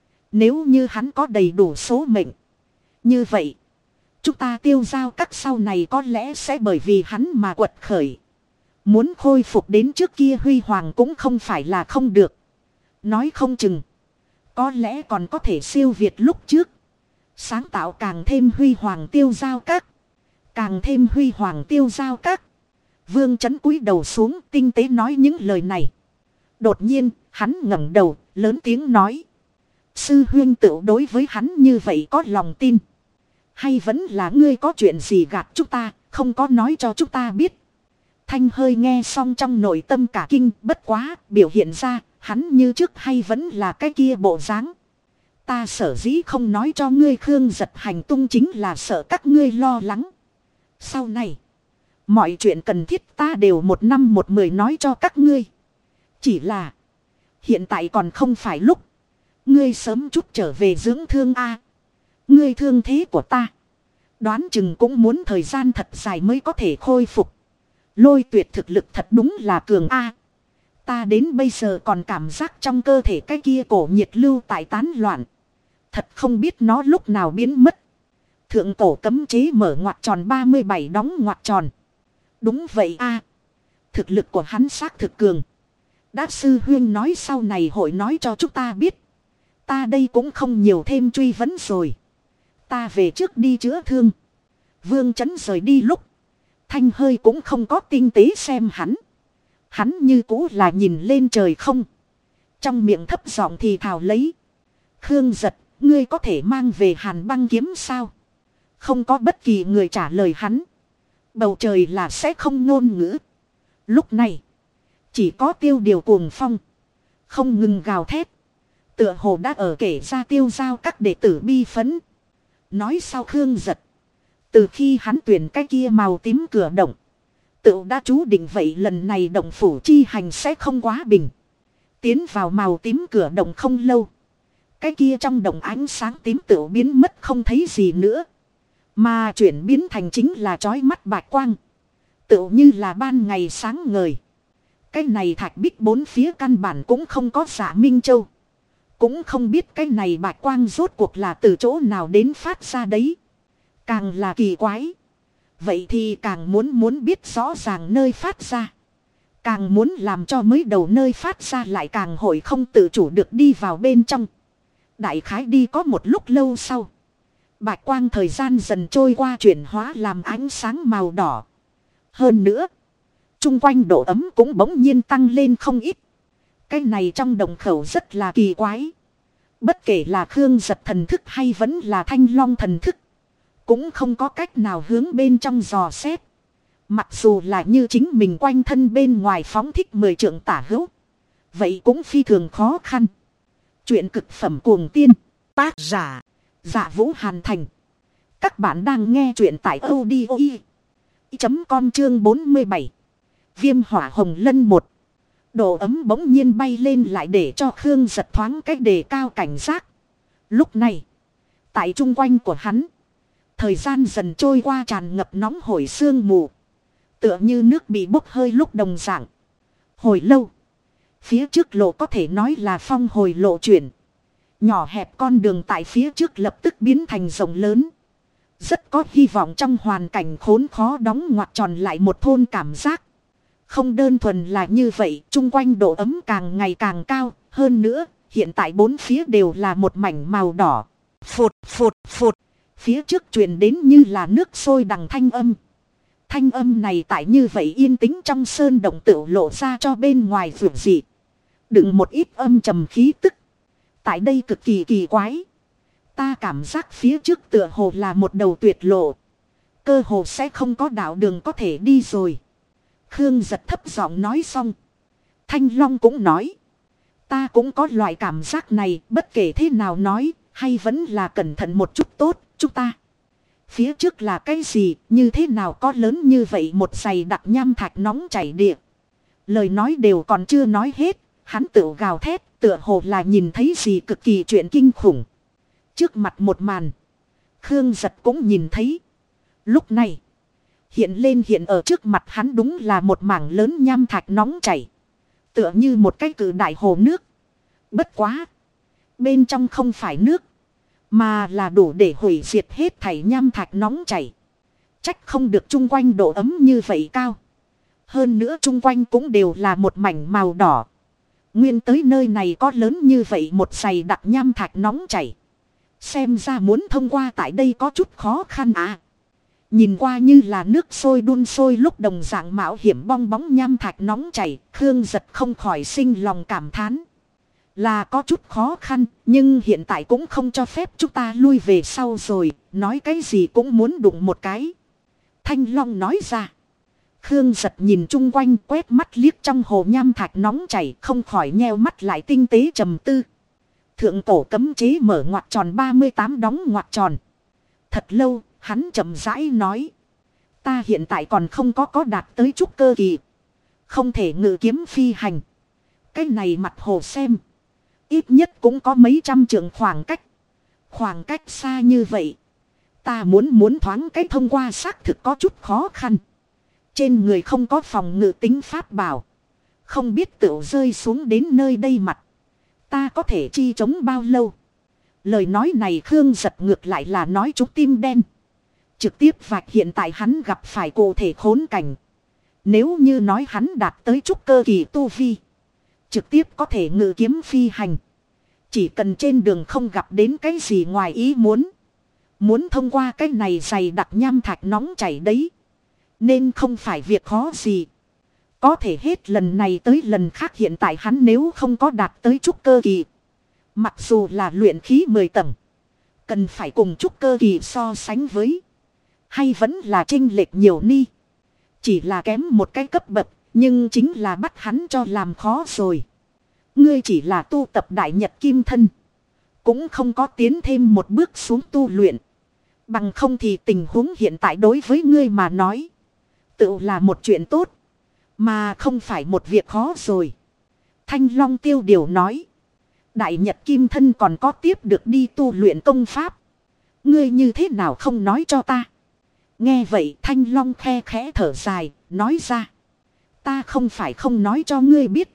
Nếu như hắn có đầy đủ số mệnh. Như vậy. Chúng ta tiêu giao các sau này có lẽ sẽ bởi vì hắn mà quật khởi. Muốn khôi phục đến trước kia huy hoàng cũng không phải là không được. Nói không chừng. Có lẽ còn có thể siêu việt lúc trước. Sáng tạo càng thêm huy hoàng tiêu giao các. Càng thêm huy hoàng tiêu giao các. Vương Chấn cúi đầu xuống tinh tế nói những lời này. Đột nhiên hắn ngẩng đầu lớn tiếng nói. Sư huyên tự đối với hắn như vậy có lòng tin. Hay vẫn là ngươi có chuyện gì gạt chúng ta, không có nói cho chúng ta biết. Thanh hơi nghe xong trong nội tâm cả kinh, bất quá, biểu hiện ra, hắn như trước hay vẫn là cái kia bộ dáng. Ta sở dĩ không nói cho ngươi Khương Giật hành tung chính là sợ các ngươi lo lắng. Sau này, mọi chuyện cần thiết ta đều một năm một mười nói cho các ngươi. Chỉ là, hiện tại còn không phải lúc. Ngươi sớm chút trở về dưỡng thương a. Ngươi thương thế của ta, đoán chừng cũng muốn thời gian thật dài mới có thể khôi phục. Lôi Tuyệt thực lực thật đúng là cường a. Ta đến bây giờ còn cảm giác trong cơ thể cái kia cổ nhiệt lưu tại tán loạn. Thật không biết nó lúc nào biến mất. Thượng cổ cấm chế mở ngoặc tròn ba mươi bảy đóng ngoặc tròn. Đúng vậy a. Thực lực của hắn xác thực cường. Đát sư huyên nói sau này hội nói cho chúng ta biết. Ta đây cũng không nhiều thêm truy vấn rồi. Ta về trước đi chữa thương. Vương Chấn rời đi lúc. Thanh hơi cũng không có tinh tế xem hắn. Hắn như cũ là nhìn lên trời không. Trong miệng thấp giọng thì thào lấy. Khương Giật, ngươi có thể mang về Hàn Băng kiếm sao? Không có bất kỳ người trả lời hắn. Bầu trời là sẽ không ngôn ngữ. Lúc này, chỉ có Tiêu Điều cuồng phong. Không ngừng gào thét. Tựa hồ đã ở kể ra tiêu giao các đệ tử bi phấn. Nói sau Khương Giật. Từ khi hắn tuyển cái kia màu tím cửa động. Tự đã chú định vậy lần này động phủ chi hành sẽ không quá bình. Tiến vào màu tím cửa động không lâu. Cái kia trong động ánh sáng tím tự biến mất không thấy gì nữa. Mà chuyển biến thành chính là chói mắt bạch quang. Tự như là ban ngày sáng ngời. Cái này thạch bích bốn phía căn bản cũng không có Dạ Minh Châu. Cũng không biết cái này bạch quang rốt cuộc là từ chỗ nào đến phát ra đấy. Càng là kỳ quái. Vậy thì càng muốn muốn biết rõ ràng nơi phát ra. Càng muốn làm cho mới đầu nơi phát ra lại càng hội không tự chủ được đi vào bên trong. Đại khái đi có một lúc lâu sau. Bạch quang thời gian dần trôi qua chuyển hóa làm ánh sáng màu đỏ. Hơn nữa, chung quanh độ ấm cũng bỗng nhiên tăng lên không ít. Cái này trong đồng khẩu rất là kỳ quái. Bất kể là Khương Giật thần thức hay vẫn là Thanh Long thần thức. Cũng không có cách nào hướng bên trong dò xét. Mặc dù là như chính mình quanh thân bên ngoài phóng thích mười trượng tả hữu. Vậy cũng phi thường khó khăn. Chuyện cực phẩm cuồng tiên. Tác giả. Dạ Vũ Hàn Thành. Các bạn đang nghe chuyện tại audio chấm com chương bốn mươi bảy. Viêm hỏa hồng lân một. Độ ấm bỗng nhiên bay lên lại để cho Khương Giật thoáng cách đề cao cảnh giác. Lúc này, tại chung quanh của hắn, thời gian dần trôi qua tràn ngập nóng hổi sương mù. Tựa như nước bị bốc hơi lúc đồng dạng. Hồi lâu, phía trước lộ có thể nói là phong hồi lộ chuyển. Nhỏ hẹp con đường tại phía trước lập tức biến thành rộng lớn. Rất có hy vọng trong hoàn cảnh khốn khó đóng ngoặc tròn lại một thôn cảm giác. Không đơn thuần là như vậy, chung quanh độ ấm càng ngày càng cao. Hơn nữa, hiện tại bốn phía đều là một mảnh màu đỏ. Phụt, phụt, phụt. Phía trước truyền đến như là nước sôi đằng thanh âm. Thanh âm này tại như vậy yên tĩnh trong sơn động tự lộ ra cho bên ngoài vượt dị. Đựng một ít âm trầm khí tức. Tại đây cực kỳ kỳ quái. Ta cảm giác phía trước tựa hồ là một đầu tuyệt lộ. Cơ hồ sẽ không có đạo đường có thể đi rồi. Khương Giật thấp giọng nói xong. Thanh Long cũng nói. Ta cũng có loại cảm giác này, bất kể thế nào nói, hay vẫn là cẩn thận một chút tốt, chúng ta. Phía trước là cái gì, như thế nào có lớn như vậy một giày đặc nham thạch nóng chảy địa. Lời nói đều còn chưa nói hết, hắn tự gào thét, tựa hồ là nhìn thấy gì cực kỳ chuyện kinh khủng. Trước mặt một màn, Khương Giật cũng nhìn thấy. Lúc này, hiện lên hiện ở trước mặt hắn đúng là một mảng lớn nham thạch nóng chảy. Tựa như một cái cự đại hồ nước. Bất quá, bên trong không phải nước, mà là đủ để hủy diệt hết thảy nham thạch nóng chảy. Trách không được chung quanh độ ấm như vậy cao. Hơn nữa chung quanh cũng đều là một mảnh màu đỏ. Nguyên tới nơi này có lớn như vậy một giày đặc nham thạch nóng chảy. Xem ra muốn thông qua tại đây có chút khó khăn à. Nhìn qua như là nước sôi đun sôi lúc đồng dạng mạo hiểm bong bóng nham thạch nóng chảy. Khương Giật không khỏi sinh lòng cảm thán. Là có chút khó khăn, nhưng hiện tại cũng không cho phép chúng ta lui về sau rồi, nói cái gì cũng muốn đụng một cái. Thanh Long nói ra. Khương Giật nhìn chung quanh quét mắt liếc trong hồ nham thạch nóng chảy không khỏi nheo mắt lại tinh tế trầm tư. Thượng cổ cấm chế mở ngoặc tròn ba mươi tám đóng ngoặc tròn. Thật lâu, hắn chậm rãi nói. Ta hiện tại còn không có có đạt tới trúc cơ kỳ. Không thể ngự kiếm phi hành. Cái này mặt hồ xem. Ít nhất cũng có mấy trăm trượng khoảng cách. Khoảng cách xa như vậy. Ta muốn muốn thoáng cách thông qua xác thực có chút khó khăn. Trên người không có phòng ngự tính pháp bảo. Không biết tựu rơi xuống đến nơi đây mặt. Ta có thể chi chống bao lâu. Lời nói này Khương Giật ngược lại là nói trúng tim đen. Trực tiếp vạch hiện tại hắn gặp phải cụ thể khốn cảnh. Nếu như nói hắn đạt tới trúc cơ kỳ tu vi. Trực tiếp có thể ngự kiếm phi hành. Chỉ cần trên đường không gặp đến cái gì ngoài ý muốn. Muốn thông qua cái này dày đặc nham thạch nóng chảy đấy. Nên không phải việc khó gì. Có thể hết lần này tới lần khác hiện tại hắn nếu không có đạt tới trúc cơ kỳ. Mặc dù là luyện khí mười tầng. Cần phải cùng trúc cơ kỳ so sánh với. Hay vẫn là chênh lệch nhiều ni. Chỉ là kém một cái cấp bậc. Nhưng chính là bắt hắn cho làm khó rồi. Ngươi chỉ là tu tập đại nhật kim thân. Cũng không có tiến thêm một bước xuống tu luyện. Bằng không thì tình huống hiện tại đối với ngươi mà nói. Tự là một chuyện tốt. Mà không phải một việc khó rồi. Thanh Long tiêu điều nói. Đại nhật kim thân còn có tiếp được đi tu luyện công pháp. Ngươi như thế nào không nói cho ta. Nghe vậy Thanh Long khe khẽ thở dài. Nói ra. Ta không phải không nói cho ngươi biết.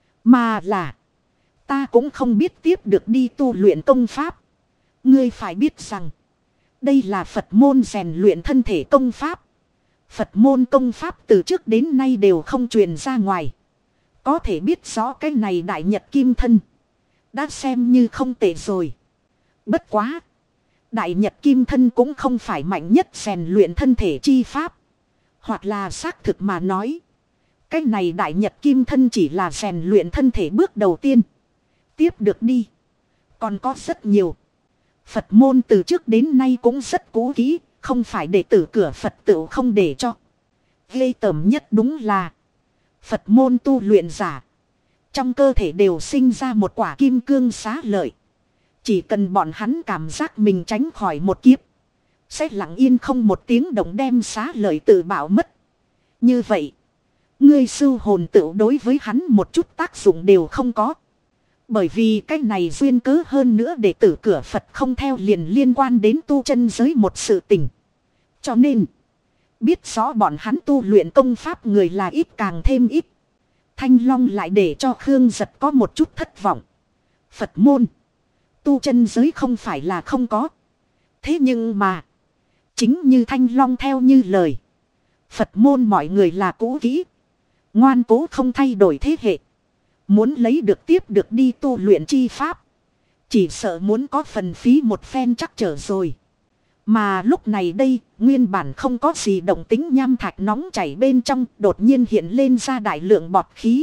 Mà là. Ta cũng không biết tiếp được đi tu luyện công pháp. Ngươi phải biết rằng. Đây là Phật môn rèn luyện thân thể công pháp. Phật môn công pháp từ trước đến nay đều không truyền ra ngoài. Có thể biết rõ cái này đại nhật kim thân. Đã xem như không tệ rồi. Bất quá. Đại nhật kim thân cũng không phải mạnh nhất rèn luyện thân thể chi pháp. Hoặc là xác thực mà nói. Cái này đại nhật kim thân chỉ là rèn luyện thân thể bước đầu tiên. Tiếp được đi. Còn có rất nhiều. Phật môn từ trước đến nay cũng rất cố kỹ. Không phải đệ tử cửa Phật tự không để cho. Ghê tởm nhất đúng là. Phật môn tu luyện giả. Trong cơ thể đều sinh ra một quả kim cương xá lợi. Chỉ cần bọn hắn cảm giác mình tránh khỏi một kiếp. Sẽ lặng yên không một tiếng động đem xá lợi tự bảo mất. Như vậy. Ngươi sư hồn tự đối với hắn một chút tác dụng đều không có. Bởi vì cái này duyên cớ hơn nữa đệ tử cửa Phật không theo liền liên quan đến tu chân giới một sự tình. Cho nên, biết rõ bọn hắn tu luyện công pháp người là ít càng thêm ít. Thanh Long lại để cho Khương Giật có một chút thất vọng. Phật môn, tu chân giới không phải là không có. Thế nhưng mà, chính như Thanh Long theo như lời. Phật môn mọi người là cũ kỹ. Ngoan cố không thay đổi thế hệ. Muốn lấy được tiếp được đi tu luyện chi pháp. Chỉ sợ muốn có phần phí một phen chắc trở rồi. Mà lúc này đây, nguyên bản không có gì động tính nham thạch nóng chảy bên trong, đột nhiên hiện lên ra đại lượng bọt khí.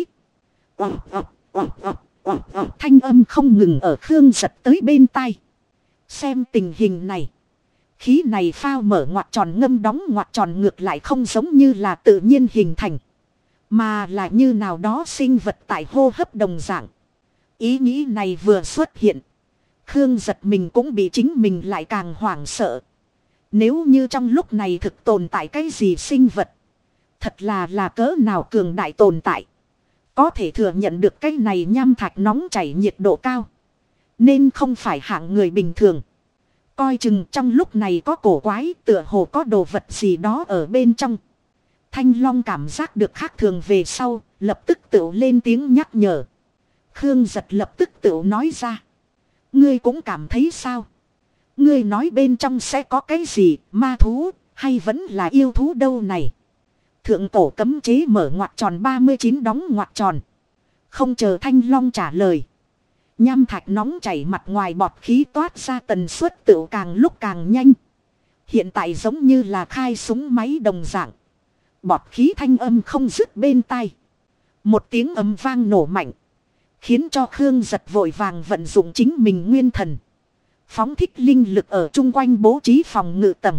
Thanh âm không ngừng ở Khương Giật tới bên tai. Xem tình hình này. Khí này phao mở ngoặc tròn ngâm đóng ngoặc tròn ngược lại không giống như là tự nhiên hình thành. Mà là như nào đó sinh vật tại hô hấp đồng dạng. Ý nghĩ này vừa xuất hiện. Khương Giật mình cũng bị chính mình lại càng hoảng sợ. Nếu như trong lúc này thực tồn tại cái gì sinh vật. Thật là là cỡ nào cường đại tồn tại. Có thể thừa nhận được cái này nham thạch nóng chảy nhiệt độ cao. Nên không phải hạng người bình thường. Coi chừng trong lúc này có cổ quái tựa hồ có đồ vật gì đó ở bên trong. Thanh Long cảm giác được khác thường về sau, lập tức tự lên tiếng nhắc nhở. Khương Giật lập tức tự nói ra. Ngươi cũng cảm thấy sao? Ngươi nói bên trong sẽ có cái gì, ma thú, hay vẫn là yêu thú đâu này? Thượng cổ cấm chế mở ngoặc tròn ba mươi chín đóng ngoặc tròn. Không chờ Thanh Long trả lời. Nham thạch nóng chảy mặt ngoài bọt khí toát ra tần suất tự càng lúc càng nhanh. Hiện tại giống như là khai súng máy đồng dạng. Bọt khí thanh âm không dứt bên tai. Một tiếng âm vang nổ mạnh. Khiến cho Khương Giật vội vàng vận dụng chính mình nguyên thần. Phóng thích linh lực ở chung quanh bố trí phòng ngự tầng.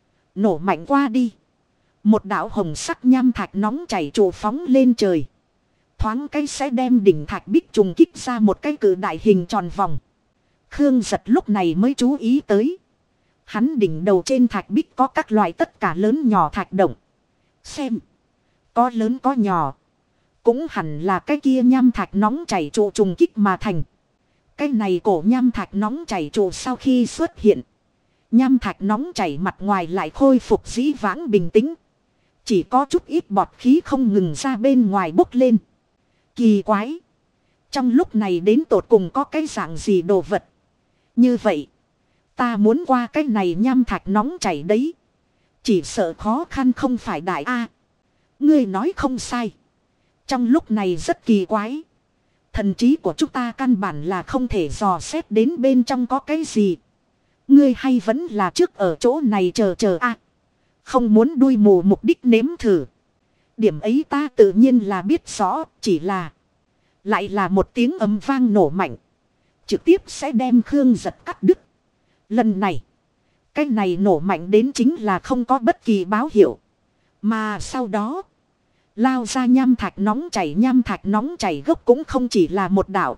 Nổ mạnh qua đi. Một đạo hồng sắc nham thạch nóng chảy trụ phóng lên trời. Thoáng cái sẽ đem đỉnh thạch bích trùng kích ra một cái cự đại hình tròn vòng. Khương Giật lúc này mới chú ý tới. Hắn đỉnh đầu trên thạch bích có các loại tất cả lớn nhỏ thạch động. Xem. Có lớn có nhỏ. Cũng hẳn là cái kia nham thạch nóng chảy trụ trùng kích mà thành. Cái này cổ nham thạch nóng chảy trụ sau khi xuất hiện. Nham thạch nóng chảy mặt ngoài lại khôi phục dĩ vãng bình tĩnh. Chỉ có chút ít bọt khí không ngừng ra bên ngoài bốc lên. Kỳ quái. Trong lúc này đến tột cùng có cái dạng gì đồ vật. Như vậy. Ta muốn qua cái này nham thạch nóng chảy đấy. Chỉ sợ khó khăn không phải đại A. Ngươi nói không sai. Trong lúc này rất kỳ quái. Thần trí của chúng ta căn bản là không thể dò xét đến bên trong có cái gì. Ngươi hay vẫn là trước ở chỗ này chờ chờ A. Không muốn đuôi mù mục đích nếm thử. Điểm ấy ta tự nhiên là biết rõ. Chỉ là. Lại là một tiếng ầm vang nổ mạnh. Trực tiếp sẽ đem Khương Giật cắt đứt. Lần này. Cái này nổ mạnh đến chính là không có bất kỳ báo hiệu. Mà sau đó. Lao ra nham thạch nóng chảy. Nham thạch nóng chảy gốc cũng không chỉ là một đảo.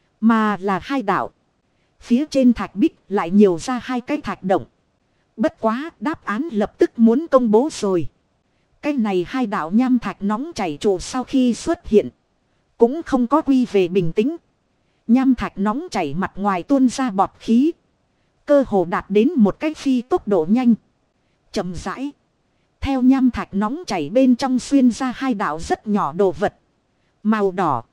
Mà là hai đảo. Phía trên thạch bích lại nhiều ra hai cái thạch động. Bất quá đáp án lập tức muốn công bố rồi. Cái này hai đảo nham thạch nóng chảy trụ sau khi xuất hiện. Cũng không có quy về bình tĩnh. Nham thạch nóng chảy mặt ngoài tuôn ra bọt khí. Cơ hồ đạt đến một cái phi tốc độ nhanh. Chậm rãi. Theo nham thạch nóng chảy bên trong xuyên ra hai đạo rất nhỏ đồ vật. Màu đỏ.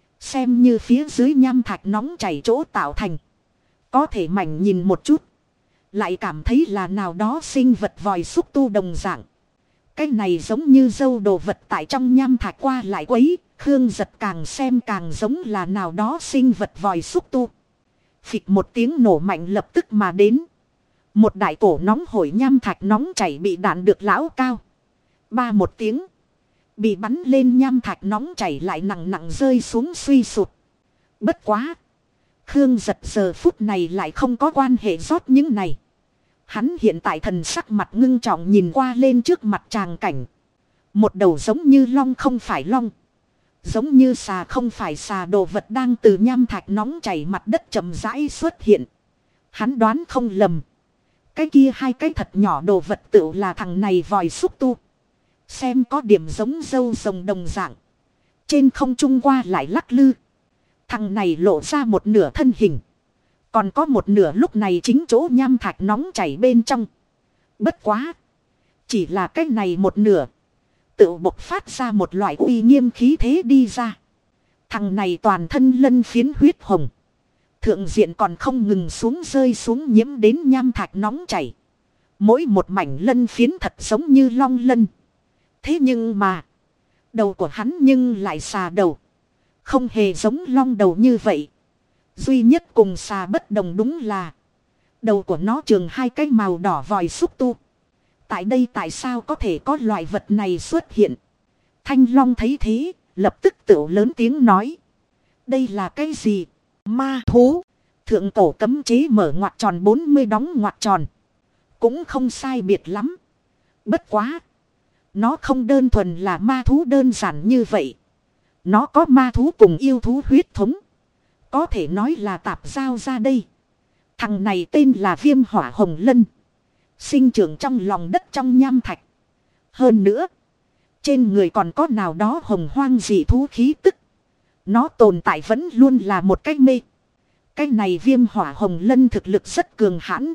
Xem như phía dưới nham thạch nóng chảy chỗ tạo thành. Có thể mảnh nhìn một chút. Lại cảm thấy là nào đó sinh vật vòi xúc tu đồng dạng. Cái này giống như dâu đồ vật tại trong nham thạch qua lại quấy. Khương Giật càng xem càng giống là nào đó sinh vật vòi xúc tu. Phịch một tiếng nổ mạnh lập tức mà đến. Một đại cổ nóng hổi nham thạch nóng chảy bị đạn được lão cao. Ba một tiếng. Bị bắn lên nham thạch nóng chảy lại nặng nặng rơi xuống suy sụt. Bất quá. Khương Giật giờ phút này lại không có quan hệ rót những này. Hắn hiện tại thần sắc mặt ngưng trọng nhìn qua lên trước mặt tràng cảnh. Một đầu giống như long không phải long. Giống như xà không phải xà đồ vật đang từ nham thạch nóng chảy mặt đất chậm rãi xuất hiện. Hắn đoán không lầm. Cái kia hai cái thật nhỏ đồ vật tựu là thằng này vòi xúc tu. Xem có điểm giống dâu rồng đồng dạng. Trên không trung qua lại lắc lư. Thằng này lộ ra một nửa thân hình. Còn có một nửa lúc này chính chỗ nham thạch nóng chảy bên trong. Bất quá. Chỉ là cái này một nửa. Tự bộc phát ra một loại uy nghiêm khí thế đi ra. Thằng này toàn thân lân phiến huyết hồng. Thượng diện còn không ngừng xuống rơi xuống nhiễm đến nham thạch nóng chảy. Mỗi một mảnh lân phiến thật giống như long lân. Thế nhưng mà. Đầu của hắn nhưng lại xà đầu. Không hề giống long đầu như vậy. Duy nhất cùng xà bất đồng đúng là. Đầu của nó trường hai cái màu đỏ vòi xúc tu. Tại đây tại sao có thể có loại vật này xuất hiện. Thanh Long thấy thế. Lập tức tựu lớn tiếng nói. Đây là cái gì? Ma thú. Thượng cổ cấm chế mở ngoặc tròn bốn mươi đóng ngoặc tròn. Cũng không sai biệt lắm. Bất quá. Nó không đơn thuần là ma thú đơn giản như vậy. Nó có ma thú cùng yêu thú huyết thống. Có thể nói là tạp giao ra đây. Thằng này tên là Viêm Hỏa Hồng Lân. Sinh trưởng trong lòng đất trong nham thạch. Hơn nữa. Trên người còn có nào đó hồng hoang dị thú khí tức. Nó tồn tại vẫn luôn là một cái mê. Cái này Viêm Hỏa Hồng Lân thực lực rất cường hãn.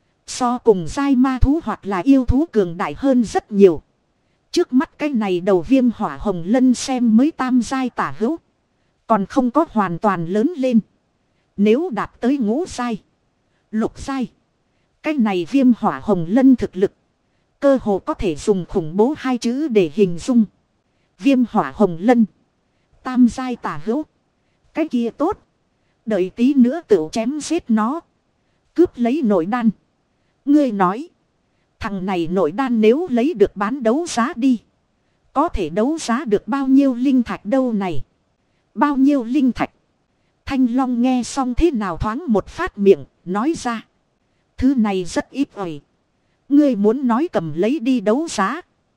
So cùng giai ma thú hoặc là yêu thú cường đại hơn rất nhiều. Trước mắt cái này đầu Viêm Hỏa Hồng Lân xem mới tam giai tả hữu. Còn không có hoàn toàn lớn lên. Nếu đạt tới ngũ giai, lục giai, cái này Viêm Hỏa Hồng Lân thực lực cơ hồ có thể dùng khủng bố hai chữ để hình dung. Viêm Hỏa Hồng Lân, tam giai tả hữu. Cái kia tốt. Đợi tí nữa tự chém giết nó. Cướp lấy nội đan. Ngươi nói. Thằng này nội đan nếu lấy được bán đấu giá đi. Có thể đấu giá được bao nhiêu linh thạch đâu này. Bao nhiêu linh thạch. Thanh Long nghe xong thế nào thoáng một phát miệng, nói ra. Thứ này rất ít ỏi. Ngươi muốn nói cầm lấy đi đấu giá.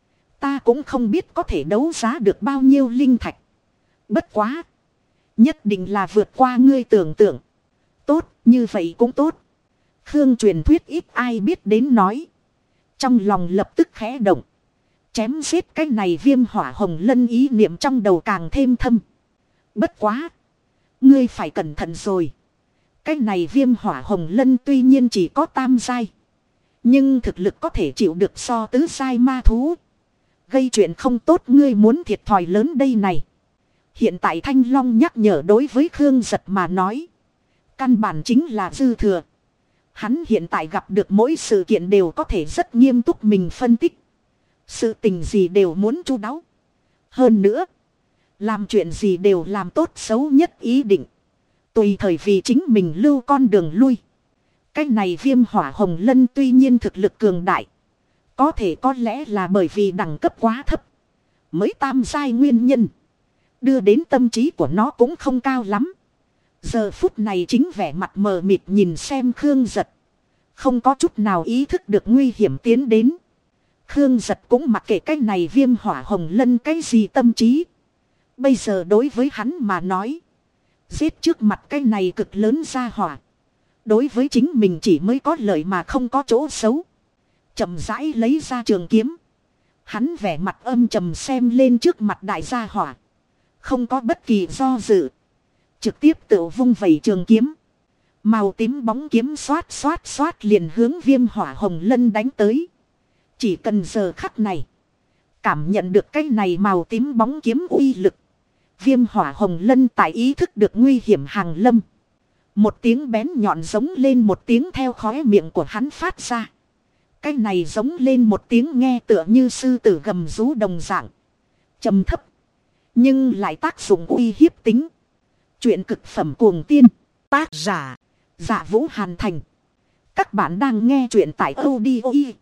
Ta cũng không biết có thể đấu giá được bao nhiêu linh thạch. Bất quá. Nhất định là vượt qua ngươi tưởng tượng. Tốt, như vậy cũng tốt. Khương truyền thuyết ít ai biết đến nói. Trong lòng lập tức khẽ động. Chém giết cái này viêm hỏa hồng lân ý niệm trong đầu càng thêm thâm. Bất quá. Ngươi phải cẩn thận rồi. Cái này viêm hỏa hồng lân tuy nhiên chỉ có tam giai. Nhưng thực lực có thể chịu được so tứ giai ma thú. Gây chuyện không tốt ngươi muốn thiệt thòi lớn đây này. Hiện tại Thanh Long nhắc nhở đối với Khương Giật mà nói. Căn bản chính là dư thừa. Hắn hiện tại gặp được mỗi sự kiện đều có thể rất nghiêm túc mình phân tích. Sự tình gì đều muốn chu đáo. Hơn nữa. Làm chuyện gì đều làm tốt xấu nhất ý định. Tùy thời vì chính mình lưu con đường lui. Cái này viêm hỏa hồng lân tuy nhiên thực lực cường đại. Có thể có lẽ là bởi vì đẳng cấp quá thấp. Mới tam giai nguyên nhân. Đưa đến tâm trí của nó cũng không cao lắm. Giờ phút này chính vẻ mặt mờ mịt nhìn xem Khương Giật. Không có chút nào ý thức được nguy hiểm tiến đến. Khương Giật cũng mặc kệ cái này viêm hỏa hồng lân cái gì tâm trí. Bây giờ đối với hắn mà nói. Giết trước mặt cái này cực lớn ra hỏa. Đối với chính mình chỉ mới có lợi mà không có chỗ xấu. Chậm rãi lấy ra trường kiếm. Hắn vẻ mặt âm trầm xem lên trước mặt đại gia hỏa. Không có bất kỳ do dự. Trực tiếp tự vung vẩy trường kiếm. Màu tím bóng kiếm xoát xoát xoát liền hướng viêm hỏa hồng lân đánh tới. Chỉ cần giờ khắc này. Cảm nhận được cái này màu tím bóng kiếm uy lực. Viêm hỏa hồng lân tại ý thức được nguy hiểm hàng lâm. Một tiếng bén nhọn giống lên một tiếng theo khóe miệng của hắn phát ra. Cái này giống lên một tiếng nghe tựa như sư tử gầm rú đồng dạng. Trầm thấp. Nhưng lại tác dụng uy hiếp tính. Chuyện cực phẩm cuồng tiên. Tác giả. Dạ Vũ Hàn Thành. Các bạn đang nghe chuyện tại audio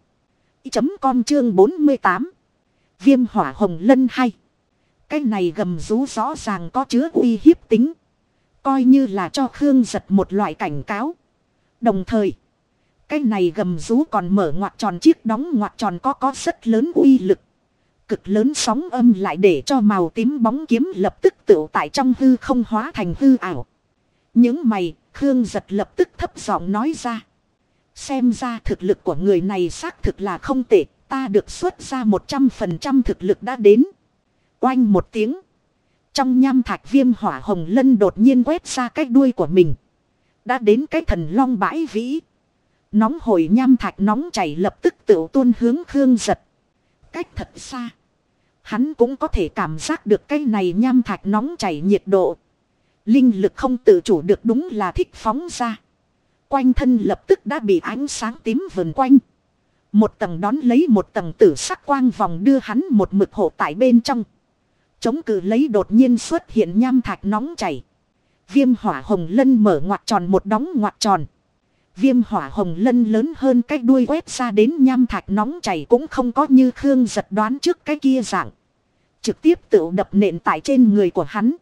chấm com chương bốn mươi tám. Viêm hỏa hồng lân hay. Cái này gầm rú rõ ràng có chứa uy hiếp tính. Coi như là cho Khương Giật một loại cảnh cáo. Đồng thời. Cái này gầm rú còn mở ngoặc tròn chiếc đóng ngoặc tròn có có rất lớn uy lực. Cực lớn sóng âm lại để cho màu tím bóng kiếm lập tức tựu tại trong hư không hóa thành hư ảo. Những mày, Khương Giật lập tức thấp giọng nói ra. Xem ra thực lực của người này xác thực là không tệ, ta được xuất ra một trăm phần trăm thực lực đã đến. Oanh một tiếng. Trong nham thạch viêm hỏa hồng lân đột nhiên quét ra cái đuôi của mình. Đã đến cái thần long bãi vĩ. Nóng hổi nham thạch nóng chảy lập tức tự tuôn hướng Khương Giật. Cách thật xa. Hắn cũng có thể cảm giác được cái này nham thạch nóng chảy nhiệt độ. Linh lực không tự chủ được đúng là thích phóng ra. Quanh thân lập tức đã bị ánh sáng tím vần quanh. Một tầng đón lấy một tầng tử sắc quang vòng đưa hắn một mực hộ tại bên trong. Chống cự lấy đột nhiên xuất hiện nham thạch nóng chảy. Viêm hỏa hồng lân mở ngoặc tròn một đóng ngoặc tròn. Viêm hỏa hồng lân lớn hơn cái đuôi quét ra đến nham thạch nóng chảy cũng không có như Khương Giật đoán trước cái kia dạng. Trực tiếp tự đập nện tại trên người của hắn.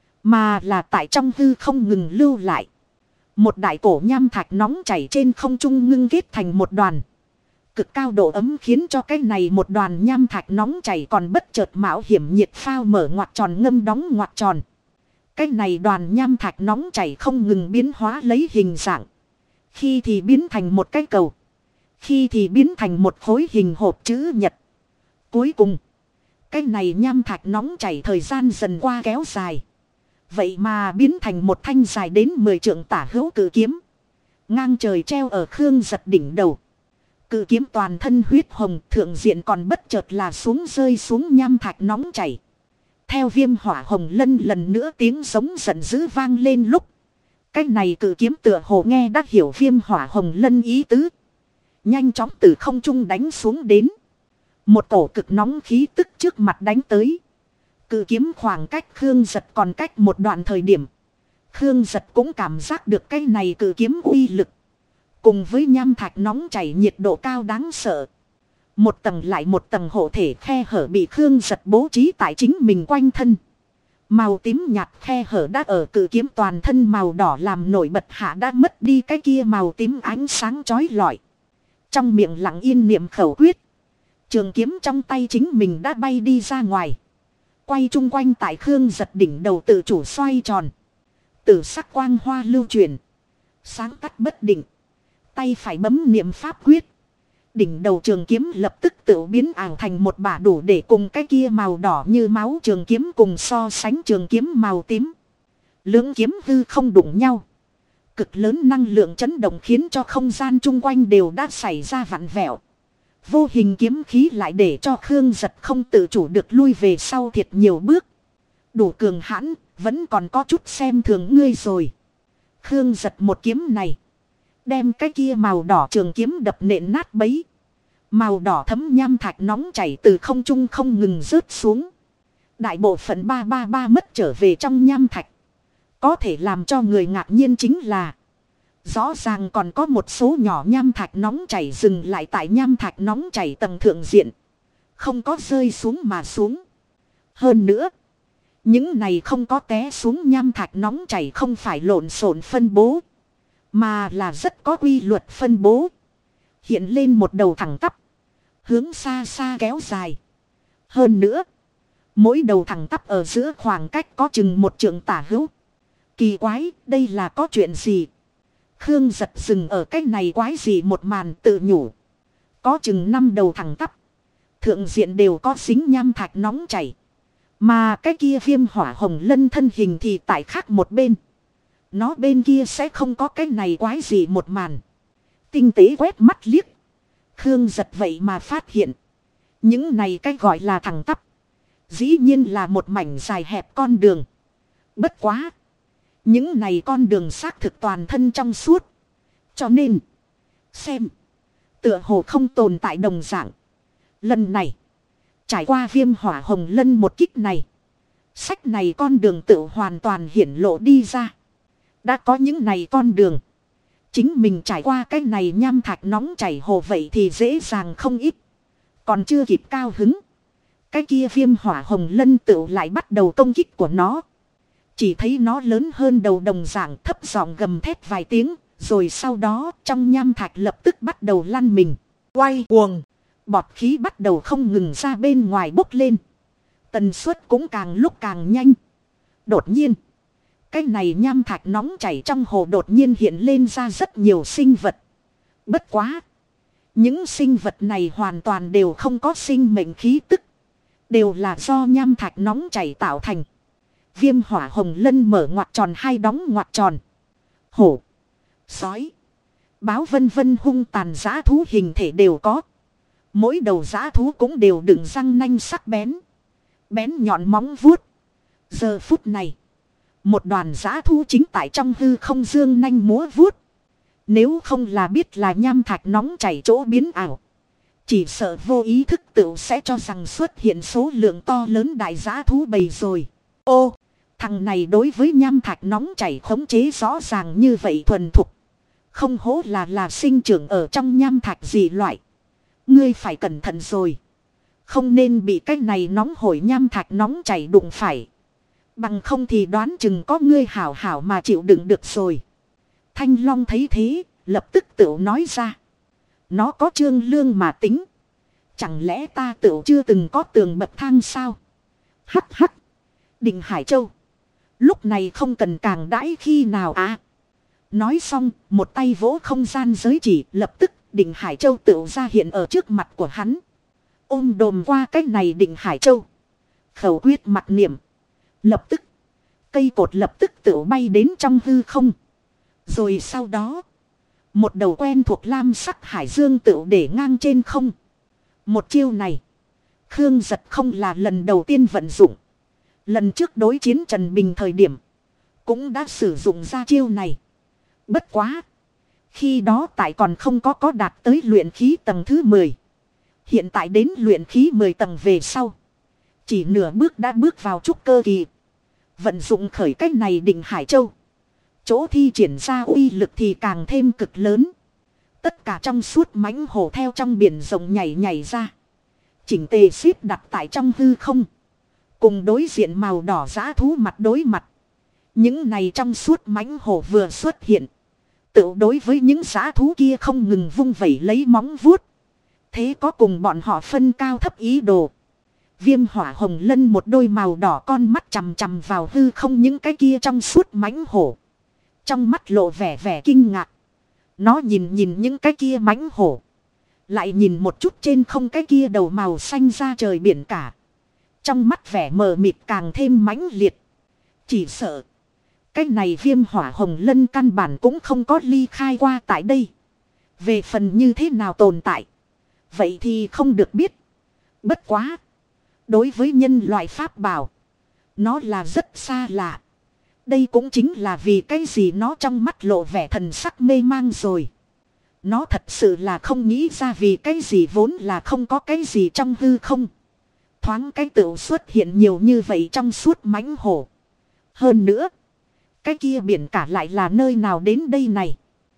Mà là tại trong hư không ngừng lưu lại. Một đại cổ nham thạch nóng chảy trên không trung ngưng kết thành một đoàn. Cực cao độ ấm khiến cho cái này một đoàn nham thạch nóng chảy còn bất chợt mạo hiểm nhiệt phao mở ngoặc tròn ngâm đóng ngoặc tròn. Cái này đoàn nham thạch nóng chảy không ngừng biến hóa lấy hình dạng. Khi thì biến thành một cái cầu. Khi thì biến thành một khối hình hộp chữ nhật. Cuối cùng. Cái này nham thạch nóng chảy thời gian dần qua kéo dài. Vậy mà biến thành một thanh dài đến mười trượng tả hữu cự kiếm. Ngang trời treo ở Khương Giật đỉnh đầu. Cự kiếm toàn thân huyết hồng thượng diện còn bất chợt là xuống rơi xuống nham thạch nóng chảy. Theo viêm hỏa hồng lân lần nữa tiếng giống giận dữ vang lên lúc. Cái này cự kiếm tựa hồ nghe đã hiểu viêm hỏa hồng lân ý tứ. Nhanh chóng từ không trung đánh xuống đến. Một cổ cực nóng khí tức trước mặt đánh tới. Cự kiếm khoảng cách Khương Giật còn cách một đoạn thời điểm. Khương Giật cũng cảm giác được cái này cự kiếm uy lực. Cùng với nham thạch nóng chảy nhiệt độ cao đáng sợ. Một tầng lại một tầng hộ thể khe hở bị Khương Giật bố trí tại chính mình quanh thân. Màu tím nhạt khe hở đã ở cự kiếm toàn thân màu đỏ làm nổi bật hạ đã mất đi cái kia màu tím ánh sáng chói lọi. Trong miệng lặng yên niệm khẩu quyết. Trường kiếm trong tay chính mình đã bay đi ra ngoài. Quay chung quanh tại Khương Giật đỉnh đầu tự chủ xoay tròn. Tử sắc quang hoa lưu truyền. Sáng tắt bất định. Tay phải bấm niệm pháp quyết. Đỉnh đầu trường kiếm lập tức tự biến ảo thành một bả đủ để cùng cái kia màu đỏ như máu trường kiếm cùng so sánh trường kiếm màu tím. Lưỡng kiếm hư không đụng nhau. Cực lớn năng lượng chấn động khiến cho không gian chung quanh đều đã xảy ra vặn vẹo. Vô hình kiếm khí lại để cho Khương Giật không tự chủ được lui về sau thiệt nhiều bước. Đủ cường hãn, vẫn còn có chút xem thường ngươi rồi. Khương Giật một kiếm này. Đem cái kia màu đỏ trường kiếm đập nện nát bấy. Màu đỏ thấm nham thạch nóng chảy từ không trung không ngừng rớt xuống. Đại bộ phận ba ba ba mất trở về trong nham thạch. Có thể làm cho người ngạc nhiên chính là. Rõ ràng còn có một số nhỏ nham thạch nóng chảy dừng lại tại nham thạch nóng chảy tầng thượng diện. Không có rơi xuống mà xuống. Hơn nữa. Những này không có té xuống nham thạch nóng chảy không phải lộn xộn phân bố. Mà là rất có quy luật phân bố. Hiện lên một đầu thẳng tắp. Hướng xa xa kéo dài. Hơn nữa. Mỗi đầu thẳng tắp ở giữa khoảng cách có chừng một trượng tả hữu. Kỳ quái, đây là có chuyện gì? Khương Giật dừng ở cái này quái gì một màn tự nhủ. Có chừng năm đầu thẳng tắp. Thượng diện đều có dính nham thạch nóng chảy. Mà cái kia viêm hỏa hồng lân thân hình thì tại khác một bên. Nó bên kia sẽ không có cái này quái gì một màn. Tinh tế quét mắt liếc. Khương Giật vậy mà phát hiện. Những này cái gọi là thẳng tắp. Dĩ nhiên là một mảnh dài hẹp con đường. Bất quá. Những này con đường xác thực toàn thân trong suốt. Cho nên. Xem. Tựa hồ không tồn tại đồng dạng. Lần này. Trải qua viêm hỏa hồng lân một kích này. Sách này con đường tự hoàn toàn hiển lộ đi ra. Đã có những này con đường. Chính mình trải qua cái này nham thạch nóng chảy hồ vậy thì dễ dàng không ít. Còn chưa kịp cao hứng. Cái kia viêm hỏa hồng lân tự lại bắt đầu công kích của nó. Chỉ thấy nó lớn hơn đầu đồng dạng thấp giọng gầm thét vài tiếng. Rồi sau đó trong nham thạch lập tức bắt đầu lăn mình. Quay cuồng. Bọt khí bắt đầu không ngừng ra bên ngoài bốc lên. Tần suất cũng càng lúc càng nhanh. Đột nhiên. Cái này nham thạch nóng chảy trong hồ đột nhiên hiện lên ra rất nhiều sinh vật. Bất quá. Những sinh vật này hoàn toàn đều không có sinh mệnh khí tức. Đều là do nham thạch nóng chảy tạo thành. Viêm hỏa hồng lân mở ngoặc tròn hai đóng ngoặc tròn. Hổ. Sói. Báo vân vân hung tàn dã thú hình thể đều có. Mỗi đầu dã thú cũng đều đựng răng nanh sắc bén. Bén nhọn móng vuốt. Giờ phút này. Một đoàn dã thú chính tại trong hư không dương nanh múa vuốt. Nếu không là biết là nham thạch nóng chảy chỗ biến ảo. Chỉ sợ vô ý thức tự sẽ cho rằng xuất hiện số lượng to lớn đại dã thú bầy rồi. Ô, thằng này đối với nham thạch nóng chảy khống chế rõ ràng như vậy thuần thục. Không hố là là sinh trưởng ở trong nham thạch gì loại. Ngươi phải cẩn thận rồi. Không nên bị cái này nóng hổi nham thạch nóng chảy đụng phải. Bằng không thì đoán chừng có ngươi hảo hảo mà chịu đựng được rồi. Thanh Long thấy thế, lập tức tự nói ra. Nó có trương lương mà tính. Chẳng lẽ ta tự chưa từng có tường bậc thang sao? Hắc hắc. Định Hải Châu. Lúc này không cần càng đãi khi nào à. Nói xong, một tay vỗ không gian giới chỉ, lập tức Định Hải Châu tự ra hiện ở trước mặt của hắn. Ôm đồm qua cách này Định Hải Châu. Khẩu quyết mặc niệm. Lập tức. Cây cột lập tức tự bay đến trong hư không. Rồi sau đó. Một đầu quen thuộc lam sắc hải dương tự để ngang trên không. Một chiêu này. Khương Giật không là lần đầu tiên vận dụng. Lần trước đối chiến Trần Bình thời điểm. Cũng đã sử dụng ra chiêu này. Bất quá. Khi đó tại còn không có có đạt tới luyện khí tầng thứ mười. Hiện tại đến luyện khí mười tầng về sau. Chỉ nửa bước đã bước vào trúc cơ kỳ. Vận dụng khởi cách này Định Hải Châu. Chỗ thi triển ra uy lực thì càng thêm cực lớn. Tất cả trong suốt mãnh hổ theo trong biển rộng nhảy nhảy ra. Chỉnh tề xếp đặt tại trong hư không. Cùng đối diện màu đỏ dã thú mặt đối mặt. Những này trong suốt mãnh hổ vừa xuất hiện. Tự đối với những dã thú kia không ngừng vung vẩy lấy móng vuốt. Thế có cùng bọn họ phân cao thấp ý đồ. Viêm hỏa hồng lân một đôi màu đỏ con mắt chằm chằm vào hư không những cái kia trong suốt mãnh hổ. Trong mắt lộ vẻ vẻ kinh ngạc. Nó nhìn nhìn những cái kia mãnh hổ. Lại nhìn một chút trên không cái kia đầu màu xanh ra trời biển cả. Trong mắt vẻ mờ mịt càng thêm mãnh liệt. Chỉ sợ. Cái này viêm hỏa hồng lân căn bản cũng không có ly khai qua tại đây. Về phần như thế nào tồn tại. Vậy thì không được biết. Bất quá. Đối với nhân loại pháp bảo. Nó là rất xa lạ. Đây cũng chính là vì cái gì nó trong mắt lộ vẻ thần sắc mê mang rồi. Nó thật sự là không nghĩ ra vì cái gì vốn là không có cái gì trong hư không. Thoáng cái tựu xuất hiện nhiều như vậy trong suốt mãnh hổ. Hơn nữa. Cái kia biển cả lại là nơi nào đến đây này.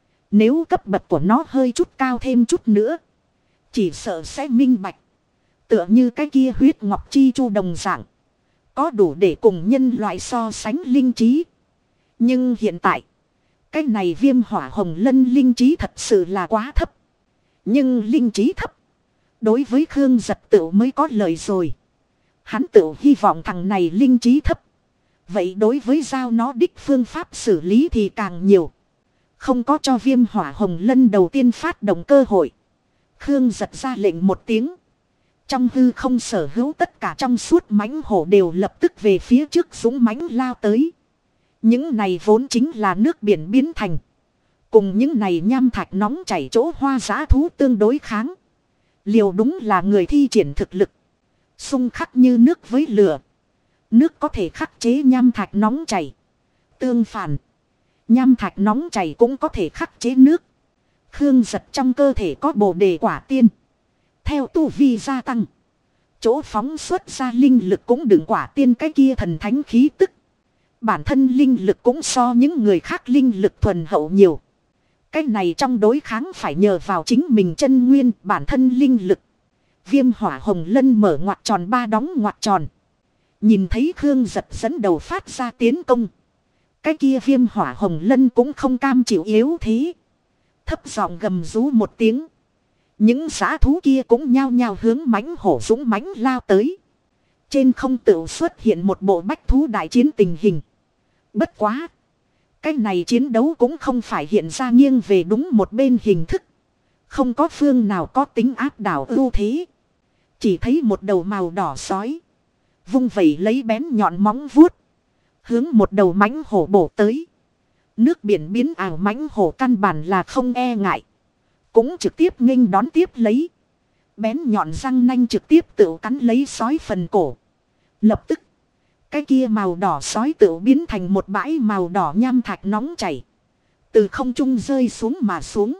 Nếu cấp bậc của nó hơi chút cao thêm chút nữa. Chỉ sợ sẽ minh bạch. Tựa như cái kia huyết ngọc chi chu đồng dạng. Có đủ để cùng nhân loại so sánh linh trí. Nhưng hiện tại. Cái này viêm hỏa hồng lân linh trí thật sự là quá thấp. Nhưng linh trí thấp. Đối với Khương Giật Tựu mới có lời rồi. Hắn tựu hy vọng thằng này linh trí thấp. Vậy đối với giao nó đích phương pháp xử lý thì càng nhiều. Không có cho viêm hỏa hồng lân đầu tiên phát động cơ hội. Khương Giật ra lệnh một tiếng. Trong hư không sở hữu tất cả trong suốt mãnh hổ đều lập tức về phía trước dũng mãnh lao tới. Những này vốn chính là nước biển biến thành. Cùng những này nham thạch nóng chảy chỗ hoa dã thú tương đối kháng. Liều đúng là người thi triển thực lực. Xung khắc như nước với lửa. Nước có thể khắc chế nham thạch nóng chảy. Tương phản. Nham thạch nóng chảy cũng có thể khắc chế nước. Khương Giật trong cơ thể có bồ đề quả tiên. Theo tu vi gia tăng. Chỗ phóng xuất ra linh lực cũng đừng quả tiên cái kia thần thánh khí tức. Bản thân linh lực cũng so những người khác linh lực thuần hậu nhiều. Cái này trong đối kháng phải nhờ vào chính mình chân nguyên bản thân linh lực. Viêm hỏa hồng lân mở ngoặt tròn ba đóng ngoặt tròn. Nhìn thấy Khương Giật dẫn đầu phát ra tiến công. Cái kia viêm hỏa hồng lân cũng không cam chịu yếu thế. Thấp giọng gầm rú một tiếng. Những dã thú kia cũng nhao nhao hướng mãnh hổ dũng mãnh lao tới. Trên không tự xuất hiện một bộ bách thú đại chiến tình hình. Bất quá. Cái này chiến đấu cũng không phải hiện ra nghiêng về đúng một bên hình thức. Không có phương nào có tính áp đảo ưu thế. Chỉ thấy một đầu màu đỏ sói. Vung vẩy lấy bén nhọn móng vuốt. Hướng một đầu mãnh hổ bổ tới. Nước biển biến ảo mãnh hổ căn bản là không e ngại. Cũng trực tiếp nghênh đón tiếp lấy. Bén nhọn răng nanh trực tiếp tự cắn lấy sói phần cổ. Lập tức. Cái kia màu đỏ sói tự biến thành một bãi màu đỏ nham thạch nóng chảy. Từ không trung rơi xuống mà xuống.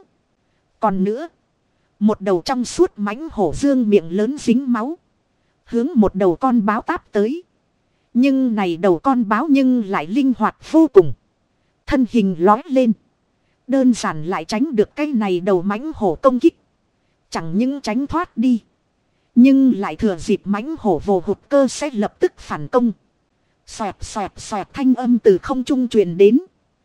Còn nữa. Một đầu trong suốt mãnh hổ dương miệng lớn dính máu. Hướng một đầu con báo táp tới. Nhưng này đầu con báo nhưng lại linh hoạt vô cùng. Thân hình lói lên. Đơn giản lại tránh được cái này đầu mãnh hổ công kích. Chẳng những tránh thoát đi. Nhưng lại thừa dịp mãnh hổ vồ hụt cơ sẽ lập tức phản công. Xoẹt xoẹt xoẹt thanh âm từ không trung truyền đến.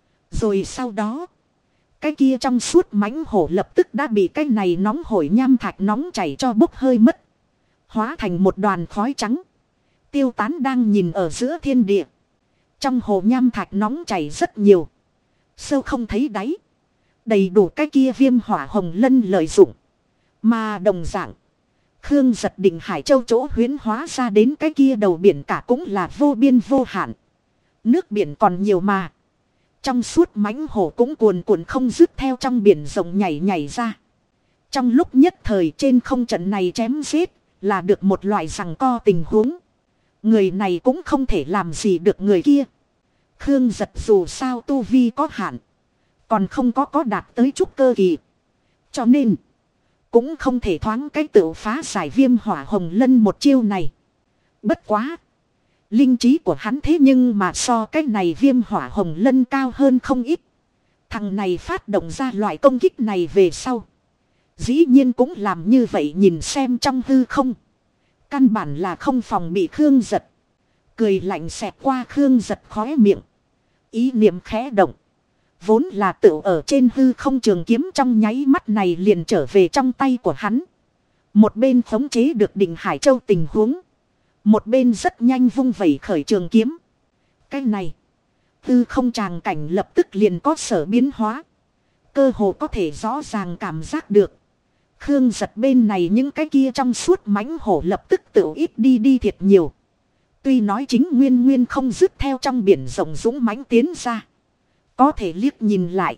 Rồi sau đó. Cái kia trong suốt mãnh hổ lập tức đã bị cái này nóng hổi nham thạch nóng chảy cho bốc hơi mất. Hóa thành một đoàn khói trắng. Tiêu tán đang nhìn ở giữa thiên địa. Trong hồ nham thạch nóng chảy rất nhiều. Sâu không thấy đáy. Đầy đủ cái kia viêm hỏa hồng lân lợi dụng. Mà đồng dạng. Khương Giật Định Hải Châu chỗ huyến hóa ra đến cái kia đầu biển cả cũng là vô biên vô hạn. Nước biển còn nhiều mà. Trong suốt mãnh hổ cũng cuồn cuộn không dứt theo trong biển rộng nhảy nhảy ra. Trong lúc nhất thời trên không trận này chém giết là được một loại giằng co tình huống. Người này cũng không thể làm gì được người kia. Khương Giật dù sao tu vi có hạn. Còn không có có đạt tới chút cơ kỳ. Cho nên. Cũng không thể thoáng cái tự phá giải viêm hỏa hồng lân một chiêu này. Bất quá. Linh trí của hắn thế nhưng mà so cái này viêm hỏa hồng lân cao hơn không ít. Thằng này phát động ra loại công kích này về sau. Dĩ nhiên cũng làm như vậy nhìn xem trong hư không. Căn bản là không phòng bị Khương Giật. Cười lạnh xẹt qua Khương Giật khóe miệng. Ý niệm khẽ động. Vốn là tựu ở trên hư không trường kiếm trong nháy mắt này liền trở về trong tay của hắn. Một bên khống chế được Định Hải Châu tình huống. Một bên rất nhanh vung vẩy khởi trường kiếm. Cái này. Hư không tràng cảnh lập tức liền có sở biến hóa. Cơ hồ có thể rõ ràng cảm giác được. Khương Giật bên này những cái kia trong suốt mãnh hổ lập tức tự ít đi đi thiệt nhiều. Tuy nói chính nguyên nguyên không dứt theo trong biển rộng dũng mãnh tiến ra. Có thể liếc nhìn lại.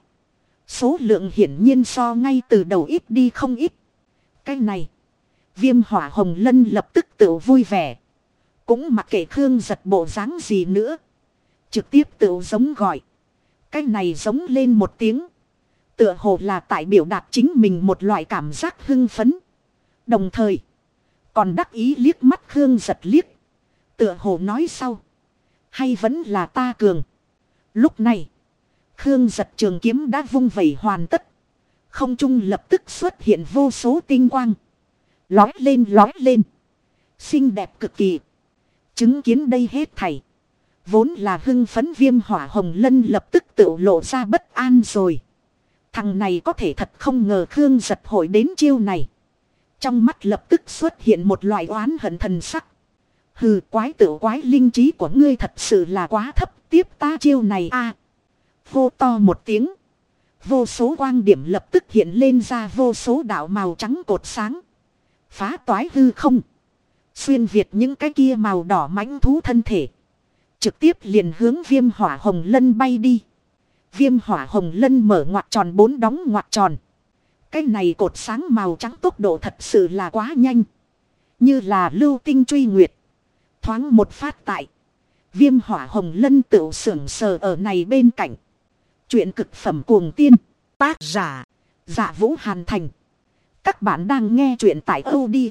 Số lượng hiển nhiên so ngay từ đầu ít đi không ít. Cái này. Viêm Hỏa Hồng Lân lập tức tự vui vẻ. Cũng mặc kệ Khương Giật bộ dáng gì nữa. Trực tiếp tự giống gọi. Cái này giống lên một tiếng. Tựa hồ là tại biểu đạt chính mình một loại cảm giác hưng phấn. Đồng thời. Còn đắc ý liếc mắt Khương Giật liếc. Tựa hồ nói sau. Hay vẫn là ta cường. Lúc này. Khương Giật trường kiếm đã vung vẩy hoàn tất. Không trung lập tức xuất hiện vô số tinh quang. Lói lên lói lên. Xinh đẹp cực kỳ. Chứng kiến đây hết thảy. Vốn là hưng phấn Viêm Hỏa Hồng Lân lập tức tự lộ ra bất an rồi. Thằng này có thể thật không ngờ Khương Giật hội đến chiêu này. Trong mắt lập tức xuất hiện một loại oán hận thần sắc. Hừ, quái tự quái, linh trí của ngươi thật sự là quá thấp, tiếp ta chiêu này a. À, hô to một tiếng. Vô số quang điểm lập tức hiện lên ra vô số đạo màu trắng cột sáng. Phá toái hư không. Xuyên việt những cái kia màu đỏ mãnh thú thân thể. Trực tiếp liền hướng Viêm Hỏa Hồng Lân bay đi. Viêm Hỏa Hồng Lân mở ngoặc tròn bốn đóng ngoặc tròn. Cái này cột sáng màu trắng tốc độ thật sự là quá nhanh. Như là lưu tinh truy nguyệt. Thoáng một phát tại. Viêm Hỏa Hồng Lân tự sưởng sờ ở này bên cạnh. Chuyện cực phẩm cuồng tiên. Tác giả. Dạ Vũ Hàn Thành. Các bạn đang nghe chuyện tại audio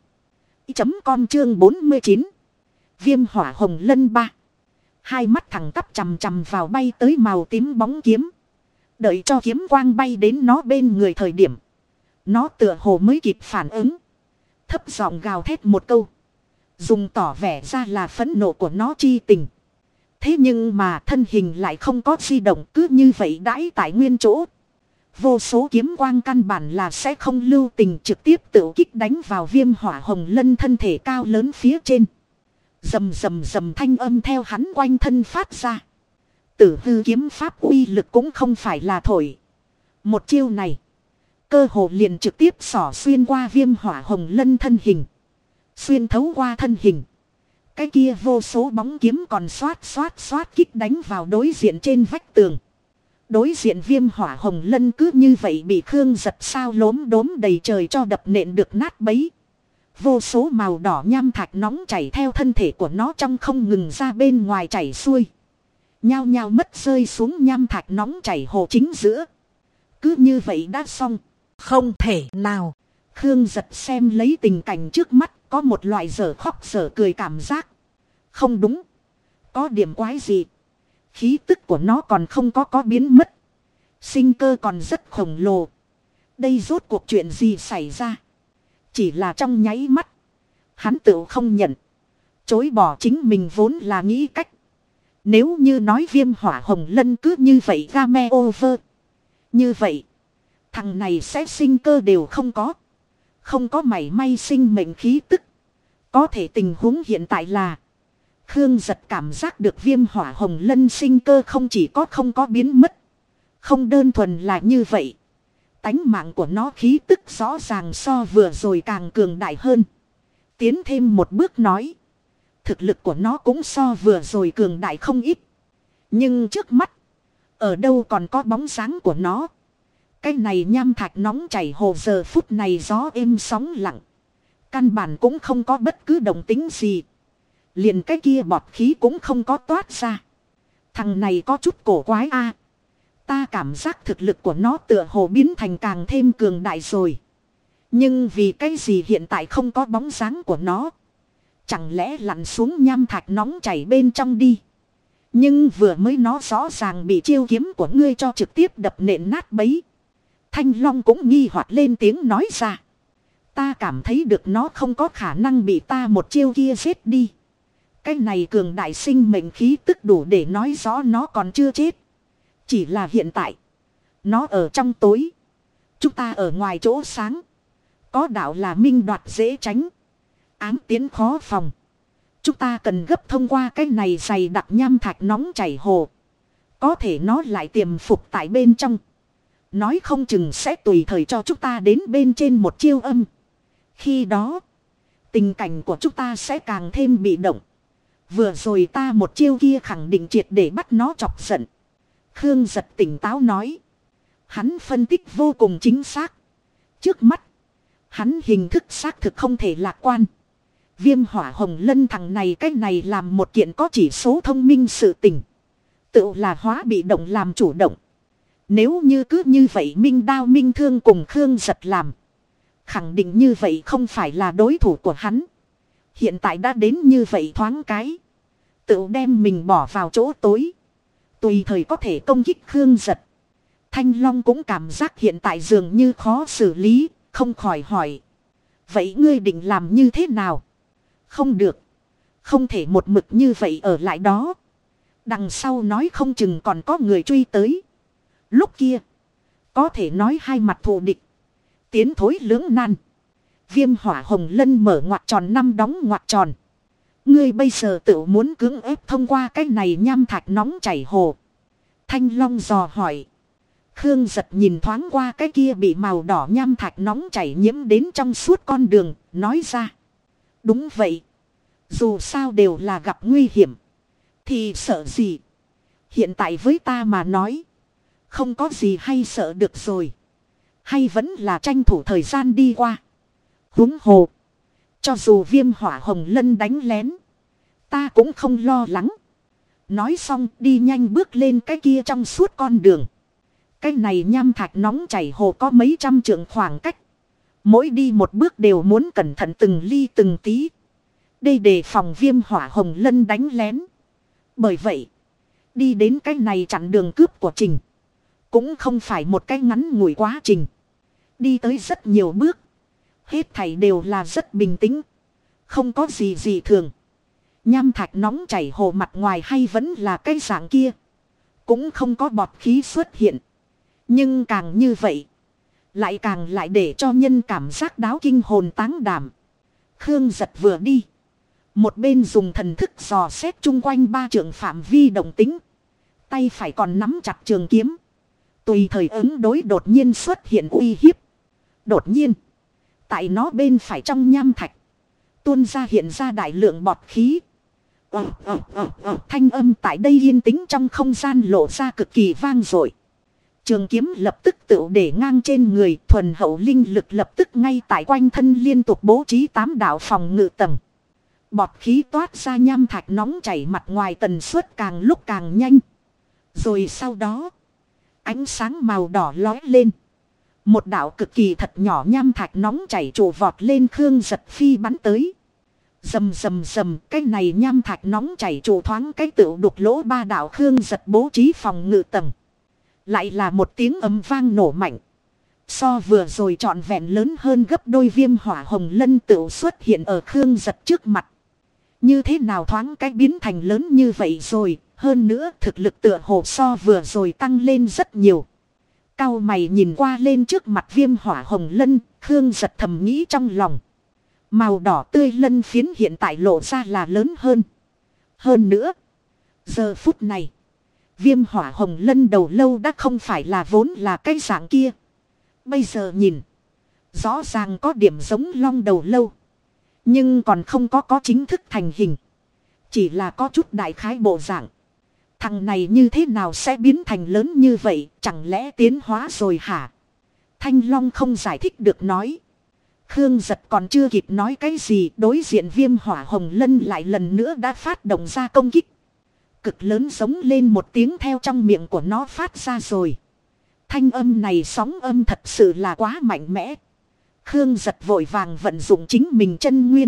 chấm com chương bốn mươi chín. Viêm Hỏa Hồng Lân ba. Hai mắt thẳng tắp chằm chằm vào bay tới màu tím bóng kiếm. Đợi cho kiếm quang bay đến nó bên người thời điểm. Nó tựa hồ mới kịp phản ứng. Thấp giọng gào thét một câu. Dùng tỏ vẻ ra là phẫn nộ của nó chi tình. Thế nhưng mà thân hình lại không có di động, cứ như vậy đãi tại nguyên chỗ. Vô số kiếm quang căn bản là sẽ không lưu tình, trực tiếp tự kích đánh vào Viêm Hỏa Hồng Lân thân thể cao lớn phía trên. Rầm rầm rầm thanh âm theo hắn quanh thân phát ra. Tử hư kiếm pháp uy lực cũng không phải là thổi. Một chiêu này. Cơ hồ liền trực tiếp xỏ xuyên qua Viêm Hỏa Hồng Lân thân hình. Xuyên thấu qua thân hình. Cái kia vô số bóng kiếm còn xoát xoát xoát kích đánh vào đối diện trên vách tường. Đối diện Viêm Hỏa Hồng Lân cứ như vậy bị Khương Giật sao lốm đốm đầy trời cho đập nện được nát bấy. Vô số màu đỏ nham thạch nóng chảy theo thân thể của nó trong không ngừng ra bên ngoài chảy xuôi. Nhao nhao mất rơi xuống nham thạch nóng chảy hồ chính giữa. Cứ như vậy đã xong. Không thể nào. Khương Giật xem lấy tình cảnh trước mắt, có một loại dở khóc dở cười cảm giác. Không đúng. Có điểm quái gì. Khí tức của nó còn không có có biến mất. Sinh cơ còn rất khổng lồ. Đây rốt cuộc chuyện gì xảy ra. Chỉ là trong nháy mắt. Hắn tự không nhận. Chối bỏ chính mình vốn là nghĩ cách. Nếu như nói Viêm Hỏa Hồng Lân cứ như vậy game over. Như vậy. Thằng này sẽ sinh cơ đều không có. Không có mảy may sinh mệnh khí tức. Có thể tình huống hiện tại là. Khương Giật cảm giác được Viêm Hỏa Hồng Lân sinh cơ không chỉ có không có biến mất. Không đơn thuần là như vậy. Tánh mạng của nó khí tức rõ ràng so vừa rồi càng cường đại hơn. Tiến thêm một bước nói. Thực lực của nó cũng so vừa rồi cường đại không ít. Nhưng trước mắt. Ở đâu còn có bóng dáng của nó. Cái này nham thạch nóng chảy hồ giờ phút này gió êm sóng lặng. Căn bản cũng không có bất cứ động tính gì. Liền cái kia bọt khí cũng không có toát ra. Thằng này có chút cổ quái a. Ta cảm giác thực lực của nó tựa hồ biến thành càng thêm cường đại rồi. Nhưng vì cái gì hiện tại không có bóng dáng của nó. Chẳng lẽ lặn xuống nham thạch nóng chảy bên trong đi. Nhưng vừa mới nó rõ ràng bị chiêu kiếm của ngươi cho trực tiếp đập nện nát bấy. Thanh Long cũng nghi hoặc lên tiếng nói ra. Ta cảm thấy được nó không có khả năng bị ta một chiêu kia giết đi. Cái này cường đại sinh mệnh khí tức đủ để nói rõ nó còn chưa chết. Chỉ là hiện tại. Nó ở trong tối. Chúng ta ở ngoài chỗ sáng. Có đạo là minh đoạt dễ tránh. Ám tiến khó phòng. Chúng ta cần gấp thông qua cái này dày đặc nham thạch nóng chảy hồ. Có thể nó lại tiềm phục tại bên trong. Nói không chừng sẽ tùy thời cho chúng ta đến bên trên một chiêu âm. Khi đó. Tình cảnh của chúng ta sẽ càng thêm bị động. Vừa rồi ta một chiêu kia khẳng định triệt để bắt nó chọc giận. Khương Giật tỉnh táo nói. Hắn phân tích vô cùng chính xác. Trước mắt. Hắn hình thức xác thực không thể lạc quan. Viêm hỏa hồng lân thằng này cái này làm một kiện có chỉ số thông minh sự tình. Tự là hóa bị động làm chủ động. Nếu như cứ như vậy minh đao minh thương cùng Khương Giật làm. Khẳng định như vậy không phải là đối thủ của hắn. Hiện tại đã đến như vậy thoáng cái. Tự đem mình bỏ vào chỗ tối. Tùy thời có thể công kích Khương Giật. Thanh Long cũng cảm giác hiện tại dường như khó xử lý. Không khỏi hỏi. Vậy ngươi định làm như thế nào? Không được. Không thể một mực như vậy ở lại đó. Đằng sau nói không chừng còn có người truy tới. Lúc kia. Có thể nói hai mặt thù địch. Tiến thối lưỡng nan. Viêm hỏa hồng lân mở ngoặc tròn năm đóng ngoặc tròn. Ngươi bây giờ tự muốn cưỡng ép thông qua cái này nham thạch nóng chảy hồ. Thanh Long dò hỏi. Khương Giật nhìn thoáng qua cái kia bị màu đỏ nham thạch nóng chảy nhiễm đến trong suốt con đường. Nói ra. Đúng vậy. Dù sao đều là gặp nguy hiểm. Thì sợ gì. Hiện tại với ta mà nói. Không có gì hay sợ được rồi. Hay vẫn là tranh thủ thời gian đi qua. Huống hồ. Cho dù viêm hỏa hồng lân đánh lén. Ta cũng không lo lắng. Nói xong đi nhanh bước lên cái kia trong suốt con đường. Cái này nham thạch nóng chảy hồ có mấy trăm trượng khoảng cách. Mỗi đi một bước đều muốn cẩn thận từng ly từng tí. Đây để phòng viêm hỏa hồng lân đánh lén. Bởi vậy. Đi đến cái này chặn đường cướp của Trình. Cũng không phải một cái ngắn ngủi quá trình. Đi tới rất nhiều bước. Hết thảy đều là rất bình tĩnh. Không có gì gì thường. Nham thạch nóng chảy hồ mặt ngoài hay vẫn là cái dạng kia. Cũng không có bọt khí xuất hiện. Nhưng càng như vậy. Lại càng lại để cho nhân cảm giác đáo kinh hồn táng đảm. Khương Giật vừa đi. Một bên dùng thần thức dò xét chung quanh ba trượng phạm vi động tính. Tay phải còn nắm chặt trường kiếm. Tùy thời ứng đối đột nhiên xuất hiện uy hiếp. Đột nhiên. Tại nó bên phải trong nham thạch. Tuôn ra hiện ra đại lượng bọt khí. Ờ, ờ, ờ, ờ, thanh âm tại đây yên tĩnh trong không gian lộ ra cực kỳ vang dội. Trường kiếm lập tức tự để ngang trên người. Thuần hậu linh lực lập tức ngay tại quanh thân liên tục bố trí tám đạo phòng ngự tầng. Bọt khí toát ra nham thạch nóng chảy mặt ngoài tần suất càng lúc càng nhanh. Rồi sau đó. Ánh sáng màu đỏ lói lên. Một đạo cực kỳ thật nhỏ nham thạch nóng chảy trụ vọt lên Khương Giật phi bắn tới. Rầm rầm rầm, cái này nham thạch nóng chảy trụ thoáng cái tựu đục lỗ ba đạo Khương Giật bố trí phòng ngự tầng. Lại là một tiếng ầm vang nổ mạnh. So vừa rồi trọn vẹn lớn hơn gấp đôi viêm hỏa hồng lân tựu xuất hiện ở Khương Giật trước mặt. Như thế nào thoáng cái biến thành lớn như vậy rồi, hơn nữa thực lực tựa hồ so vừa rồi tăng lên rất nhiều. Cao mày nhìn qua lên trước mặt viêm hỏa hồng lân, Khương Giật thầm nghĩ trong lòng. Màu đỏ tươi lân phiến hiện tại lộ ra là lớn hơn. Hơn nữa, giờ phút này, viêm hỏa hồng lân đầu lâu đã không phải là vốn là cái dạng kia. Bây giờ nhìn, rõ ràng có điểm giống long đầu lâu. Nhưng còn không có có chính thức thành hình. Chỉ là có chút đại khái bộ dạng. Thằng này như thế nào sẽ biến thành lớn như vậy, chẳng lẽ tiến hóa rồi hả? Thanh Long không giải thích được nói. Khương Giật còn chưa kịp nói cái gì, đối diện viêm hỏa hồng lân lại lần nữa đã phát động ra công kích. Cực lớn giống lên một tiếng theo trong miệng của nó phát ra rồi. Thanh âm này sóng âm thật sự là quá mạnh mẽ. Khương Giật vội vàng vận dụng chính mình chân nguyên.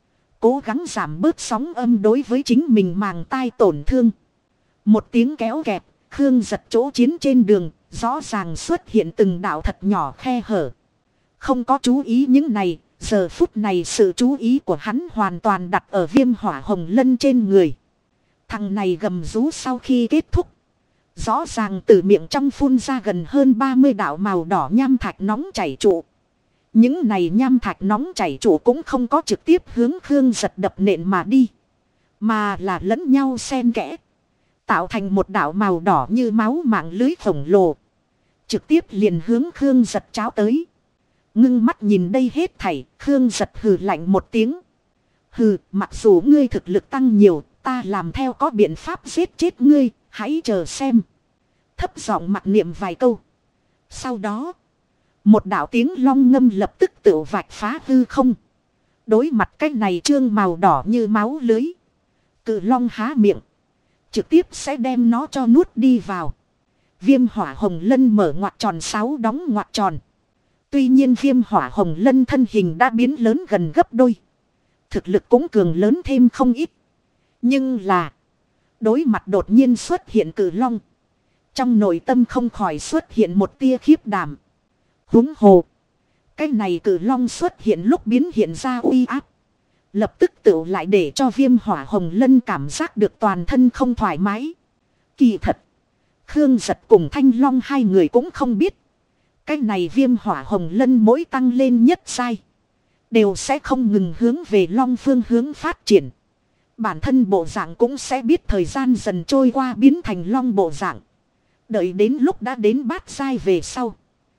Cố gắng giảm bớt sóng âm đối với chính mình màng tai tổn thương. Một tiếng kéo kẹt, Khương Giật chỗ chiến trên đường, rõ ràng xuất hiện từng đạo thật nhỏ khe hở. Không có chú ý những này, Giờ phút này sự chú ý của hắn hoàn toàn đặt ở viêm hỏa hồng lân trên người. Thằng này gầm rú sau khi kết thúc. Rõ ràng từ miệng trong phun ra gần hơn ba mươi đạo màu đỏ nham thạch nóng chảy trụ. Những này nham thạch nóng chảy trụ cũng không có trực tiếp hướng Khương Giật đập nện mà đi. Mà là lẫn nhau xen kẽ. Tạo thành một đạo màu đỏ như máu mạng lưới khổng lồ. Trực tiếp liền hướng Khương Giật cháo tới. Ngưng mắt nhìn đây hết thảy, Khương Giật hừ lạnh một tiếng. Hừ, mặc dù ngươi thực lực tăng nhiều, ta làm theo có biện pháp giết chết ngươi, hãy chờ xem. Thấp giọng mặc niệm vài câu. Sau đó, một đạo tiếng long ngâm lập tức tự vạch phá hư không. Đối mặt cái này trương màu đỏ như máu lưới. Cự long há miệng. Trực tiếp sẽ đem nó cho nuốt đi vào. Viêm hỏa hồng lân mở ngoặc tròn sáu đóng ngoặc tròn. Tuy nhiên viêm hỏa hồng lân thân hình đã biến lớn gần gấp đôi. Thực lực cũng cường lớn thêm không ít. Nhưng là. Đối mặt đột nhiên xuất hiện cự long. Trong nội tâm không khỏi xuất hiện một tia khiếp đảm. Húng hồ. Cái này cự long xuất hiện lúc biến hiện ra uy áp. Lập tức tự lại để cho viêm hỏa hồng lân cảm giác được toàn thân không thoải mái. Kỳ thật. Khương Giật cùng Thanh Long hai người cũng không biết. Cái này viêm hỏa hồng lân mỗi tăng lên nhất sai. Đều sẽ không ngừng hướng về long phương hướng phát triển. Bản thân bộ dạng cũng sẽ biết thời gian dần trôi qua biến thành long bộ dạng. Đợi đến lúc đã đến bát sai về sau.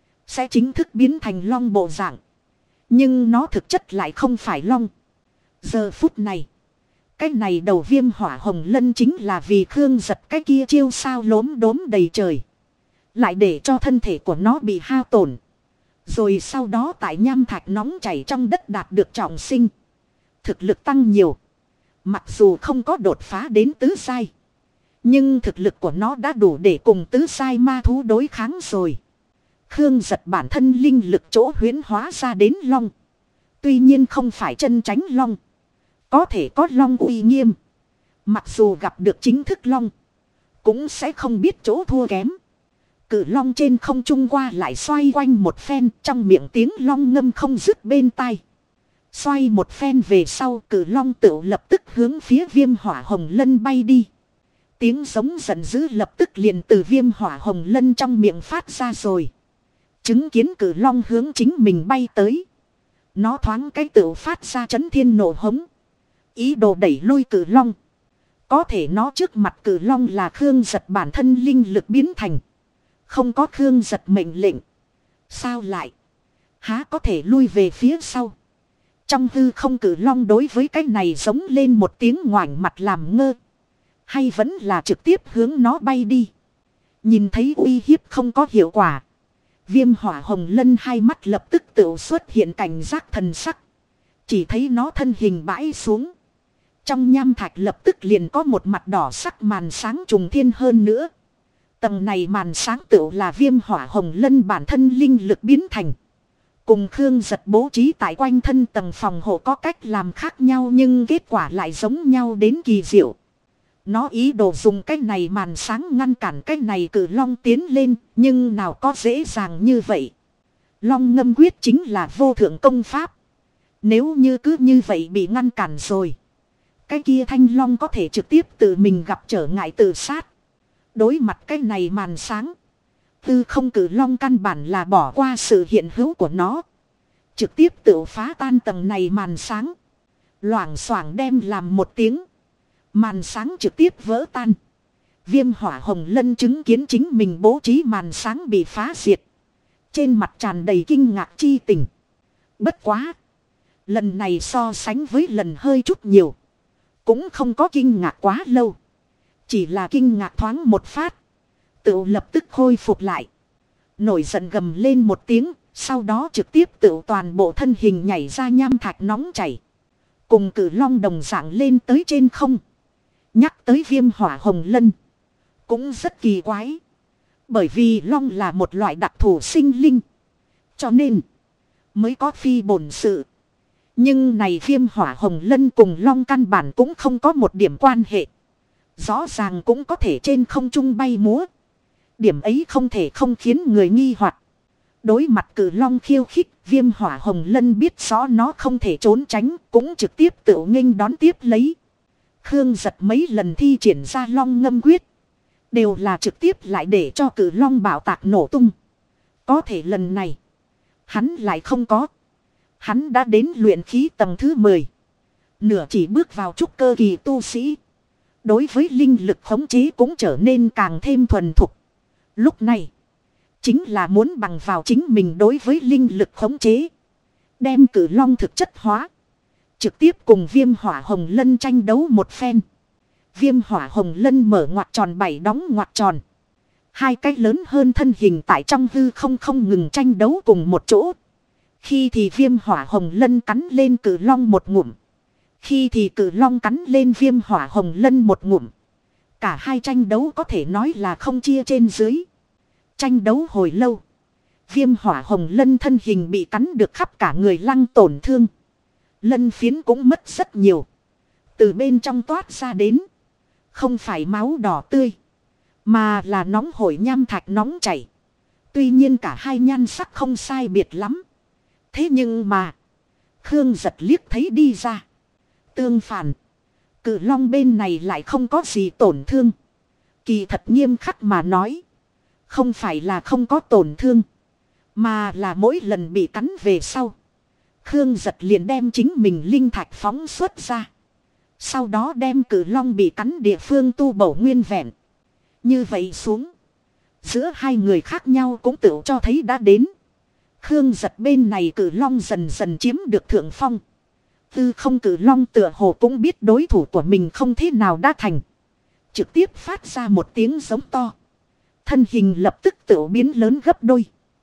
Sẽ chính thức biến thành long bộ dạng. Nhưng nó thực chất lại không phải long. Giờ phút này. Cái này đầu viêm hỏa hồng lân chính là vì Khương Giật cái kia chiêu sao lốm đốm đầy trời. Lại để cho thân thể của nó bị hao tổn. Rồi sau đó tại nham thạch nóng chảy trong đất đạt được trọng sinh. Thực lực tăng nhiều. Mặc dù không có đột phá đến tứ sai. Nhưng thực lực của nó đã đủ để cùng tứ sai ma thú đối kháng rồi. Khương Giật bản thân linh lực chỗ huyễn hóa ra đến long. Tuy nhiên không phải chân tránh long. Có thể có long uy nghiêm. Mặc dù gặp được chính thức long. Cũng sẽ không biết chỗ thua kém. Cự long trên không trung qua lại xoay quanh một phen. Trong miệng tiếng long ngâm không dứt bên tai. Xoay một phen về sau cự long tự lập tức hướng phía viêm hỏa hồng lân bay đi. Tiếng giống giận dữ lập tức liền từ viêm hỏa hồng lân trong miệng phát ra rồi. Chứng kiến cự long hướng chính mình bay tới. Nó thoáng cái tự phát ra chấn thiên nổ hống. Ý đồ đẩy lui cự long. Có thể nó trước mặt cự long là Khương Giật bản thân linh lực biến thành. Không có Khương Giật mệnh lệnh. Sao lại? Há có thể lui về phía sau. Trong hư không cự long đối với cái này giống lên một tiếng ngoảnh mặt làm ngơ. Hay vẫn là trực tiếp hướng nó bay đi. Nhìn thấy uy hiếp không có hiệu quả. Viêm hỏa hồng lân hai mắt lập tức tự xuất hiện cảnh giác thần sắc. Chỉ thấy nó thân hình bãi xuống. Trong nham thạch lập tức liền có một mặt đỏ sắc màn sáng trùng thiên hơn nữa. Tầng này màn sáng tự là viêm hỏa hồng lân bản thân linh lực biến thành. Cùng Khương Giật bố trí tại quanh thân tầng phòng hộ có cách làm khác nhau nhưng kết quả lại giống nhau đến kỳ diệu. Nó ý đồ dùng cái này màn sáng ngăn cản cái này cử long tiến lên, nhưng nào có dễ dàng như vậy. Long ngâm quyết chính là vô thượng công pháp. Nếu như cứ như vậy bị ngăn cản rồi. Cái kia thanh long có thể trực tiếp tự mình gặp trở ngại tự sát. Đối mặt cái này màn sáng. Tư không cử long căn bản là bỏ qua sự hiện hữu của nó. Trực tiếp tự phá tan tầng này màn sáng. Loảng xoảng đem làm một tiếng. Màn sáng trực tiếp vỡ tan. Viêm hỏa hồng lân chứng kiến chính mình bố trí màn sáng bị phá diệt. Trên mặt tràn đầy kinh ngạc chi tình. Bất quá. Lần này so sánh với lần hơi chút nhiều. Cũng không có kinh ngạc quá lâu. Chỉ là kinh ngạc thoáng một phát. Tự lập tức khôi phục lại. Nổi giận gầm lên một tiếng. Sau đó trực tiếp tự toàn bộ thân hình nhảy ra nham thạch nóng chảy. Cùng cử long đồng dạng lên tới trên không. Nhắc tới viêm hỏa hồng lân. Cũng rất kỳ quái. Bởi vì long là một loại đặc thù sinh linh. Cho nên. Mới có phi bổn sự. Nhưng này viêm hỏa hồng lân cùng long căn bản cũng không có một điểm quan hệ. Rõ ràng cũng có thể trên không trung bay múa. Điểm ấy không thể không khiến người nghi hoặc. Đối mặt cử long khiêu khích, Viêm Hỏa Hồng Lân biết rõ nó không thể trốn tránh, cũng trực tiếp tự nghênh đón tiếp lấy. Khương Giật mấy lần thi triển ra long ngâm quyết, đều là trực tiếp lại để cho cử long bạo tạc nổ tung. Có thể lần này, hắn lại không có. Hắn đã đến luyện khí tầng thứ mười. Nửa chỉ bước vào trúc cơ kỳ tu sĩ. Đối với linh lực khống chế cũng trở nên càng thêm thuần thục. Lúc này, chính là muốn bằng vào chính mình đối với linh lực khống chế. Đem cử long thực chất hóa. Trực tiếp cùng Viêm Hỏa Hồng Lân tranh đấu một phen. Viêm Hỏa Hồng Lân mở ngoặc tròn bảy đóng ngoặc tròn. Hai cái lớn hơn thân hình tại trong hư không không ngừng tranh đấu cùng một chỗ. Khi thì Viêm Hỏa Hồng Lân cắn lên cử long một ngụm. Khi thì cử long cắn lên Viêm Hỏa Hồng Lân một ngụm. Cả hai tranh đấu có thể nói là không chia trên dưới. Tranh đấu hồi lâu. Viêm Hỏa Hồng Lân thân hình bị cắn được khắp cả người lăng tổn thương. Lân phiến cũng mất rất nhiều. Từ bên trong toát ra đến. Không phải máu đỏ tươi. Mà là nóng hổi nham thạch nóng chảy. Tuy nhiên cả hai nhan sắc không sai biệt lắm. Thế nhưng mà. Khương Giật liếc thấy đi ra. Tương phản. Cự long bên này lại không có gì tổn thương. Kỳ thật nghiêm khắc mà nói. Không phải là không có tổn thương. Mà là mỗi lần bị cắn về sau. Khương Giật liền đem chính mình linh thạch phóng xuất ra. Sau đó đem cử long bị cắn địa phương tu bổ nguyên vẹn. Như vậy xuống. Giữa hai người khác nhau cũng tự cho thấy đã đến. Khương Giật bên này cử long dần dần chiếm được thượng phong. Tư không cử long tựa hồ cũng biết đối thủ của mình không thế nào đã thành. Trực tiếp phát ra một tiếng giống to. Thân hình lập tức tự biến lớn gấp đôi.